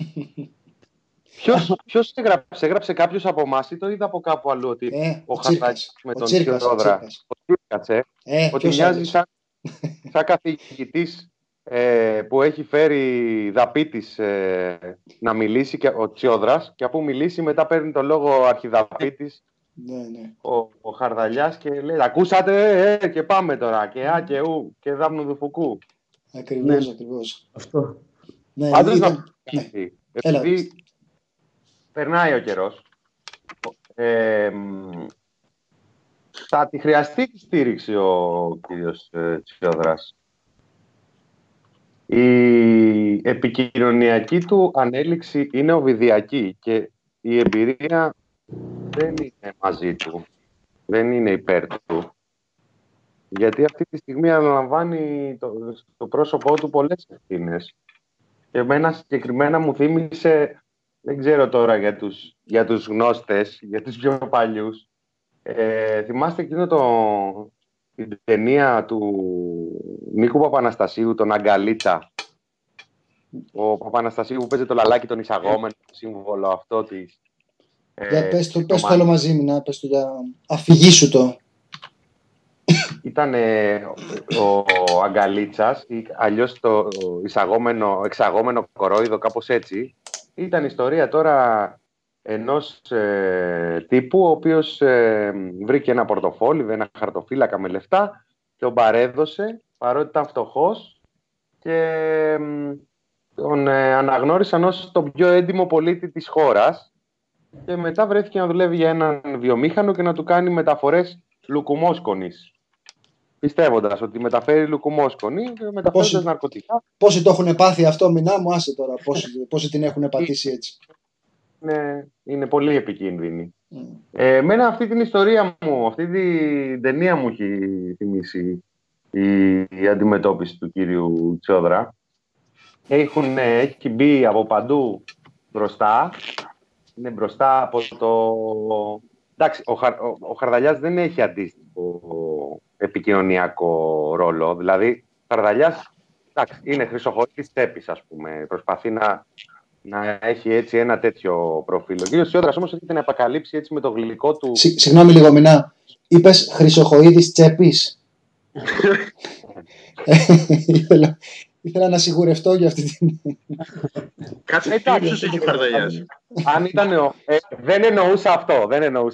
Ποιος έγραψε κάποιος από εμάς ή το είδα από κάπου αλλού ότι ο Χαρδαλιάς με τον Τσιόδρα, ο Τσίρκας, ότι μοιάζει σαν καθηγητής που έχει φέρει Δαπίτης να μιλήσει και ο Τσιόδρας και αφού μιλήσει μετά παίρνει το λόγο ο αρχιδαπίτης ο Χαρδαλιάς και λέει ακούσατε και πάμε τώρα και α και ου και δάμνου του φουκού. Ακριβώς. Αυτό. Πάντως να πω επειδή περνάει ο καιρός θα τη χρειαστεί τη στήριξη ο κύριος Τσιόδρας. Η επικοινωνιακή του ανέλυξη είναι οβιδιακή και η εμπειρία δεν είναι μαζί του, δεν είναι υπέρ του. Γιατί αυτή τη στιγμή αναλαμβάνει το πρόσωπό του πολλές ευθύνες. Και εμένα συγκεκριμένα μου θύμισε, δεν ξέρω τώρα για τους γνώστες, για τους πιο παλιούς, θυμάστε εκείνο την ταινία του Νίκου Παπαναστασίου, τον Αγκαλίτσα. Ο Παπαναστασίου που παίζει το λαλάκι τον εισαγόμενο, το σύμβολο αυτό της... πες το όλο μαζί μου, πες το για αφηγήσου το. Ήταν ο Αγκαλίτσας, αλλιώς το εξαγόμενο κορόιδο, κάπως έτσι. Ήταν ιστορία τώρα ενός τύπου, ο οποίος βρήκε ένα πορτοφόλι, ένα χαρτοφύλακα με λεφτά, τον παρέδωσε, παρότι ήταν φτωχός, και τον αναγνώρισαν ως τον πιο έντιμο πολίτη της χώρας και μετά βρέθηκε να δουλεύει για έναν βιομήχανο και να του κάνει μεταφορές λουκουμόσκονης, πιστεύοντας ότι μεταφέρει λουκουμόσκονη και μεταφέροντας ναρκωτικά. Πόσοι το έχουν πάθει αυτό, μηνά μου, άσε τώρα, πόσοι την έχουν πατήσει έτσι. Είναι πολύ επικίνδυνη. Εμένα αυτή την ιστορία μου, αυτή την ταινία μου έχει θυμίσει η αντιμετώπιση του κύριου Τσιόδρα. Έχει μπει από παντού μπροστά. Είναι μπροστά από το... Εντάξει, ο Χαρδαλιάς δεν έχει αντίστοιχο επικοινωνιακό ρόλο. Δηλαδή, ο Χαρδαλιάς είναι χρυσοχορήτης τσέπης, ας πούμε. Προσπαθεί να έχει έτσι ένα τέτοιο προφίλ. Ο κύριος Τσιόδρας όμως έρχεται να επακαλύψει έτσι με το γλυκό του. Συγγνώμη λίγο, Μινά. Είπες Χρυσοχοΐδης Τσέπης. Ήθελα να σιγουρευτώ για αυτή την... Κάτσε τι ύψος έχει ο Χαρδαλιάς. Αν ήταν δεν εννοούσα αυτό.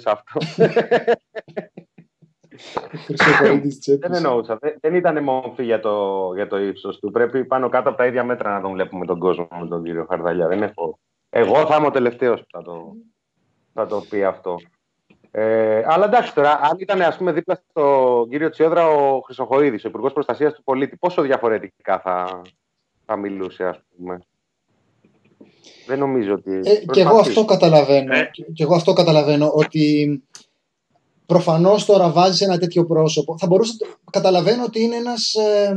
Δεν εννοούσα. Δεν ήταν μορφή για το ύψος του. Πρέπει πάνω κάτω από τα ίδια μέτρα να τον βλέπουμε τον κόσμο με τον κύριο Χαρδαλιά. Δεν έχω. Εγώ θα είμαι ο τελευταίος που θα το πει αυτό. Αλλά εντάξει τώρα, αν ήταν ας πούμε δίπλα στον κύριο Τσιόδρα ο Χρυσοχοΐδης, ο Υπουργός Προστασίας του Πολίτη, πόσο διαφορετικά θα μιλούσε, ας πούμε. Δεν νομίζω ότι... Και εγώ αυτό καταλαβαίνω, ότι προφανώς τώρα βάζεις ένα τέτοιο πρόσωπο. Καταλαβαίνω ότι είναι ένας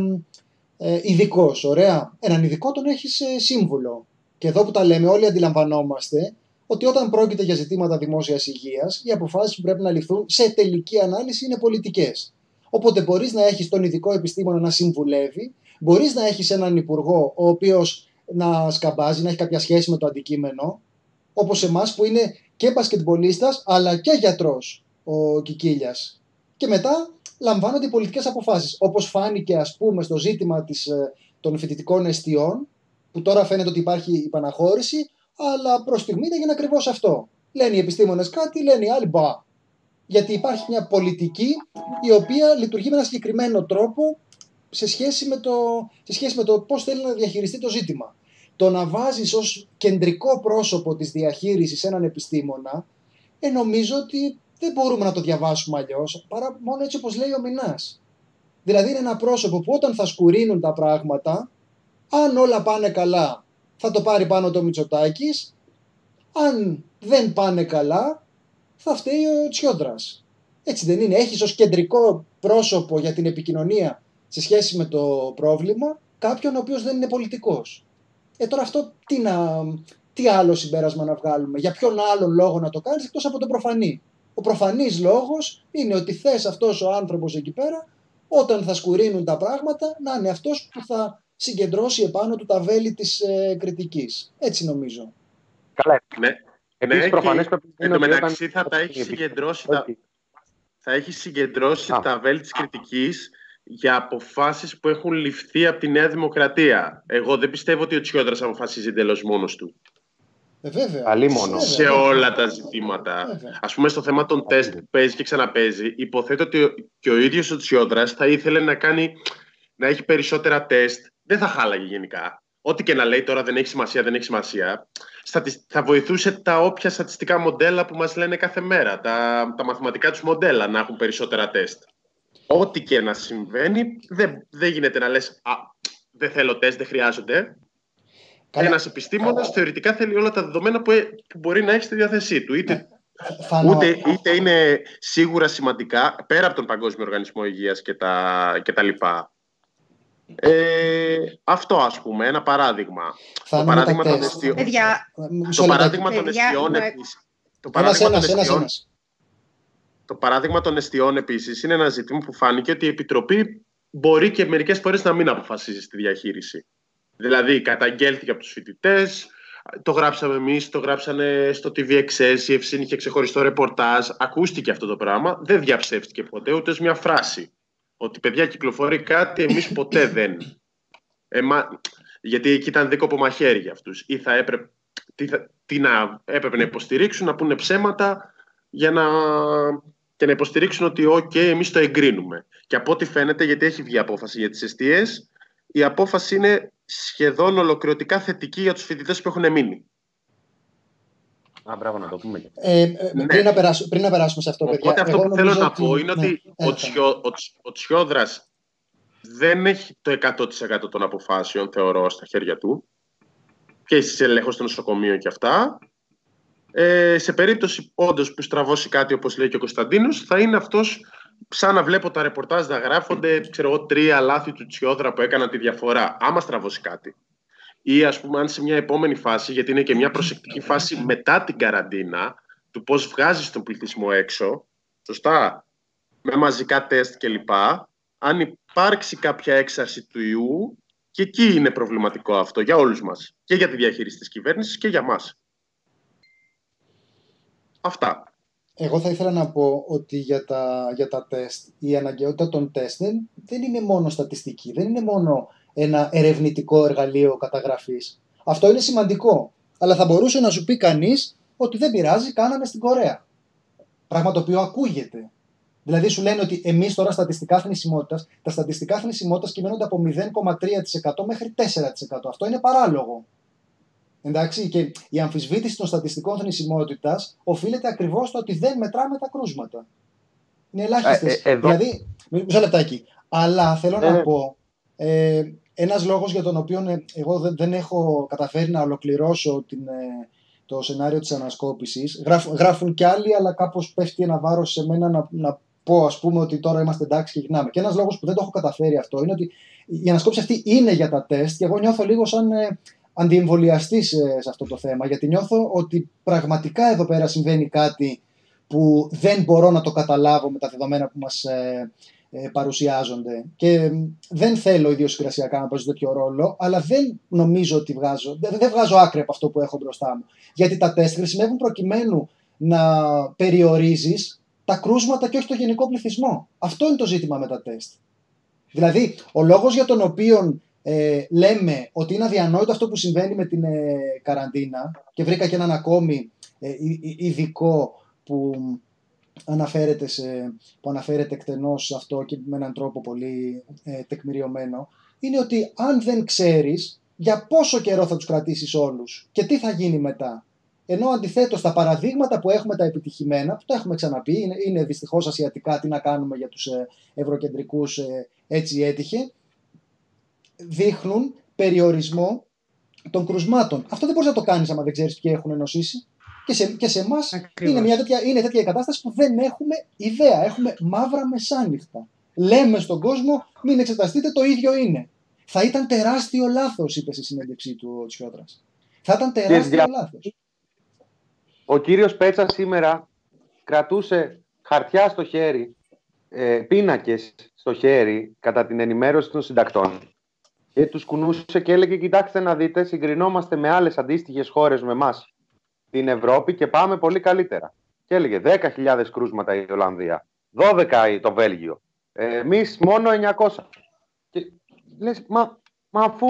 ειδικός, ωραία. Έναν ειδικό τον έχεις σύμβουλο. Και εδώ που τα λέμε όλοι αντιλαμβανόμαστε ότι όταν πρόκειται για ζητήματα δημόσιας υγείας, οι αποφάσεις που πρέπει να ληφθούν σε τελική ανάλυση είναι πολιτικές. Οπότε μπορείς να έχεις τον ειδικό επιστήμονα να συμβουλεύει, μπορείς να έχεις έναν υπουργό ο οποίος να σκαμπάζει, να έχει κάποια σχέση με το αντικείμενο, όπως εμάς που είναι και μπασκετμπολίστας αλλά και γιατρός ο Κικίλιας. Και μετά λαμβάνονται οι πολιτικές αποφάσεις, όπως φάνηκε ας πούμε στο ζήτημα των φοιτητικών εστιών, που τώρα φαίνεται ότι υπάρχει υπαναχώρηση, αλλά προς στιγμή έγινε ακριβώς αυτό. Λένε οι επιστήμονες κάτι, λένε οι άλλοι μπα. Γιατί υπάρχει μια πολιτική η οποία λειτουργεί με ένα συγκεκριμένο τρόπο σε σχέση με το πώς θέλει να διαχειριστεί το ζήτημα. Το να βάζεις ως κεντρικό πρόσωπο της διαχείρισης έναν επιστήμονα, νομίζω ότι δεν μπορούμε να το διαβάσουμε αλλιώς, παρά μόνο έτσι όπως λέει ο Μινάς. Δηλαδή είναι ένα πρόσωπο που όταν θα σκουρίνουν τα πράγματα, αν όλα πάνε καλά, θα το πάρει πάνω το Μητσοτάκης. Αν δεν πάνε καλά, θα φταίει ο Τσιόδρας. Έτσι δεν είναι? Έχεις ως κεντρικό πρόσωπο για την επικοινωνία σε σχέση με το πρόβλημα κάποιον ο οποίος δεν είναι πολιτικός. Τώρα αυτό τι άλλο συμπέρασμα να βγάλουμε? Για ποιον άλλον λόγο να το κάνεις εκτός από το προφανή? Ο προφανής λόγος είναι ότι θες αυτός ο άνθρωπος εκεί πέρα, όταν θα σκουρίνουν τα πράγματα, να είναι αυτός που θα συγκεντρώσει επάνω του τα βέλη της κριτικής. Έτσι νομίζω. Καλά. Ναι. Επίσης, προφανές εν τω μεταξύ θα έχει συγκεντρώσει τα βέλη της κριτικής για αποφάσεις που έχουν ληφθεί από τη Νέα Δημοκρατία. Εγώ δεν πιστεύω ότι ο Τσιόδρας αποφασίζει εντελώς μόνος του. Βέβαια. Σε όλα τα ζητήματα. Βέβαια. Ας πούμε στο θέμα των τεστ που παίζει και ξαναπαίζει, υποθέτω ότι και ο ίδιος ο Τσιόδρας θα ήθελε να έχει περισσότερα τεστ. Δεν θα χάλαγε γενικά. Ό,τι και να λέει τώρα δεν έχει σημασία. Θα βοηθούσε τα όποια στατιστικά μοντέλα που μας λένε κάθε μέρα, τα μαθηματικά τους μοντέλα να έχουν περισσότερα τεστ. Ό,τι και να συμβαίνει, δεν γίνεται να λες δεν θέλω τεστ, δεν χρειάζονται. Ένας επιστήμονας θεωρητικά θέλει όλα τα δεδομένα που μπορεί να έχει στη διάθεσή του. Είτε είναι σίγουρα σημαντικά, πέρα από τον Παγκόσμιο Οργανισμό Υγείας και τα λοιπά. Αυτό ας πούμε, ένα παράδειγμα. Το παράδειγμα των εστιών. Το παράδειγμα των εστιών επίσης είναι ένα ζήτημα που φάνηκε ότι η Επιτροπή μπορεί και μερικές φορές να μην αποφασίζει στη διαχείριση. Δηλαδή καταγγέλθηκε από τους φοιτητές, το γράψαμε εμείς, το γράψανε στο TVXS, η Ευσύνη είχε ξεχωριστό ρεπορτάζ, ακούστηκε αυτό το πράγμα, δεν διαψεύστηκε ποτέ ούτε ως μια φράση. Ότι παιδιά κυκλοφορεί κάτι, εμείς ποτέ δεν. Γιατί εκεί ήταν δίκοπο μαχαίρι για αυτούς. Ή έπρεπε να υποστηρίξουν, να πούνε ψέματα και να υποστηρίξουν ότι εμείς το εγκρίνουμε. Και από ό,τι φαίνεται, γιατί έχει βγει απόφαση για τις εστίες, η απόφαση είναι σχεδόν ολοκληρωτικά θετική για τους φοιτητές που έχουν μείνει. Μπράβο να το πούμε. Πριν να περάσουμε σε αυτό, παιδιά. Οπότε αυτό που θέλω να πω είναι ότι ο Τσιόδρας δεν έχει το 100% των αποφάσεων, θεωρώ, στα χέρια του και στις ελέγχους στο νοσοκομείο και αυτά. Σε περίπτωση όντως που στραβώσει κάτι, όπως λέει και ο Κωνσταντίνος, θα είναι αυτός, σαν να βλέπω τα ρεπορτάζ να γράφονται, 3 λάθη του Τσιόδρα που έκαναν τη διαφορά. Άμα στραβώσει κάτι. Ή ας πούμε αν σε μια επόμενη φάση, γιατί είναι και μια προσεκτική φάση μετά την καραντίνα, του πώς βγάζεις τον πληθυσμό έξω, σωστά, με μαζικά τεστ κλπ. Αν υπάρξει κάποια έξαρση του ιού, Και εκεί είναι προβληματικό αυτό για όλους μας. Και για τη διαχείριση της κυβέρνησης και για μας. Αυτά. Εγώ θα ήθελα να πω ότι για τα τεστ, η αναγκαιότητα των τεστ δεν είναι μόνο στατιστική, δεν είναι μόνο ένα ερευνητικό εργαλείο καταγραφής. Αυτό είναι σημαντικό, αλλά θα μπορούσε να σου πει κανείς ότι δεν πειράζει, κάναμε στην Κορέα. Πράγμα το οποίο ακούγεται. Δηλαδή σου λένε ότι εμείς τώρα στατιστικά θνησιμότητας, τα στατιστικά θνησιμότητας κυμαίνονται από 0,3% μέχρι 4%. Αυτό είναι παράλογο. Εντάξει, και η αμφισβήτηση των στατιστικών θνησιμότητας οφείλεται ακριβώς στο ότι δεν μετράμε τα κρούσματα. Είναι ελάχιστες. Δηλαδή, μισό λεπτάκι. Αλλά θέλω να πω, ένας λόγος για τον οποίο εγώ δεν έχω καταφέρει να ολοκληρώσω το σενάριο της ανασκόπησης, γράφουν κι άλλοι, αλλά κάπως πέφτει ένα βάρος σε μένα να πω, ας πούμε, ότι τώρα είμαστε εντάξει και γυρνάμε. Και ένας λόγος που δεν το έχω καταφέρει αυτό είναι ότι η ανασκόπηση αυτή είναι για τα τεστ και εγώ νιώθω λίγο σαν αντιεμβολιαστής σε αυτό το θέμα, γιατί νιώθω ότι πραγματικά εδώ πέρα συμβαίνει κάτι που δεν μπορώ να το καταλάβω με τα δεδομένα που μας παρουσιάζονται. Και δεν θέλω ιδιοσυγκρασιακά να παίζω τέτοιο ρόλο, αλλά δεν νομίζω ότι δεν βγάζω άκρη από αυτό που έχω μπροστά μου. Γιατί τα τεστ χρησιμεύουν προκειμένου να περιορίζεις τα κρούσματα και όχι το γενικό πληθυσμό. Αυτό είναι το ζήτημα με τα τεστ. Δηλαδή, ο λόγος για τον οποίο λέμε ότι είναι αδιανόητο αυτό που συμβαίνει με την καραντίνα, και βρήκα και έναν ακόμη ειδικό που αναφέρεται εκτενώς σε αυτό και με έναν τρόπο πολύ τεκμηριωμένο, είναι ότι αν δεν ξέρεις για πόσο καιρό θα τους κρατήσεις όλους και τι θα γίνει μετά. Ενώ αντιθέτως τα παραδείγματα που έχουμε τα επιτυχημένα, που τα έχουμε ξαναπεί, είναι δυστυχώς ασιατικά, τι να κάνουμε για τους ευρωκεντρικούς, έτσι έτυχε, δείχνουν περιορισμό των κρουσμάτων. Αυτό δεν μπορείς να το κάνεις άμα δεν ξέρεις ποιοι έχουν νοσήσει. Και σε εμάς είναι τέτοια η κατάσταση που δεν έχουμε ιδέα. Έχουμε μαύρα μεσάνυχτα. Λέμε στον κόσμο, μην εξεταστείτε, το ίδιο είναι. Θα ήταν τεράστιο λάθος, είπε στη συνέντευξή του ο Τσιόδρας. Θα ήταν τεράστιο λάθος. Ο κύριος Πέτσα σήμερα κρατούσε χαρτιά στο χέρι, πίνακες στο χέρι κατά την ενημέρωση των συντακτών και τους κουνούσε και έλεγε: κοιτάξτε να δείτε, συγκρινόμαστε με άλλες αντίστοιχες χώρες με εμάς στην Ευρώπη και πάμε πολύ καλύτερα. Και έλεγε 10.000 κρούσματα η Ολλανδία, 12 το Βέλγιο, εμείς μόνο 900. Και λες, μα αφού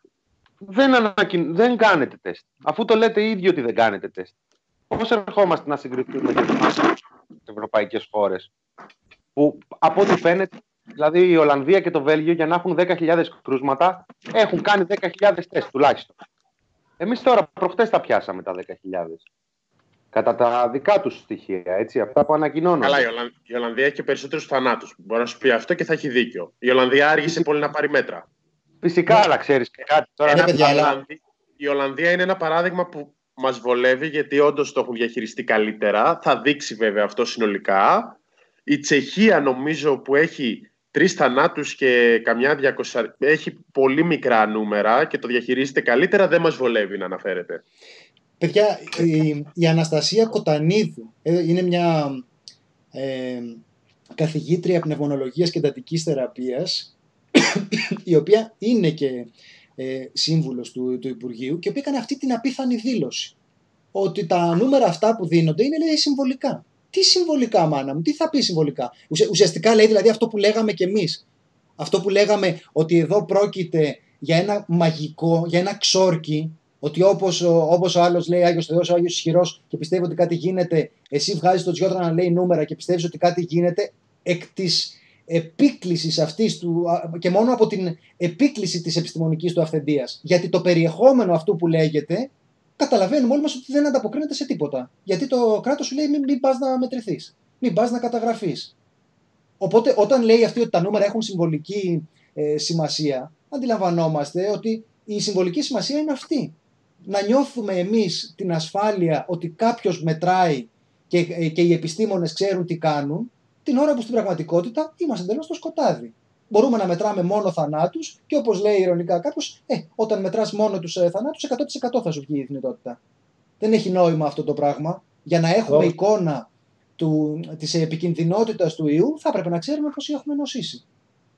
δεν κάνετε τεστ, αφού το λέτε οι ίδιοι ότι δεν κάνετε τεστ, πώς ερχόμαστε να συγκριθούμε με τις ευρωπαϊκές χώρες που από ό,τι φαίνεται, δηλαδή η Ολλανδία και το Βέλγιο, για να έχουν 10.000 κρούσματα έχουν κάνει 10.000 τεστ τουλάχιστον. Εμείς τώρα προχτές τα πιάσαμε τα 10.000 κατά τα δικά τους στοιχεία, έτσι, αυτά που ανακοινώνουν. Καλά, η Ολλανδία έχει και περισσότερους θανάτους. Μπορεί να σου πει αυτό και θα έχει δίκιο. Η Ολλανδία άργησε πολύ να πάρει μέτρα. Φυσικά, αλλά ξέρεις και κάτι τώρα. Η Ολλανδία είναι ένα παράδειγμα που μας βολεύει, γιατί όντως το έχουν διαχειριστεί καλύτερα. Θα δείξει βέβαια αυτό συνολικά. Η Τσεχία, νομίζω, που έχει 3 θανάτους και καμιά 200, έχει πολύ μικρά νούμερα και το διαχειρίζεται καλύτερα, δεν μας βολεύει να αναφέρεται. Παιδιά, η Αναστασία Κοτανίδου είναι μια καθηγήτρια πνευμονολογίας και εντατικής θεραπείας, η οποία είναι και σύμβουλος του Υπουργείου και η οποία έκανε αυτή την απίθανη δήλωση ότι τα νούμερα αυτά που δίνονται είναι, λέει, συμβολικά. Τι συμβολικά, μάνα μου, τι θα πει συμβολικά? Ουσιαστικά λέει δηλαδή αυτό που λέγαμε κι εμείς. Αυτό που λέγαμε ότι εδώ πρόκειται για ένα μαγικό, για ένα ξόρκι, ότι όπως ο άλλος λέει Άγιος Θεός, ο Άγιος Ισχυρός και πιστεύει ότι κάτι γίνεται, εσύ βγάζεις τον Τσιόδρα να λέει νούμερα και πιστεύεις ότι κάτι γίνεται, εκ της επίκλησης αυτής του, και μόνο από την επίκληση της επιστημονικής του αυθεντίας. Γιατί το περιεχόμενο αυτού που λέγεται, καταλαβαίνουμε όλοι μας ότι δεν ανταποκρίνεται σε τίποτα. Γιατί το κράτος σου λέει μην πας να μετρηθείς, μην πας να καταγραφείς. Οπότε όταν λέει αυτή ότι τα νούμερα έχουν συμβολική σημασία, αντιλαμβανόμαστε ότι η συμβολική σημασία είναι αυτή. Να νιώθουμε εμείς την ασφάλεια ότι κάποιος μετράει και οι επιστήμονες ξέρουν τι κάνουν, την ώρα που στην πραγματικότητα είμαστε εντελώς στο σκοτάδι. Μπορούμε να μετράμε μόνο θανάτους και όπως λέει ειρωνικά κάποιος, όταν μετράς μόνο τους θανάτους, 100% θα σου βγει η θνητότητα. Δεν έχει νόημα αυτό το πράγμα. Για να έχουμε εικόνα της επικινδυνότητας του ιού, θα πρέπει να ξέρουμε πόσοι έχουμε νοσήσει.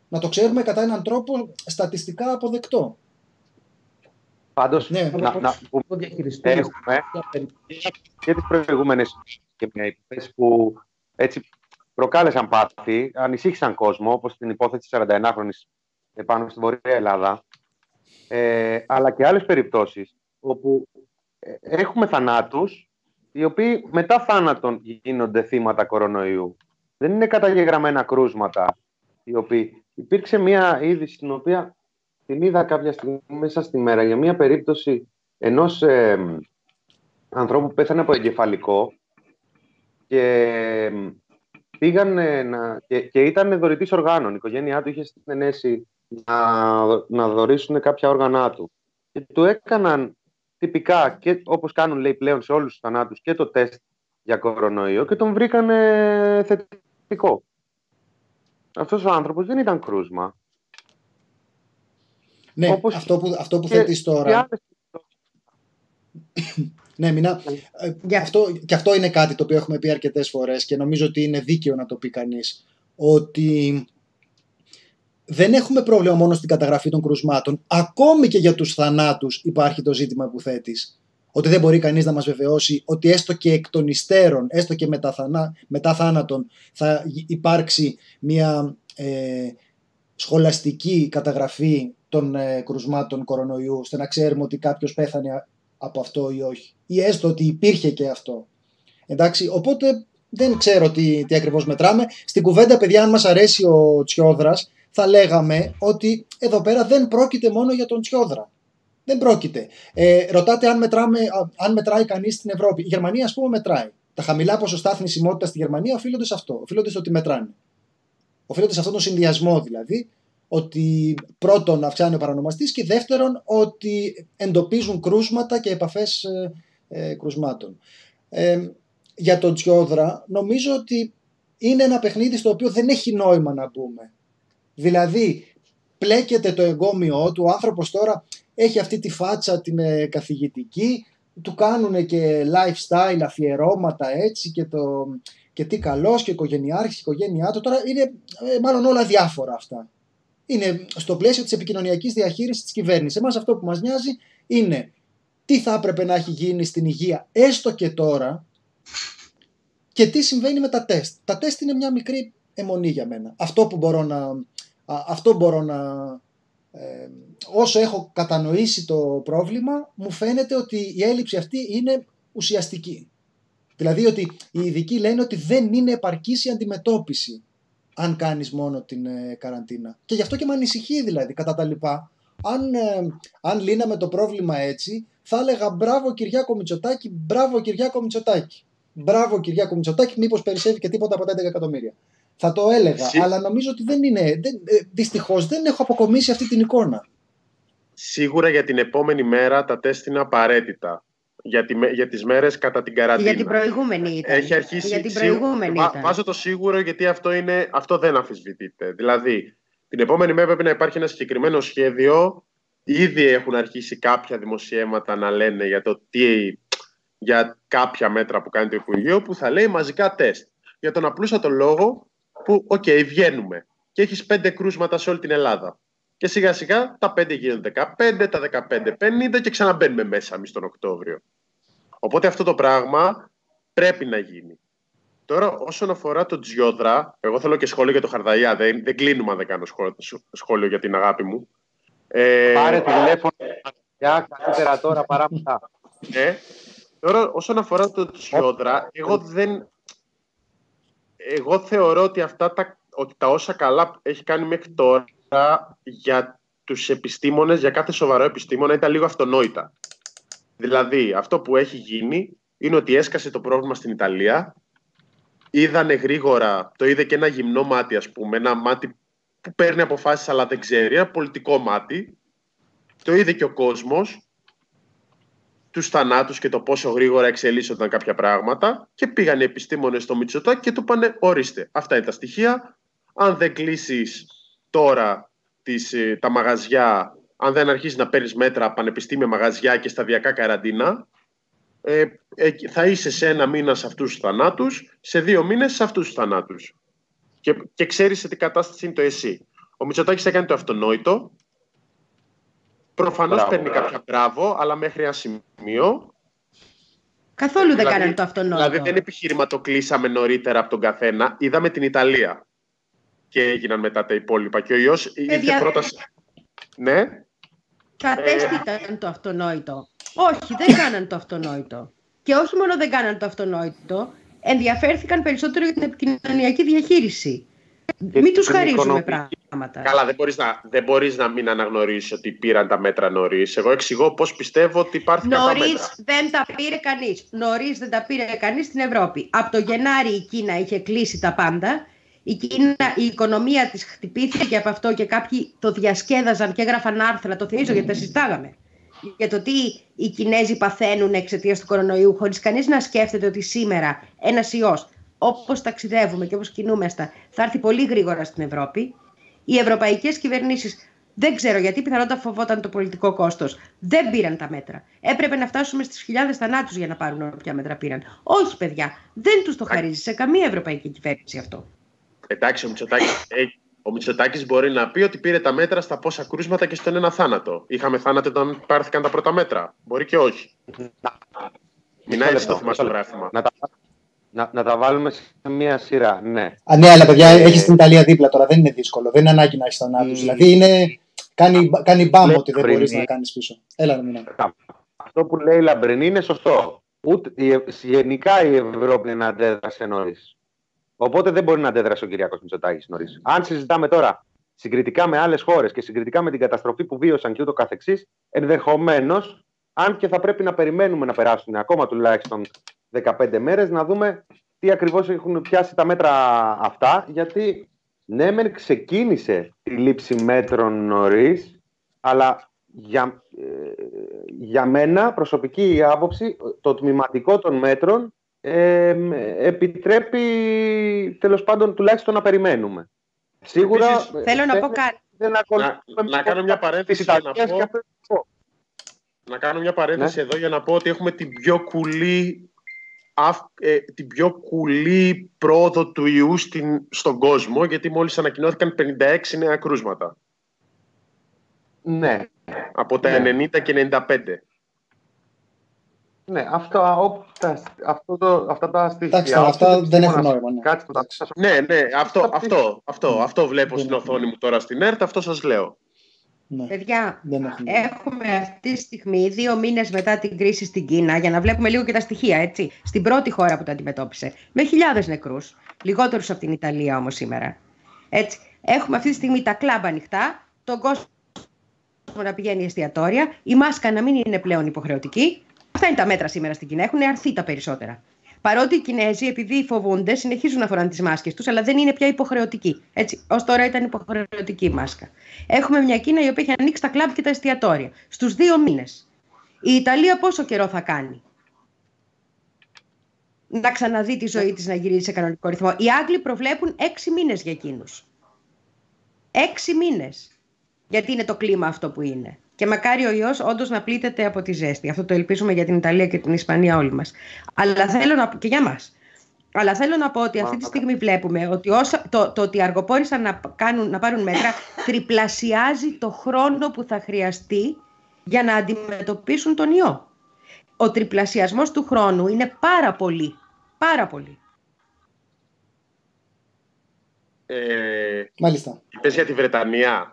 να το ξέρουμε κατά έναν τρόπο στατιστικά αποδεκτό. Πάντως, Ναι. να πούμε, έχουμε και τις προηγούμενες και μια υπόθεση που έτσι προκάλεσαν πάθη, ανησύχησαν κόσμο, όπως την υπόθεση 41χρονης πάνω στη Βορεια Ελλάδα, αλλά και άλλες περιπτώσεις όπου έχουμε θανάτους οι οποίοι μετά θάνατον γίνονται θύματα κορονοϊού. Δεν είναι καταγεγραμμένα κρούσματα οι οποίοι... Υπήρξε μια είδηση την οποία την είδα κάποια στιγμή μέσα στη μέρα για μια περίπτωση ενός ανθρώπου που πέθανε από εγκεφαλικό και πήγαν και ήταν δωρητής οργάνων. Η οικογένειά του είχε συνενέσει να δωρήσουν κάποια όργανά του. Και του έκαναν τυπικά, και όπως κάνουν λέει πλέον σε όλους τους θανάτους, και το τεστ για κορονοϊό και τον βρήκαν θετικό. Αυτός ο άνθρωπος δεν ήταν κρούσμα. Ναι, όπως αυτό που θέτεις τώρα... Ναι, Μινά, αυτό είναι κάτι το οποίο έχουμε πει αρκετές φορές και νομίζω ότι είναι δίκαιο να το πει κανείς, ότι δεν έχουμε πρόβλημα μόνο στην καταγραφή των κρουσμάτων. Ακόμη και για τους θανάτους υπάρχει το ζήτημα που θέτεις. Ότι δεν μπορεί κανείς να μας βεβαιώσει ότι έστω και εκ των υστέρων, έστω και μετά θάνατον, θα υπάρξει μια σχολαστική καταγραφή των κρουσμάτων κορονοϊού, ώστε να ξέρουμε ότι κάποιος πέθανε από αυτό ή όχι. Ή έστω ότι υπήρχε και αυτό. Εντάξει, οπότε δεν ξέρω τι ακριβώς μετράμε. Στην κουβέντα, παιδιά, αν μας αρέσει ο Τσιόδρας, θα λέγαμε ότι εδώ πέρα δεν πρόκειται μόνο για τον Τσιόδρα. Δεν πρόκειται. Ρωτάτε αν μετράει κανείς στην Ευρώπη. Η Γερμανία, ας πούμε, μετράει. Τα χαμηλά ποσοστά θνησιμότητας στη Γερμανία οφείλονται σε αυτό. Οφείλονται στο ότι μετράνε. Οφείλονται σε αυτόν τον συνδυασμό δηλαδή. Ότι πρώτον αυξάνει ο παρανομαστής και δεύτερον ότι εντοπίζουν κρούσματα και επαφές κρουσμάτων. Για τον Τσιόδρα νομίζω ότι είναι ένα παιχνίδι στο οποίο δεν έχει νόημα να μπούμε. Δηλαδή πλέκεται το εγκόμιό του, ο άνθρωπος τώρα έχει αυτή τη φάτσα την καθηγητική, του κάνουν και lifestyle αφιερώματα έτσι και τι καλός και οικογενειάρχης, η οικογένειά του, τώρα είναι μάλλον όλα διάφορα αυτά. Είναι στο πλαίσιο της επικοινωνιακής διαχείρισης της κυβέρνησης. Εμάς αυτό που μας νοιάζει είναι τι θα έπρεπε να έχει γίνει στην υγεία έστω και τώρα και τι συμβαίνει με τα τεστ. Τα τεστ είναι μια μικρή αιμονή για μένα. Αυτό μπορώ να όσο έχω κατανοήσει το πρόβλημα, μου φαίνεται ότι η έλλειψη αυτή είναι ουσιαστική. Δηλαδή ότι οι ειδικοί λένε ότι δεν είναι επαρκής η αντιμετώπιση αν κάνεις μόνο την καραντίνα. Και γι' αυτό και με ανησυχεί δηλαδή κατά τα λοιπά. Αν λύναμε το πρόβλημα έτσι, θα έλεγα μπράβο Κυριάκο Μητσοτάκη, μπράβο Κυριάκο Μητσοτάκη. Μπράβο Κυριάκο Μητσοτάκη, μήπως περισσεύει και τίποτα από τα 11 εκατομμύρια. Θα το έλεγα, αλλά νομίζω ότι δεν είναι. Δυστυχώς δεν έχω αποκομίσει αυτή την εικόνα. Σίγουρα για την επόμενη μέρα τα τεστ είναι απαραίτητα. Για τις μέρες κατά την καραντίνα. Για την προηγούμενη ήταν. Έχει αρχίσει. Για την προηγούμενη ήταν. Βάζω το σίγουρο γιατί αυτό δεν αμφισβητείται. Δηλαδή, την επόμενη μέρα πρέπει να υπάρχει ένα συγκεκριμένο σχέδιο. Ήδη έχουν αρχίσει κάποια δημοσιεύματα να λένε για κάποια μέτρα που κάνει το Υπουργείο που θα λέει μαζικά τεστ. Για τον απλούστατο λόγο που, βγαίνουμε και έχεις 5 κρούσματα σε όλη την Ελλάδα. Και σιγά σιγά τα 5 γίνονται 15, τα 15 50 και ξαναμπαίνουμε μέσα εμείς τον Οκτώβριο. Οπότε αυτό το πράγμα πρέπει να γίνει. Τώρα όσον αφορά τον Τσιόδρα, εγώ θέλω και σχόλιο για το Χαρδαλιά. Δεν κλείνουμε αν δεν κάνω σχόλιο για την αγάπη μου. Πάρε τηλέφωνο καλύτερα τώρα παρά μετά. Τώρα όσον αφορά τον Τσιόδρα, εγώ θεωρώ ότι ότι τα όσα καλά έχει κάνει μέχρι τώρα για τους επιστήμονες, για κάθε σοβαρό επιστήμονα ήταν λίγο αυτονόητα. Δηλαδή, αυτό που έχει γίνει είναι ότι έσκασε το πρόβλημα στην Ιταλία, είδανε γρήγορα, το είδε και ένα γυμνό μάτι, ας πούμε, ένα μάτι που παίρνει αποφάσεις αλλά δεν ξέρει, ένα πολιτικό μάτι, το είδε και ο κόσμος, τους θανάτους και το πόσο γρήγορα εξελίσσονταν κάποια πράγματα και πήγαν οι επιστήμονες στο Μητσοτάκη και του είπανε ορίστε, αυτά είναι τα στοιχεία, αν δεν κλείσεις τώρα τα μαγαζιά, αν δεν αρχίσεις να παίρνεις μέτρα πανεπιστήμια, μαγαζιά και σταδιακά καραντίνα, θα είσαι σε 1 μήνα σε αυτούς τους θανάτους, σε 2 μήνες σε αυτούς τους θανάτους. Και ξέρεις σε τι κατάσταση είναι το εσύ. Ο Μητσοτάκης έκανε το αυτονόητο. Προφανώς παίρνει κάποια μπράβο, αλλά μέχρι ένα σημείο. Καθόλου δεν κάνανε το αυτονόητο. Δηλαδή δεν επιχειρηματοκλείσαμε νωρίτερα από τον καθένα. Είδαμε την Ιταλία και έγιναν μετά τα υπόλοιπα. Και ο ιός ήρθε πρώτα. Ναι. Κατέστη ήταν το αυτονόητο. Όχι, δεν κάνανε το αυτονόητο. Και όχι μόνο δεν κάνανε το αυτονόητο, ενδιαφέρθηκαν περισσότερο για την επικοινωνιακή διαχείριση. Μην τους χαρίζουμε πράγματα. Καλά, δεν μπορείς να μην αναγνωρίσεις ότι πήραν τα μέτρα νωρίς. Εγώ εξηγώ πώς πιστεύω ότι υπάρχουν τα μέτρα. Νωρίς δεν τα πήρε κανείς. Νωρίς δεν τα πήρε κανείς στην Ευρώπη. Από το Γενάρη η Κίνα είχε κλείσει τα πάντα. Η οικονομία της χτυπήθηκε από αυτό και κάποιοι το διασκέδαζαν και έγραφαν άρθρα. Το θυμίζω γιατί τα συζητάγαμε. Για το τι οι Κινέζοι παθαίνουν εξαιτίας του κορονοϊού, χωρίς κανείς να σκέφτεται ότι σήμερα ένας ιός, όπως ταξιδεύουμε και όπως κινούμαστε, θα έρθει πολύ γρήγορα στην Ευρώπη. Οι ευρωπαϊκές κυβερνήσεις, δεν ξέρω γιατί, πιθανότατα φοβόταν το πολιτικό κόστος, δεν πήραν τα μέτρα. Έπρεπε να φτάσουμε στις χιλιάδες θανάτους για να πάρουν όποια μέτρα πήραν. Όχι, παιδιά, δεν τους το χαρίζει σε καμία ευρωπαϊκή κυβέρνηση αυτό. Εντάξει, ο Μητσοτάκης μπορεί να πει ότι πήρε τα μέτρα στα πόσα κρούσματα και στον ένα θάνατο. Είχαμε θάνατο όταν πάρθηκαν τα πρώτα μέτρα. Μπορεί και όχι. Μην έτσι το θυμάσαι το γράφημα. Να τα βάλουμε σε μια σειρά, ναι. Ναι, αλλά παιδιά, έχεις την Ιταλία δίπλα τώρα. Δεν είναι δύσκολο. Δεν είναι ανάγκη να έχεις θανάτους. Δηλαδή κάνει μπάμπο ότι δεν μπορείς να κάνεις πίσω. Έλα να μιλάμε. Αυτό που λέει η Λαμπρινή είναι σωστό. Γενικά η Ευρώπη δεν αντέδρασε νωρίς. Οπότε δεν μπορεί να αντέδρασε ο Κυριάκος Μητσοτάκης νωρίς. Αν συζητάμε τώρα συγκριτικά με άλλες χώρες και συγκριτικά με την καταστροφή που βίωσαν και ούτω καθεξής, ενδεχομένως, αν και θα πρέπει να περιμένουμε να περάσουν ακόμα τουλάχιστον 15 μέρες, να δούμε τι ακριβώς έχουν πιάσει τα μέτρα αυτά. Γιατί ναι, μεν ξεκίνησε τη λήψη μέτρων νωρίς, αλλά για μένα, προσωπική άποψη, το τμηματικό των μέτρων επιτρέπει τέλος πάντων τουλάχιστον να περιμένουμε. Σίγουρα θέλω να πω κάτι. Να κάνω μια παρένθεση εδώ για να πω ότι έχουμε την πιο κουλή πρόοδο του ιού στον κόσμο, γιατί μόλις ανακοινώθηκαν 56 νέα κρούσματα. Ναι. Από τα 90 και 95. Ναι, αυτά τα στοιχεία. Εντάξει, αυτά δεν έχουν νόημα. Ναι, αυτό βλέπω στην οθόνη μου τώρα στην ΕΡΤ, αυτό σας λέω. Ναι. Παιδιά, έχουμε αυτή τη στιγμή 2 μήνες μετά την κρίση στην Κίνα, για να βλέπουμε λίγο και τα στοιχεία, έτσι. Στην πρώτη χώρα που τα αντιμετώπισε, με χιλιάδες νεκρούς, λιγότερους από την Ιταλία όμως σήμερα. Έτσι. Έχουμε αυτή τη στιγμή τα κλαμπ ανοιχτά, τον κόσμο να πηγαίνει εστιατόρια, η μάσκα να μην είναι πλέον υποχρεωτική. Αυτά είναι τα μέτρα σήμερα στην Κίνα. Έχουν αρθεί τα περισσότερα. Παρότι οι Κινέζοι, επειδή φοβούνται, συνεχίζουν να φοράνε τις μάσκες τους, αλλά δεν είναι πια υποχρεωτική. Έτσι, ως τώρα ήταν υποχρεωτική η μάσκα. Έχουμε μια Κίνα η οποία έχει ανοίξει τα κλαμπ και τα εστιατόρια. Στους 2 μήνες. Η Ιταλία πόσο καιρό θα κάνει να ξαναδεί τη ζωή της να γυρίσει σε κανονικό ρυθμό? Οι Άγγλοι προβλέπουν 6 μήνες για εκείνους. 6 μήνες. Γιατί είναι το κλίμα αυτό που είναι. Και μακάρι ο ιός όντως να πλήττεται από τη ζέστη. Αυτό το ελπίζουμε για την Ιταλία και την Ισπανία όλοι μας. Αλλά θέλω να πω και για μας. Αλλά θέλω να πω ότι αυτή τη στιγμή βλέπουμε ότι το ότι αργοπόρησαν να πάρουν μέτρα τριπλασιάζει το χρόνο που θα χρειαστεί για να αντιμετωπίσουν τον ιό. Ο τριπλασιασμός του χρόνου είναι πάρα πολύ. Πάρα πολύ. Μάλιστα. Είπες για τη Βρετανία.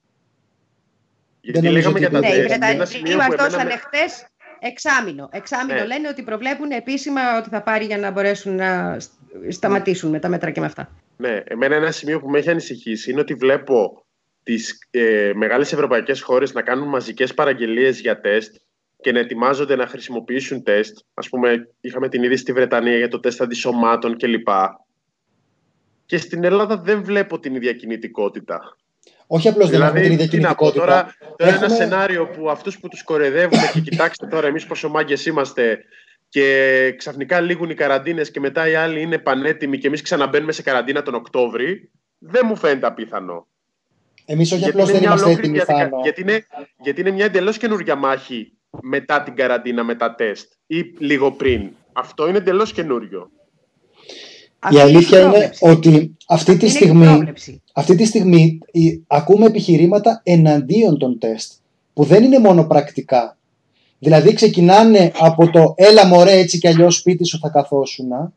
Γιατί λέγαμε για τα τεστ. Ναι, οι Βρετανοί μας δώσανε χτες εξάμηνο. Λένε ότι προβλέπουν επίσημα ότι θα πάρει για να μπορέσουν να σταματήσουν με τα μέτρα και με αυτά. Ναι, εμένα ένα σημείο που με έχει ανησυχήσει είναι ότι βλέπω τις μεγάλες ευρωπαϊκές χώρες να κάνουν μαζικές παραγγελίες για τεστ και να ετοιμάζονται να χρησιμοποιήσουν τεστ. Ας πούμε, είχαμε την είδηση στη Βρετανία για το τεστ αντισωμάτων κλπ. Και στην Ελλάδα δεν βλέπω την ίδια κινητικότητα. Όχι απλώς δεν έχουμε την ίδια κινητικότητα. Τώρα ένα σενάριο που αυτούς που τους κορεδεύουμε και κοιτάξτε τώρα εμείς πόσο μάγκες είμαστε και ξαφνικά λήγουν οι καραντίνες και μετά οι άλλοι είναι πανέτοιμοι και εμείς ξαναμπαίνουμε σε καραντίνα τον Οκτώβρη, δεν μου φαίνεται απίθανο. Εμείς όχι απλώς δεν είμαστε έτοιμοι, Θάνο. Γιατί είναι μια εντελώς καινούργια μάχη μετά την καραντίνα, με τα τεστ ή λίγο πριν. Αυτό είναι εντελώς καινούριο. Η αλήθεια είναι ότι αυτή τη στιγμή ακούμε επιχειρήματα εναντίον των τεστ, που δεν είναι μόνο πρακτικά. Δηλαδή ξεκινάνε από το έλα μωρέ έτσι κι αλλιώς σπίτι σου θα καθόσουνα,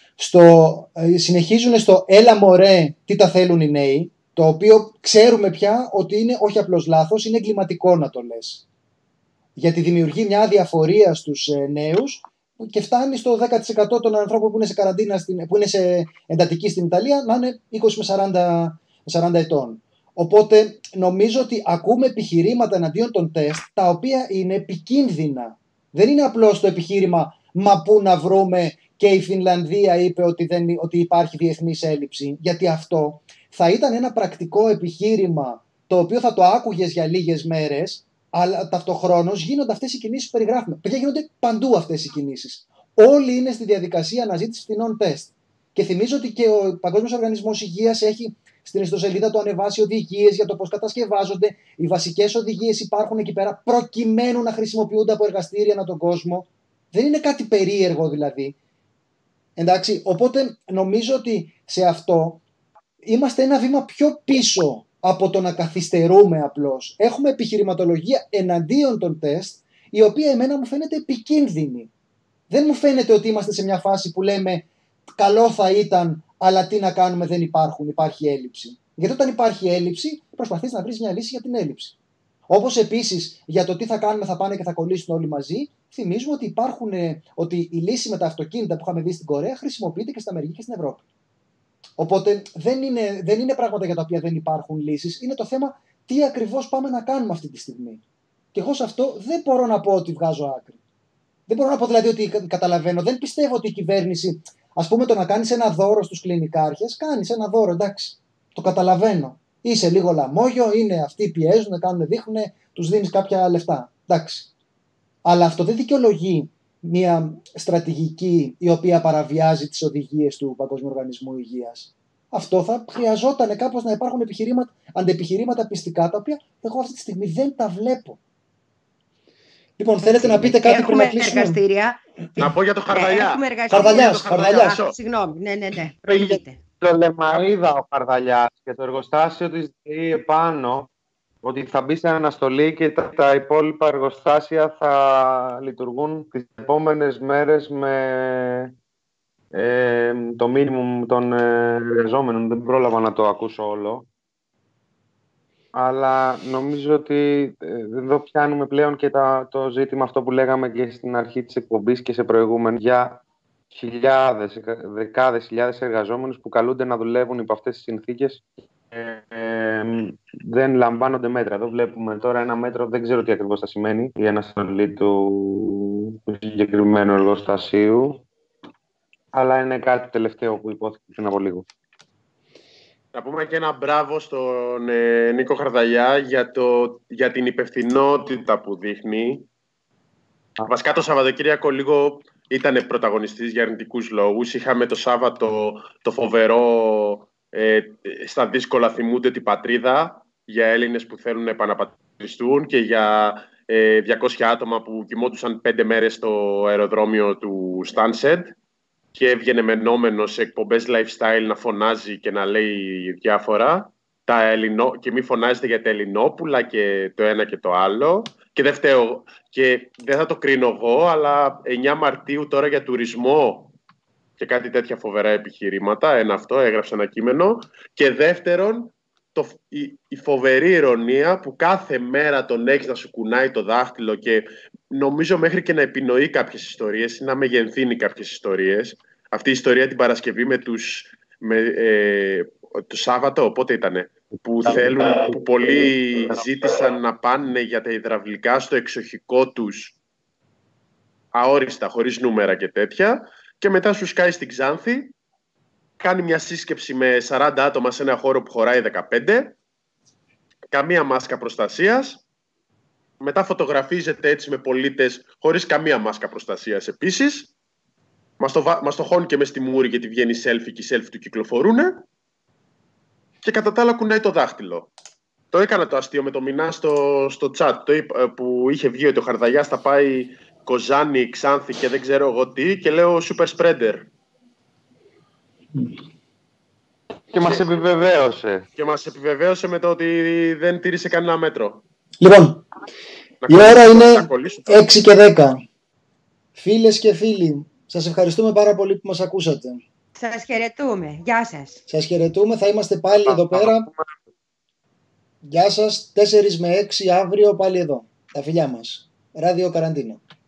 συνεχίζουν στο έλα μωρέ τι τα θέλουν οι νέοι, το οποίο ξέρουμε πια ότι είναι όχι απλώς λάθος, είναι εγκληματικό να το λες. Γιατί δημιουργεί μια αδιαφορία στους νέους και φτάνει στο 10% των ανθρώπων που είναι σε καραντίνα, που είναι σε εντατική στην Ιταλία, να είναι 20 με 40 ετών. Οπότε νομίζω ότι ακούμε επιχειρήματα εναντίον των τεστ, τα οποία είναι επικίνδυνα. Δεν είναι απλώς το επιχείρημα «μα πού να βρούμε» και η Φινλανδία είπε ότι υπάρχει διεθνής έλλειψη, γιατί αυτό θα ήταν ένα πρακτικό επιχείρημα το οποίο θα το άκουγες για λίγες μέρες, αλλά ταυτοχρόνως γίνονται αυτές οι κινήσεις που περιγράφουμε. Παιδιά, γίνονται παντού αυτές οι κινήσεις. Όλοι είναι στη διαδικασία αναζήτησης φθηνών τεστ. Και θυμίζω ότι και ο Παγκόσμιος Οργανισμός Υγείας έχει στην ιστοσελίδα του ανεβάσει οδηγίες για το πώς κατασκευάζονται. Οι βασικές οδηγίες υπάρχουν εκεί πέρα προκειμένου να χρησιμοποιούνται από εργαστήρια ανά τον κόσμο. Δεν είναι κάτι περίεργο δηλαδή. Εντάξει, οπότε νομίζω ότι σε αυτό είμαστε ένα βήμα πιο πίσω από το να καθυστερούμε απλώς. Έχουμε επιχειρηματολογία εναντίον των τεστ, η οποία εμένα μου φαίνεται επικίνδυνη. Δεν μου φαίνεται ότι είμαστε σε μια φάση που λέμε καλό θα ήταν, αλλά τι να κάνουμε, δεν υπάρχει έλλειψη. Γιατί όταν υπάρχει έλλειψη, προσπαθείς να βρεις μια λύση για την έλλειψη. Όπως επίσης για το τι θα κάνουμε, θα πάνε και θα κολλήσουν όλοι μαζί, θυμίζουμε ότι η λύση με τα αυτοκίνητα που είχαμε δει στην Κορέα χρησιμοποιείται και στην Αμερική και στην Ευρώπη. Οπότε δεν είναι πράγματα για τα οποία δεν υπάρχουν λύσεις. Είναι το θέμα τι ακριβώς πάμε να κάνουμε αυτή τη στιγμή. Και εγώ σε αυτό δεν μπορώ να πω ότι βγάζω άκρη. Δεν μπορώ να πω δηλαδή ότι καταλαβαίνω. Δεν πιστεύω ότι η κυβέρνηση, ας πούμε, το να κάνεις ένα δώρο στους κλινικάρχες, κάνεις ένα δώρο, εντάξει. Το καταλαβαίνω. Είσαι λίγο λαμόγιο, είναι αυτοί πιέζουν, δείχνουν, τους δίνεις κάποια λεφτά. Εντάξει. Αλλά αυτό δεν δικαιολογεί μια στρατηγική η οποία παραβιάζει τις οδηγίες του Παγκόσμιου Οργανισμού Υγείας. Αυτό θα χρειαζόταν κάπως να υπάρχουν αντεπιχειρήματα πιστικά, τα οποία εγώ αυτή τη στιγμή δεν τα βλέπω. Λοιπόν, θέλετε να πείτε κάτι πριν να κλείσουμε? Να πω για το Χαρδαλιά. Χαρδαλιάς. Συγγνώμη, ναι. Το Λεμαΐδα ο Χαρδαλιάς και το εργοστάσιο της ΔΕΗ επάνω, ότι θα μπει σε αναστολή και τα υπόλοιπα εργοστάσια θα λειτουργούν τις επόμενες μέρες με το μίνιμουμ των εργαζόμενων. Δεν πρόλαβα να το ακούσω όλο. Αλλά νομίζω ότι εδώ πιάνουμε πλέον και το ζήτημα αυτό που λέγαμε και στην αρχή της εκπομπής και σε προηγούμενη, για δεκάδες χιλιάδες εργαζόμενους που καλούνται να δουλεύουν υπό αυτές τις συνθήκες. Δεν λαμβάνονται μέτρα. Εδώ βλέπουμε τώρα ένα μέτρο, δεν ξέρω τι ακριβώς θα σημαίνει, η αναστολή του συγκεκριμένου εργοστασίου, αλλά είναι κάτι τελευταίο που υπόθηκε πριν από λίγο. Να πούμε και ένα μπράβο στον Νίκο Χαρδαλιά για την υπευθυνότητα που δείχνει. Βασικά το Σαββατοκύριακο λίγο ήταν πρωταγωνιστής για αρνητικούς λόγους. Είχαμε το Σάββατο το φοβερό στα δύσκολα θυμούνται την πατρίδα για Έλληνες που θέλουν να επαναπατριστούν και για 200 άτομα που κοιμόντουσαν 5 μέρες στο αεροδρόμιο του Στάνσεντ και έβγαινε μενόμενο σε εκπομπές lifestyle να φωνάζει και να λέει διάφορα και μη φωνάζετε για τα Ελληνόπουλα και το ένα και το άλλο. Και δεν φταίω και δεν θα το κρίνω εγώ, αλλά 9 Μαρτίου τώρα για τουρισμό και κάτι τέτοια φοβερά επιχειρήματα. Αυτό, έγραψε ένα κείμενο. Και δεύτερον, η φοβερή ηρωνία που κάθε μέρα τον έχεις να σου κουνάει το δάχτυλο και νομίζω μέχρι και να επινοεί κάποιες ιστορίες ή να μεγενθύνει κάποιες ιστορίες. Αυτή η ιστορία την Παρασκευή το Σάββατο, πότε ήτανε, που πολλοί ζήτησαν να πάνε για τα υδραυλικά στο εξοχικό τους αόριστα, χωρίς νούμερα και τέτοια, και μετά σου σκάει στην Ξάνθη, κάνει μια σύσκεψη με 40 άτομα σε ένα χώρο που χωράει 15, καμία μάσκα προστασίας, μετά φωτογραφίζεται έτσι με πολίτες χωρίς καμία μάσκα προστασίας επίσης, μας το χώνει και μες στη μούρη γιατί βγαίνει selfie και οι selfie του κυκλοφορούνε, και κατά τα άλλα κουνάει το δάχτυλο. Το έκανα το αστείο με το Μινά στο chat που είχε βγει ότι ο Χαρδαλιάς θα πάει Κοζάνη, Ξάνθη και δεν ξέρω εγώ τι, και λέω super spreader. Και μας επιβεβαίωσε. Και μας επιβεβαίωσε με το ότι δεν τήρησε κανένα μέτρο. Λοιπόν, η ώρα είναι 6 και 10. Φίλες και φίλοι, σας ευχαριστούμε πάρα πολύ που μας ακούσατε. Σας χαιρετούμε. Γεια σας. Σας χαιρετούμε. Θα είμαστε πάλι εδώ πέρα. Γεια σας. 4 με 6 αύριο πάλι εδώ. Τα φιλιά μας. Ράδιο Καραντίνο.